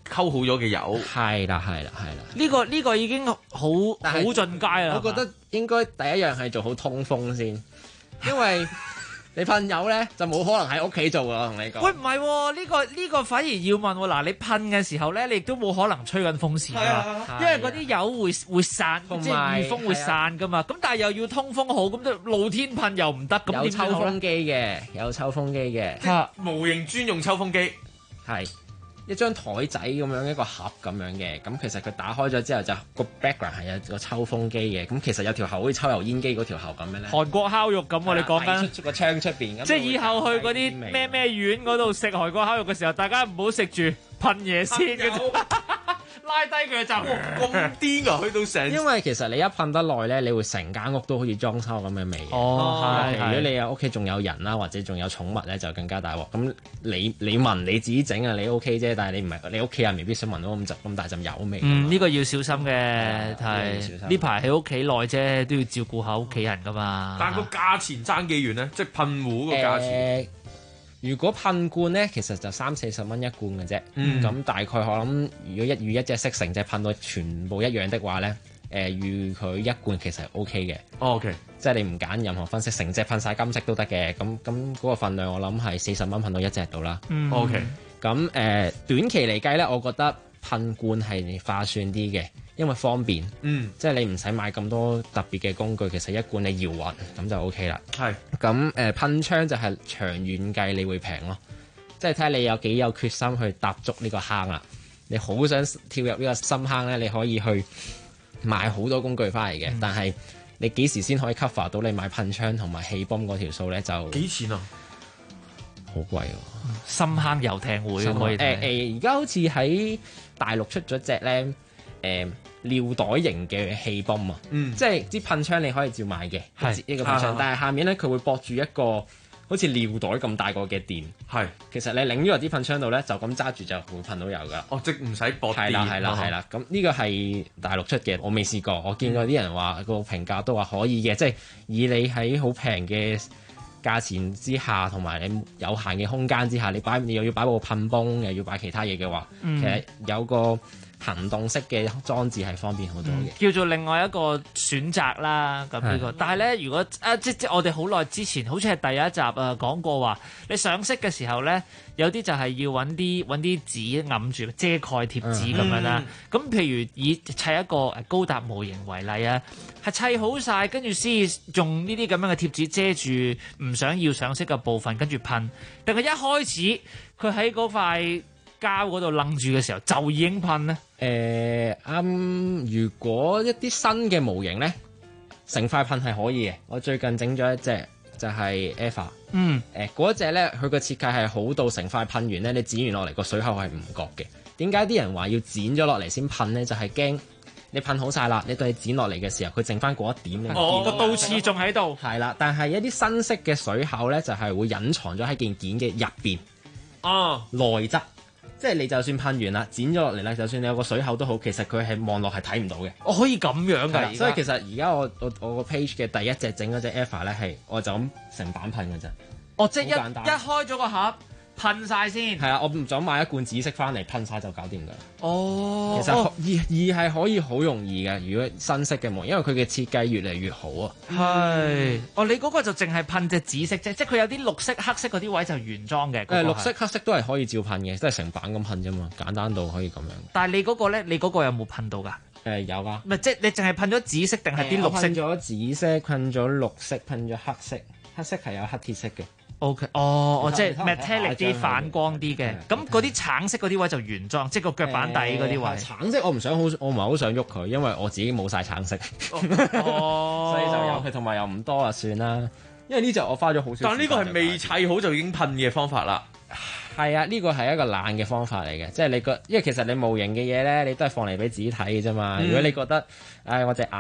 Speaker 11: 溝好咗嘅油。
Speaker 3: 係啦。
Speaker 12: 呢個已經好進階啦。
Speaker 3: 我覺得應該第一樣係做好通風先，因為你噴油咧就冇可能喺屋企做㗎，我同你講。
Speaker 12: 喂，唔係喎，呢個反而要問喎。嗱，你噴嘅時候咧，你亦都冇可能吹緊風扇㗎，因為嗰啲油會散，即係遇風會散㗎嘛。咁但係又要通風好，咁就露天噴又唔得，咁點
Speaker 3: 有抽風機嘅，有抽風機嘅，
Speaker 11: 嚇模型專用抽風機，
Speaker 3: 係一張台仔咁樣一個盒咁樣嘅。咁其實佢打開咗之後就個 background 係有個抽風機嘅。咁其實有條喉好似抽油煙機嗰條喉咁樣咧。
Speaker 12: 韓國烤肉咁喎，你講緊
Speaker 3: 出個窗出邊，
Speaker 12: 即係以後去嗰啲咩院嗰度食韓國烤肉嘅時候，大家唔好食住噴嘢先嘅啫。拉低佢就
Speaker 11: 咁癲啊！去到成，
Speaker 3: 因為其實你一噴得耐咧，你會成間屋都好似裝修咁嘅味嘅。
Speaker 12: 係。
Speaker 3: 如果你有屋企仲有人啦，或者仲有寵物咧，就更加大鑊。咁你聞你自己整啊，你 OK 啫。但係你唔係你屋企人未必想聞到咁大陣油味。
Speaker 12: 呢個要小心嘅，係呢排喺屋企耐啫，都要照顧下屋企人噶嘛。
Speaker 11: 但係個價錢爭幾遠咧？即係噴壺個價錢。
Speaker 3: 如果噴罐咧，其實就30-40蚊一罐嘅啫。咁大概我諗，如果預一隻色成隻噴到全部一樣的話咧，預佢一罐其實係 OK 嘅。
Speaker 11: OK，
Speaker 3: 即係你唔揀任何分色，成隻噴晒金色都得嘅。咁嗰個份量我諗係40蚊噴到一隻到啦。
Speaker 11: OK，
Speaker 3: 咁短期嚟計咧，我覺得噴罐係划算啲嘅。因為方便，即係你唔使買咁多特別嘅工具，其實一罐你搖勻咁就 OK 啦。
Speaker 11: 係
Speaker 3: 咁噴槍就係長遠計，你會平咯。即係睇下你有幾有決心去踏足呢個坑啦。你好想跳入呢個深坑咧，你可以去買好多工具翻嚟嘅，但係你幾時先可以 cover 到你買噴槍同埋氣泵嗰條數咧？就
Speaker 11: 幾錢啊？
Speaker 3: 好貴喎！
Speaker 12: 深坑遊艇會可以
Speaker 3: 而家好似喺大陸出咗隻咧。尿袋型嘅氣泵啊，即係啲噴槍你可以照買嘅，一個噴槍，但係下面咧佢會駁住一個好似尿袋咁大個嘅電，其實你擰咗落啲噴槍度咧，就咁揸住就會噴到油噶。
Speaker 11: 即唔使駁電。
Speaker 3: 係啦。咁呢個係大陸出嘅，我未試過，我見過啲人話個評價都話可以嘅，即係以你喺好平嘅價錢之下，同埋你有限嘅空間之下，你又要擺部噴泵，又要擺其他嘢嘅話，其實有個行動式嘅裝置係方便好多嘅，
Speaker 12: 叫做另外一個選擇啦。咁呢個，但係咧，如果即我哋好耐之前，好似係第一集講過話，你上色嘅時候咧，有啲就係要揾啲紙揞住遮蓋貼紙咁樣啦。咁譬如以砌一個高達模型為例啊，係砌好晒，跟住先用呢啲咁樣嘅貼紙遮住唔想要上色嘅部分，跟住噴。定係一開始佢喺嗰塊膠嗰度愣住嘅時候就已經噴咧？
Speaker 3: 如果一啲新嘅模型咧，成塊噴係可以嘅。我最近整咗一隻就係 EVA，嗰一隻咧，佢個設計係好到成塊噴完咧，你剪完落嚟個水口係唔覺嘅。點解啲人話要剪咗落嚟先噴咧？就係驚你噴好晒啦，你對剪落嚟嘅時候，佢剩翻嗰一點，
Speaker 12: 個倒刺仲喺度。
Speaker 3: 係啦，但係一啲新式嘅水口咧，就係會隱藏咗喺件嘅入邊，內側。即係你就算噴完啦，剪咗落嚟啦，就算你有個水口都好，其實佢係望落係睇唔到嘅。
Speaker 12: 可以咁樣㗎，
Speaker 3: 所以其實而家我個 page 嘅第一隻整嗰隻 EVA 咧，係我就咁成版噴㗎啫。
Speaker 12: 即係一開咗個盒噴晒先。
Speaker 3: 係啊，我唔想買一罐紫色翻嚟噴晒就搞掂㗎。
Speaker 12: 其
Speaker 3: 實二係可以好容易嘅，如果新式嘅模，因為佢嘅設計越嚟越好啊。
Speaker 12: 係。你嗰個就淨係噴隻紫色啫，即係佢有啲綠色、黑色嗰啲位就原裝嘅。
Speaker 3: 綠色、黑色都係可以照噴嘅，即係成版咁噴啫嘛，簡單到可以咁樣。
Speaker 12: 但係你嗰個咧，你嗰個有冇噴到㗎？
Speaker 3: 有㗎。
Speaker 12: 唔係即係你淨係噴咗紫色定係啲綠色？
Speaker 3: 噴咗紫色，噴咗綠色，噴咗黑色。黑色係有黑鐵色嘅。
Speaker 12: OK，即係 metallic 啲反光啲嘅，咁嗰啲橙色嗰啲位就原裝，即係個腳板底嗰啲位。
Speaker 3: 橙色我唔係好想喐佢，因為我自己冇晒橙色，所以就有佢，同埋又唔多啊，算啦。因為呢隻我花咗好少時間。
Speaker 11: 但呢個係未砌好就已經噴嘅方法啦。
Speaker 3: 係啊，呢個係一個懶嘅方法嚟嘅，即係因為其實你模型嘅嘢咧，你都係放嚟俾自己睇嘅啫嘛。如果你覺得，我隻眼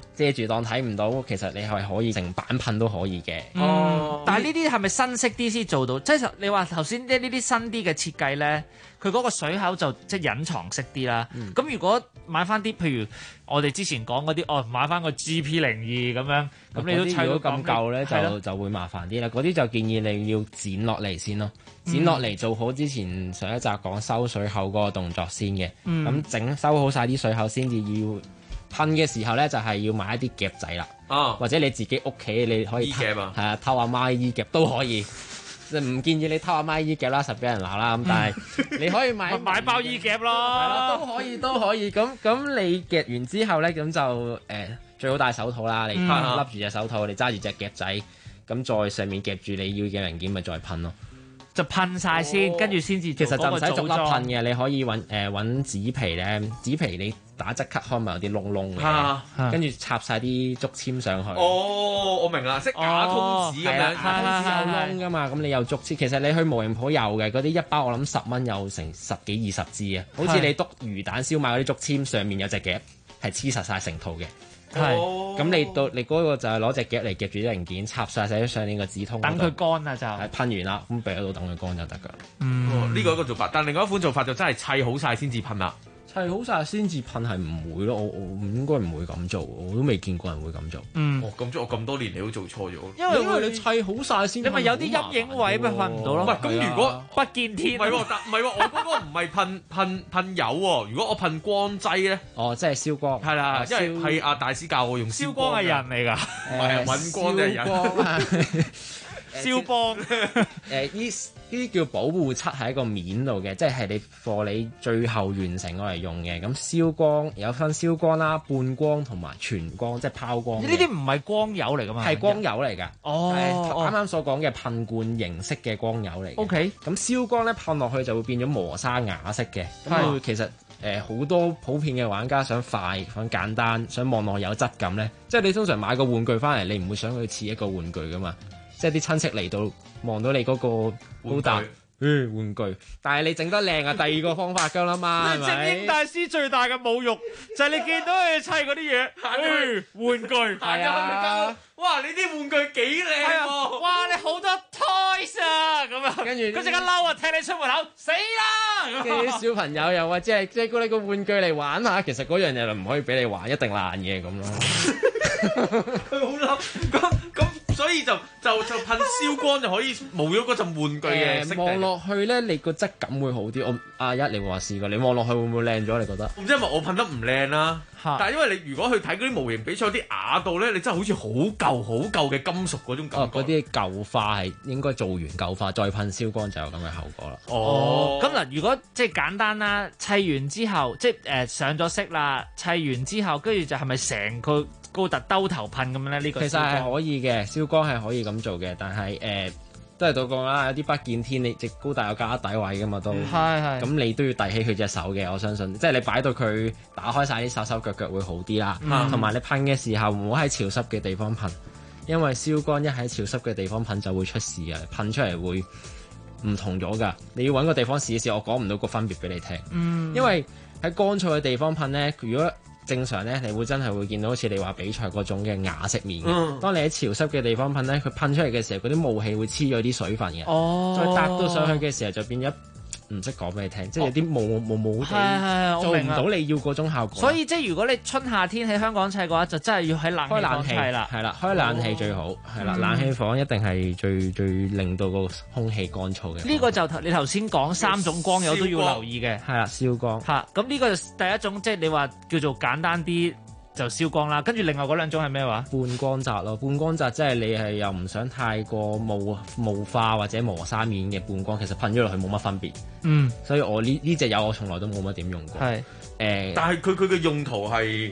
Speaker 3: 遮住當睇唔到，其實你係可以成板噴都可以嘅。
Speaker 12: 但係呢啲係咪新式啲先做到？即係你話頭先呢啲新啲嘅設計咧，佢嗰個水口就即係隱藏式啲啦。咁、如果買翻啲，譬如我哋之前講嗰啲，買翻個 GP02咁樣，咁你都砌到
Speaker 3: 咁舊咧，就會麻煩啲啦。嗰啲就建議你要剪落嚟先咯，剪落嚟做好之前上一集講收水口嗰個動作先嘅。咁收好晒啲水口先至要。噴嘅時候咧，就係要買一啲夾仔啦，或者你自己屋企你可以
Speaker 11: 夾啊，
Speaker 3: 係啊，偷阿媽衣夾都可以。唔建議你偷阿媽衣夾啦，實俾人鬧啦。咁但係你可以
Speaker 12: 買包衣夾咯，
Speaker 3: 係咯，都可以。咁你夾完之後咧，咁就最好戴手套啦。你笠住隻手套，你揸住隻夾仔，咁再上面夾住你要嘅零件，咪再噴咯。
Speaker 12: 就噴晒先，跟住先至。
Speaker 3: 其實就唔使逐粒噴嘅，你可以揾紙皮咧，紙皮你打側 cut 開咪有啲窿窿嘅，跟住插晒啲竹籤上去。
Speaker 11: 我明啦，即係假通紙咁樣，
Speaker 3: 假通紙有窿噶嘛，咁你有竹籤。其實你去模型鋪有嘅，嗰啲一包我諗10蚊有成10幾20支啊，好似你篤魚蛋燒賣嗰啲竹籤上面有隻夾係黐實晒成套嘅。咁你嗰個就係攞隻夾嚟夾住啲零件，插晒上面個紙筒，
Speaker 12: 等佢乾啊就
Speaker 3: 噴完啦，咁俾喺度等佢乾就得噶。
Speaker 11: 呢個一個做法，但另外一款做法就真係砌好晒先至噴啦。
Speaker 3: 砌好晒先至噴係唔會咯，我應該唔會咁做，我都未見過人會咁做。
Speaker 11: 咁我咁多年你都做錯咗。
Speaker 3: 因為你砌好晒先，
Speaker 12: 你咪有啲陰影位咪噴唔到咯。
Speaker 11: 唔係咁，如果
Speaker 12: 不見天，
Speaker 11: 唔係我嗰個唔係噴油喎。如果我噴光劑咧，
Speaker 3: 即係燒光。
Speaker 11: 係啦，因為係阿大師教我用
Speaker 12: 燒光嘅人嚟㗎，
Speaker 11: 唔係揾光嘅人。
Speaker 12: 燒光
Speaker 3: 呢啲叫保護漆喺個面度嘅，即係你貨你最後完成我嚟用嘅。咁燒光有分燒光啦、半光同埋全光，即係拋光。
Speaker 12: 呢啲唔係光油嚟㗎嘛？
Speaker 3: 係光油嚟㗎。啱啱所講嘅噴罐形式嘅光油嚟。
Speaker 12: OK。
Speaker 3: 咁燒光咧噴落去就會變咗磨砂啞色嘅。咁其實好多普遍嘅玩家想快、想簡單、想望落有質感咧，即係你通常買個玩具翻嚟，你唔會想佢似一個玩具㗎嘛。即係啲親戚嚟到望到你嗰個高達玩具，但係你整得靚啊，第二個方法㗎啦嘛，係咪？
Speaker 12: 精英大師最大嘅侮辱就係你見到佢砌嗰啲嘢，玩具
Speaker 11: 係啊！哇！你啲玩具幾靚喎！
Speaker 12: 哇！你好多 toys 啊咁啊，
Speaker 3: 跟住
Speaker 12: 佢即刻嬲啊，踢你出門口，死啦！
Speaker 3: 跟住啲小朋友又話即係借過你個玩具嚟玩下，其實嗰樣嘢就唔可以俾你玩，一定爛嘅咁咯。
Speaker 11: 佢好嬲咁。所以就噴燒光就可以冇咗嗰陣玩具嘅色。
Speaker 3: 望落去咧，你個質感會好啲。我阿一你話試過，你望落去會唔會靚咗？你覺得？
Speaker 11: 唔知因為我噴得唔靚啦，但係因為你如果去睇嗰啲模型比賽啲瓦度咧，你真係好似好舊嘅金屬嗰種感覺。
Speaker 3: 嗰啲舊化係應該做完舊化再噴燒光就有咁嘅後果啦。
Speaker 12: 咁嗱，如果即係簡單啦，砌完之後即係上咗色啦，砌完之後跟住就係咪成個高達兜頭噴咁樣咧？呢個
Speaker 3: 其實係可以嘅，燒光係可以咁做嘅，但係都係到講啦，有啲不見天，你隻高達有加底位噶嘛都，咁你都要遞起佢隻手嘅，我相信，即係你擺到佢打開晒啲手手腳腳會好啲啦，同埋你噴嘅時候唔好喺潮濕嘅地方噴，因為燒光一喺潮濕嘅地方噴就會出事啊，噴出嚟會唔同咗㗎，你要揾個地方試一試，我講唔到個分別俾你聽，因為喺乾燥嘅地方噴呢，如果正常咧，你會真係會見到好似你話比賽嗰種嘅啞色面嘅。當你喺潮濕嘅地方噴咧，佢噴出嚟嘅時候，嗰啲霧氣會黐咗啲水分嘅。再搭到上去嘅時候，就變咗唔識講俾你聽，即係有啲霧地，做唔到你要嗰種效果。
Speaker 12: 所以即係如果你春夏天喺香港砌嘅話，就真係要喺
Speaker 3: 開冷氣啦，係啦，開冷氣最好，係啦，冷氣房一定係最令到個空氣乾燥嘅。
Speaker 12: 呢個就你頭先講3種光友都要留意嘅，
Speaker 3: 係啦，燒光。
Speaker 12: 咁呢個第一種即係你話叫做簡單啲。就燒光啦，跟住另外嗰兩種係咩話？
Speaker 3: 半光澤咯，半光澤即係你係又唔想太過霧化或者磨砂面嘅半光，其實噴咗落去冇乜分別。所以我呢隻油我從來都冇乜點用過。
Speaker 11: 係但係佢嘅用途係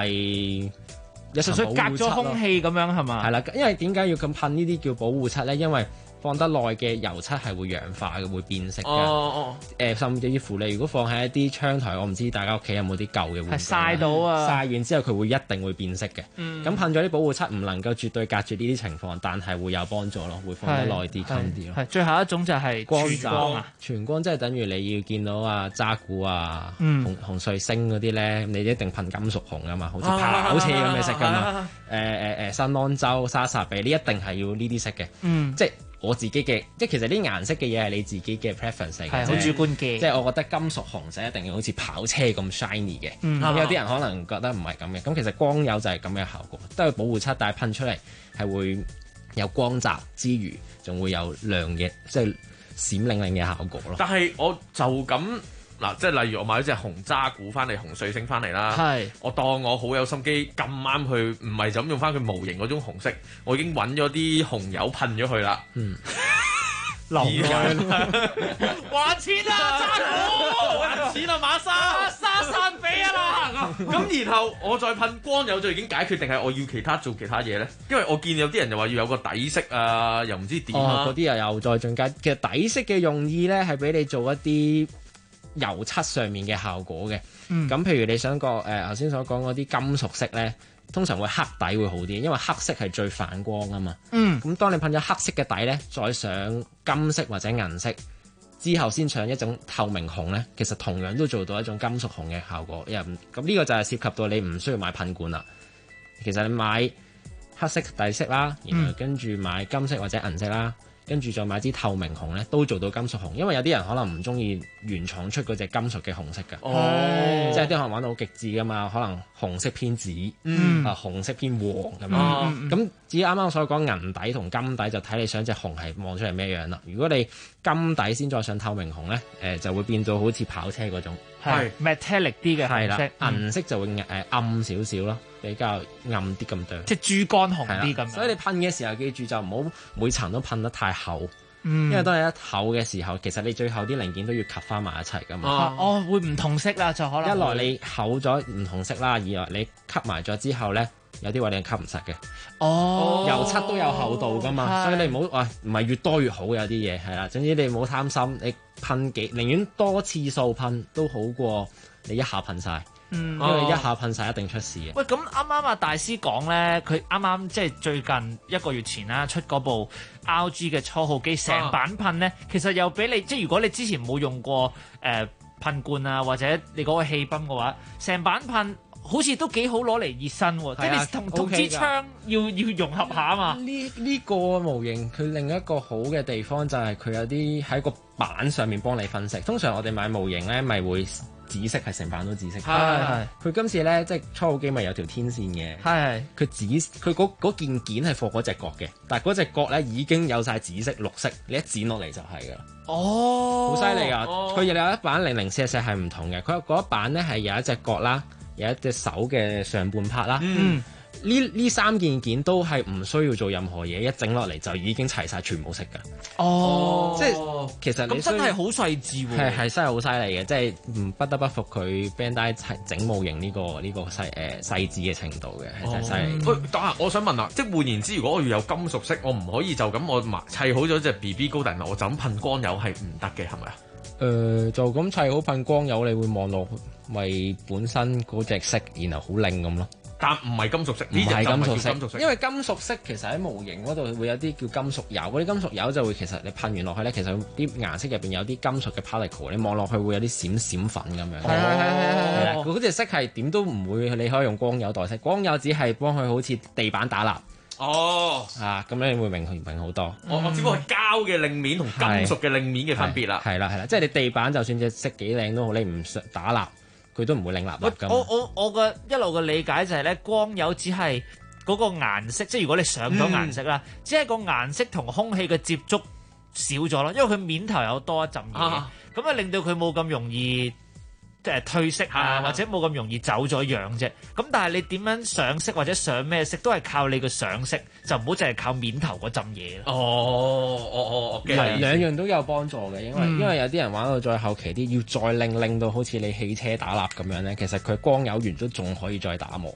Speaker 3: 純
Speaker 12: 粹隔咗空氣咁樣係嘛？
Speaker 3: 係啦，因為點解要咁噴呢啲叫保護漆咧？因為放得耐嘅油漆係會氧化嘅，會變色嘅。甚至乎你如果放喺一啲窗台，我唔知大家屋企有冇啲舊嘅玩具，
Speaker 12: 係曬到啊！
Speaker 3: 曬完之後佢會一定會變色嘅。咁噴咗啲保護漆唔能夠絕對隔絕呢啲情況，但係會有幫助咯，會放得耐啲、襟啲咯。
Speaker 12: 係最後一種就係全光啊！
Speaker 3: 全光即係等於你要見到啊渣古啊、紅彗星嗰啲咧，你一定噴金屬紅啊嘛，好似跑車咁嘅色噶嘛。新安州、莎莎比呢一定係要呢啲色嘅。即係我自己嘅，即係其實啲顏色嘅嘢係你自己嘅 preference 嚟嘅，
Speaker 12: 係好主觀嘅。
Speaker 3: 即係我覺得金屬紅就一定要好似跑車咁 shiny 嘅。咁有啲人可能覺得唔係咁嘅。咁其實光油就係咁嘅效果，都係保護漆，但係噴出嚟係會有光澤之餘，仲會有亮嘅，即係閃靈靈嘅效果咯。
Speaker 11: 但係我就咁嗱，即係例如我買咗隻紅渣古翻嚟，紅彗星翻嚟啦，我當我好有心機咁啱去，唔係就咁用翻佢模型嗰種紅色，我已經揾咗啲紅油噴咗佢啦。
Speaker 12: 流量
Speaker 11: 還錢啊，渣古還錢啊，馬沙散比啊啦。咁然後我再噴光油就已經解決，定係我要做其他嘢咧？因為我見有啲人就話要有個底色啊，又唔知點啊。
Speaker 3: 嗰啲又再進階。其實底色嘅用意咧係俾你做一啲油漆上面嘅效果嘅。咁譬如你想個頭先所講嗰啲金屬色咧，通常會黑底會好啲，因為黑色係最反光啊嘛。咁當你噴咗黑色嘅底咧，再上金色或者銀色之後，先上一種透明紅咧，其實同樣都做到一種金屬紅嘅效果。咁呢個就係涉及到你唔需要買噴罐啦。其實你買黑色底色啦，然後跟住買金色或者銀色啦。跟住再買支透明紅咧，都做到金屬紅，因為有啲人可能唔中意原廠出嗰隻金屬嘅紅色㗎，即係啲可能玩到好極致㗎嘛，可能紅色偏紫，紅色偏黃咁樣。咁至於啱啱所講銀底同金底，就睇你想隻紅係望出嚟咩樣啦。如果你金底先再上透明紅咧，就會變到好似跑車嗰種，
Speaker 12: 係 metallic 啲嘅紅色，
Speaker 3: 銀色就會暗少少咯。比較暗啲咁多，
Speaker 12: 即係豬肝紅啲咁。
Speaker 3: 所以你噴嘅時候記住就唔好每層都噴得太厚，因為當你一厚嘅時候，其實你最後啲零件都要吸翻埋一齊噶嘛。
Speaker 12: 會唔同色啦，就可能
Speaker 3: 一來你厚咗唔同色啦，二來你吸埋咗之後咧，有啲位你吸唔實嘅。油漆都有厚度噶嘛，所以你唔好唔係越多越好，有啲嘢係啦。總之你唔好貪心，你噴寧願多次數噴都好過你一下噴晒。因為一下噴晒一定出事嘅。
Speaker 12: 喂，咁啱啱阿大師講咧，佢啱啱即係最近1個月前啦，出嗰部 RG 嘅初號機成版噴咧，其實又俾你即係如果你之前冇用過噴罐啊，或者你嗰個氣泵嘅話，成版噴好似都幾好攞嚟熱身喎，即係你同支槍要融合下啊嘛。
Speaker 3: 呢個模型佢另一個好嘅地方就係佢有啲喺個板上面幫你分析。通常我哋買模型咧，咪會紫色係成版都紫色。佢今次咧即係初號機咪有條天線嘅。佢嗰件件係放嗰隻角嘅，但係嗰隻角咧已經有晒紫色、綠色，你一剪落嚟就係㗎啦。好犀利㗎！佢有一版004係唔同嘅，佢嗰一版咧係有一隻角啦，有一隻手嘅上半 part 啦。呢3件件都係唔需要做任何嘢，一整落嚟就已經齊晒全部色㗎。即係其實你
Speaker 12: 咁真係好細緻喎。
Speaker 3: 係真係好犀利嘅，即係不得不服佢 Bandai 整模型呢個細緻嘅程度嘅，係真係犀利。
Speaker 11: 但係我想問啦，即係換言之，如果我要有金屬色，我唔可以就咁我砌好咗隻 BB 高達，我就咁噴光油係唔得嘅，係咪啊？
Speaker 3: 就咁砌好噴光油，你會望落咪本身嗰隻色，然後好靚咁咯。
Speaker 11: 但唔係金屬色，
Speaker 3: 唔係金屬色，因為金屬色其實喺模型嗰度會有啲叫金屬油，嗰啲金屬油就會其實你噴完落去咧，其實啲顏色入邊有啲金屬嘅 particle， 你望落去會有啲閃粉咁樣。係嗰隻色係點都唔會，你可以用光油代替，光油只係幫佢好似地板打蠟。咁你會明好多。
Speaker 11: 我只不過係膠嘅令面同金屬嘅令面嘅分別啦。
Speaker 3: 係啦，即係你地板就算隻色幾靚都好，你唔打蠟，佢都唔會令蠟㗎。
Speaker 12: 我嘅一路嘅理解就係咧，光油只係嗰個顏色，即係如果你上咗顏色啦，只係個顏色同空氣嘅接觸少咗咯，因為佢面頭有多一陣嘢，咁令到佢冇咁容易褪色啊，或者冇咁容易走咗樣啫。咁但係你點樣上色或者上咩色，都係靠你個上色，就唔好淨係靠面頭嗰陣嘢咯。
Speaker 3: 兩樣都有幫助嘅，因為有啲人玩到再後期啲，要再令到好似你汽車打蠟咁樣咧，其實佢光油完都仲可以再打磨嘅。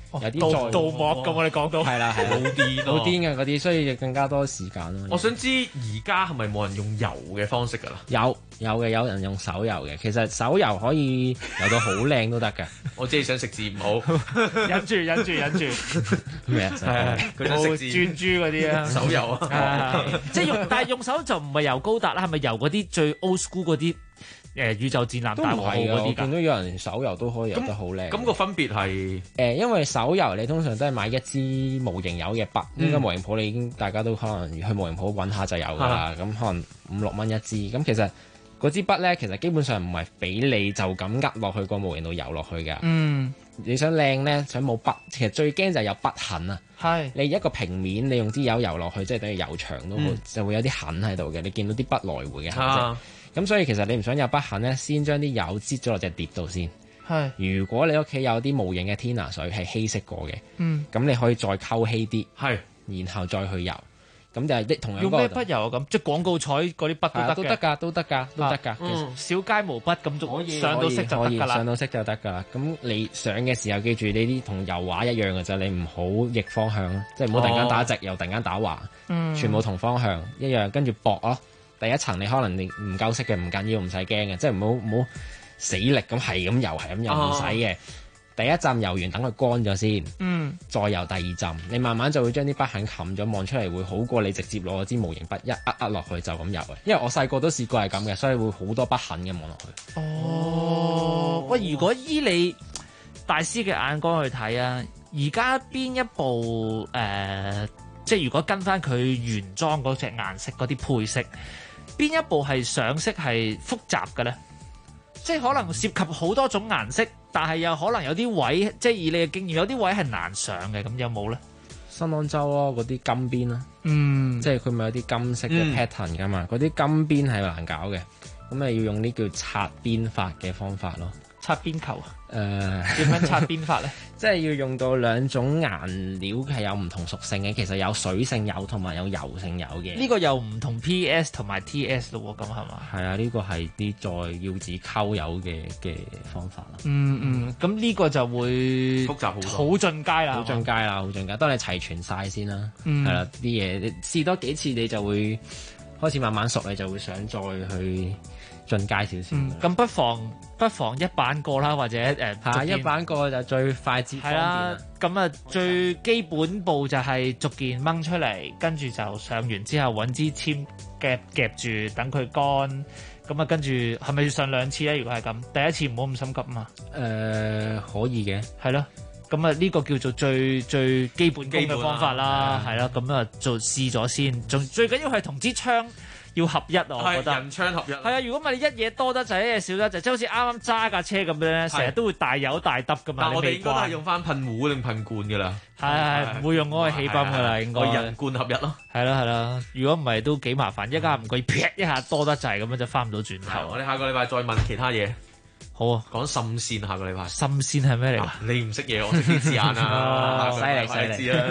Speaker 3: 有啲再
Speaker 12: 鍍膜咁，我哋講到
Speaker 3: 係啦係啦，
Speaker 11: 好癲
Speaker 3: 好癲嘅嗰啲，所以更加多時間咯。
Speaker 11: 我想知而家係咪冇人用油嘅方式㗎啦？
Speaker 3: 有人用手油嘅，其實手油可以油到好靚都得㗎。
Speaker 11: 我只係想食字唔好，
Speaker 12: 忍住
Speaker 3: 咩啊？
Speaker 11: 佢想食字
Speaker 12: 轉珠嗰啲啊，
Speaker 11: 手油啊，
Speaker 12: 即係但係用手就唔係油高達啦，係咪油嗰啲最 old school 嗰啲宇宙戰艦大和號嗰啲㗎？
Speaker 3: 我見到有人手油都可以油得好靚。
Speaker 11: 咁個分別係
Speaker 3: 因為手油你通常都係買一支模型油嘅筆，應該模型鋪你已經大家都可能去模型鋪揾下就有㗎啦。咁可能5-6蚊一支，咁其實嗰支筆咧，其實基本上唔係俾你就咁壓落去個模型度油落去㗎。你想靚咧，想冇筆，其實最驚就係有筆痕啊。
Speaker 12: 係
Speaker 3: 你一個平面，你用支油油落去，即係等於油牆都會就會有啲痕喺度嘅。你見到啲筆來回嘅痕跡。咁所以其實你唔想有筆痕咧，先將啲油擠咗落隻碟度先。
Speaker 12: 係。
Speaker 3: 如果你屋企有啲模型嘅天拿水係稀釋過嘅，咁你可以再溝稀啲，然後再去油。咁就係同樣
Speaker 12: 用咩筆油啊？咁即係廣告彩嗰啲筆
Speaker 3: 都得㗎，都得㗎。其實
Speaker 12: 小楷毛筆咁就上到色就得㗎啦。
Speaker 3: 上到色就得㗎啦。咁你上嘅時候記住，你啲同油畫一樣嘅啫，你唔好逆方向咯，即係唔好突然間打直又突然間打橫，全部同方向一樣，跟住薄咯。第一層你可能你唔夠色嘅唔緊要，唔使驚嘅，即係唔好死力咁係咁油唔使嘅。第一浸油完，等佢乾咗先，再油第二浸，你慢慢就會將啲筆痕冚咗，望出嚟會好過你直接攞支模型筆一扼落去就咁油嘅。因為我細個都試過係咁嘅，所以會好多筆痕嘅望落去。
Speaker 12: 喂，如果依你大師嘅眼光去睇啊，而家邊一部即係如果跟翻佢原裝嗰隻顏色嗰啲配色，邊一部係上色係複雜嘅咧？即係可能涉及好多種顏色，但係又可能有啲位，即係以你嘅經驗，有啲位係難上嘅，咁有冇咧？
Speaker 3: 新安州咯，嗰啲金邊啦，即係佢咪有啲金色嘅 pattern 噶嘛，嗰啲金邊係難搞嘅，咁咪要用啲叫擦邊法嘅方法咯。
Speaker 12: 擦邊球點樣擦邊法咧？
Speaker 3: 即係要用到兩種顏料係有唔同屬性嘅，其實有水性油同埋有油性油嘅。
Speaker 12: 呢個又唔同 PS 同埋 TS 咯喎，咁係嘛？
Speaker 3: 係啊，呢個係啲再要自己溝油嘅方法啦。
Speaker 12: 咁呢個就會
Speaker 11: 複雜好多，
Speaker 12: 好進階啦，
Speaker 3: 好進階。當你齊全晒先啦，係啦，啲嘢你試多幾次，你就會開始慢慢熟，你就會想再去進階少少。
Speaker 12: 咁不妨一版過啦，或者
Speaker 3: 一版過就最快捷方便啦。
Speaker 12: 咁啊，最基本步就係逐件掹出嚟，跟住就上完之後揾支籤夾住，等佢乾。咁啊，跟住係咪要上2次咧？如果係咁，第一次唔好咁心急嘛。
Speaker 3: 可以嘅，
Speaker 12: 係咯。咁啊，呢個叫做最基本功嘅方法啦，係啦。咁啊，做試咗先，仲最緊要係同支槍要合一，我覺得
Speaker 11: 人槍合一。
Speaker 12: 係啊，如果唔係你一嘢多得滯，一嘢少得滯，即係好似啱啱揸架車咁樣咧，成日都會大油大揼噶嘛。
Speaker 11: 但我哋應該都係用翻噴壺定噴罐噶啦。
Speaker 12: 係唔會用嗰個氣泵噶啦，應該。
Speaker 11: 人罐合一咯。
Speaker 12: 係啦，如果唔係都幾麻煩，一家唔覺意劈一下多得滯咁樣就翻唔到轉頭。
Speaker 11: 我哋下個禮拜再問其他嘢。
Speaker 12: 好啊，
Speaker 11: 講滲線下個禮拜。
Speaker 12: 滲線係咩嚟？
Speaker 11: 你唔識嘢，我識啲字眼啊。
Speaker 3: 犀利。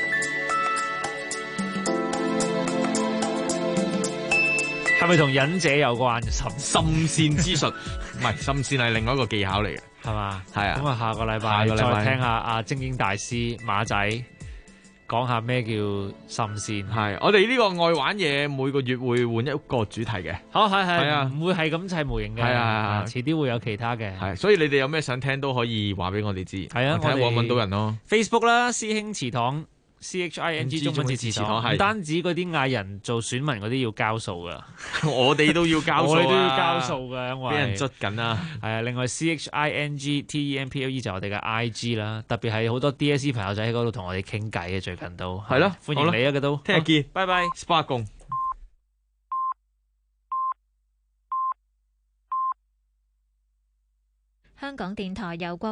Speaker 12: 係咪同忍者有關？滲
Speaker 11: 線之術，唔係滲線係另外一個技巧嚟嘅，
Speaker 12: 係嘛？
Speaker 11: 係啊。
Speaker 12: 咁啊，下個禮拜再聽下阿精英大師馬仔講下咩叫滲線。
Speaker 11: 係，我哋呢個愛玩嘢每個月會換一個主題嘅。
Speaker 12: 好，係啊，唔會係咁砌模型嘅。係啊，遲啲會有其他嘅。
Speaker 11: 係，所以你哋有咩想聽都可以話俾我哋知。
Speaker 12: 係啊，
Speaker 11: 睇下我揾到人咯。
Speaker 12: Facebook 啦，師兄祠堂。CHING 中文字祠堂，唔單止嗰啲嗌人做選民嗰啲要交數噶，
Speaker 11: 我哋都要交數，
Speaker 12: 我哋都要交數噶，因為
Speaker 11: 俾人捽緊啊。
Speaker 12: 係啊，另外 CHINGTEMPLE 就係我哋嘅 IG 啦，特別係好多 DSE 朋友仔喺嗰度同我哋傾偈嘅，最近都
Speaker 11: 係咯，
Speaker 12: 歡迎你啊，佢都
Speaker 11: 聽日見，
Speaker 12: 拜拜
Speaker 11: ，SPA 共。
Speaker 1: 香港電台由國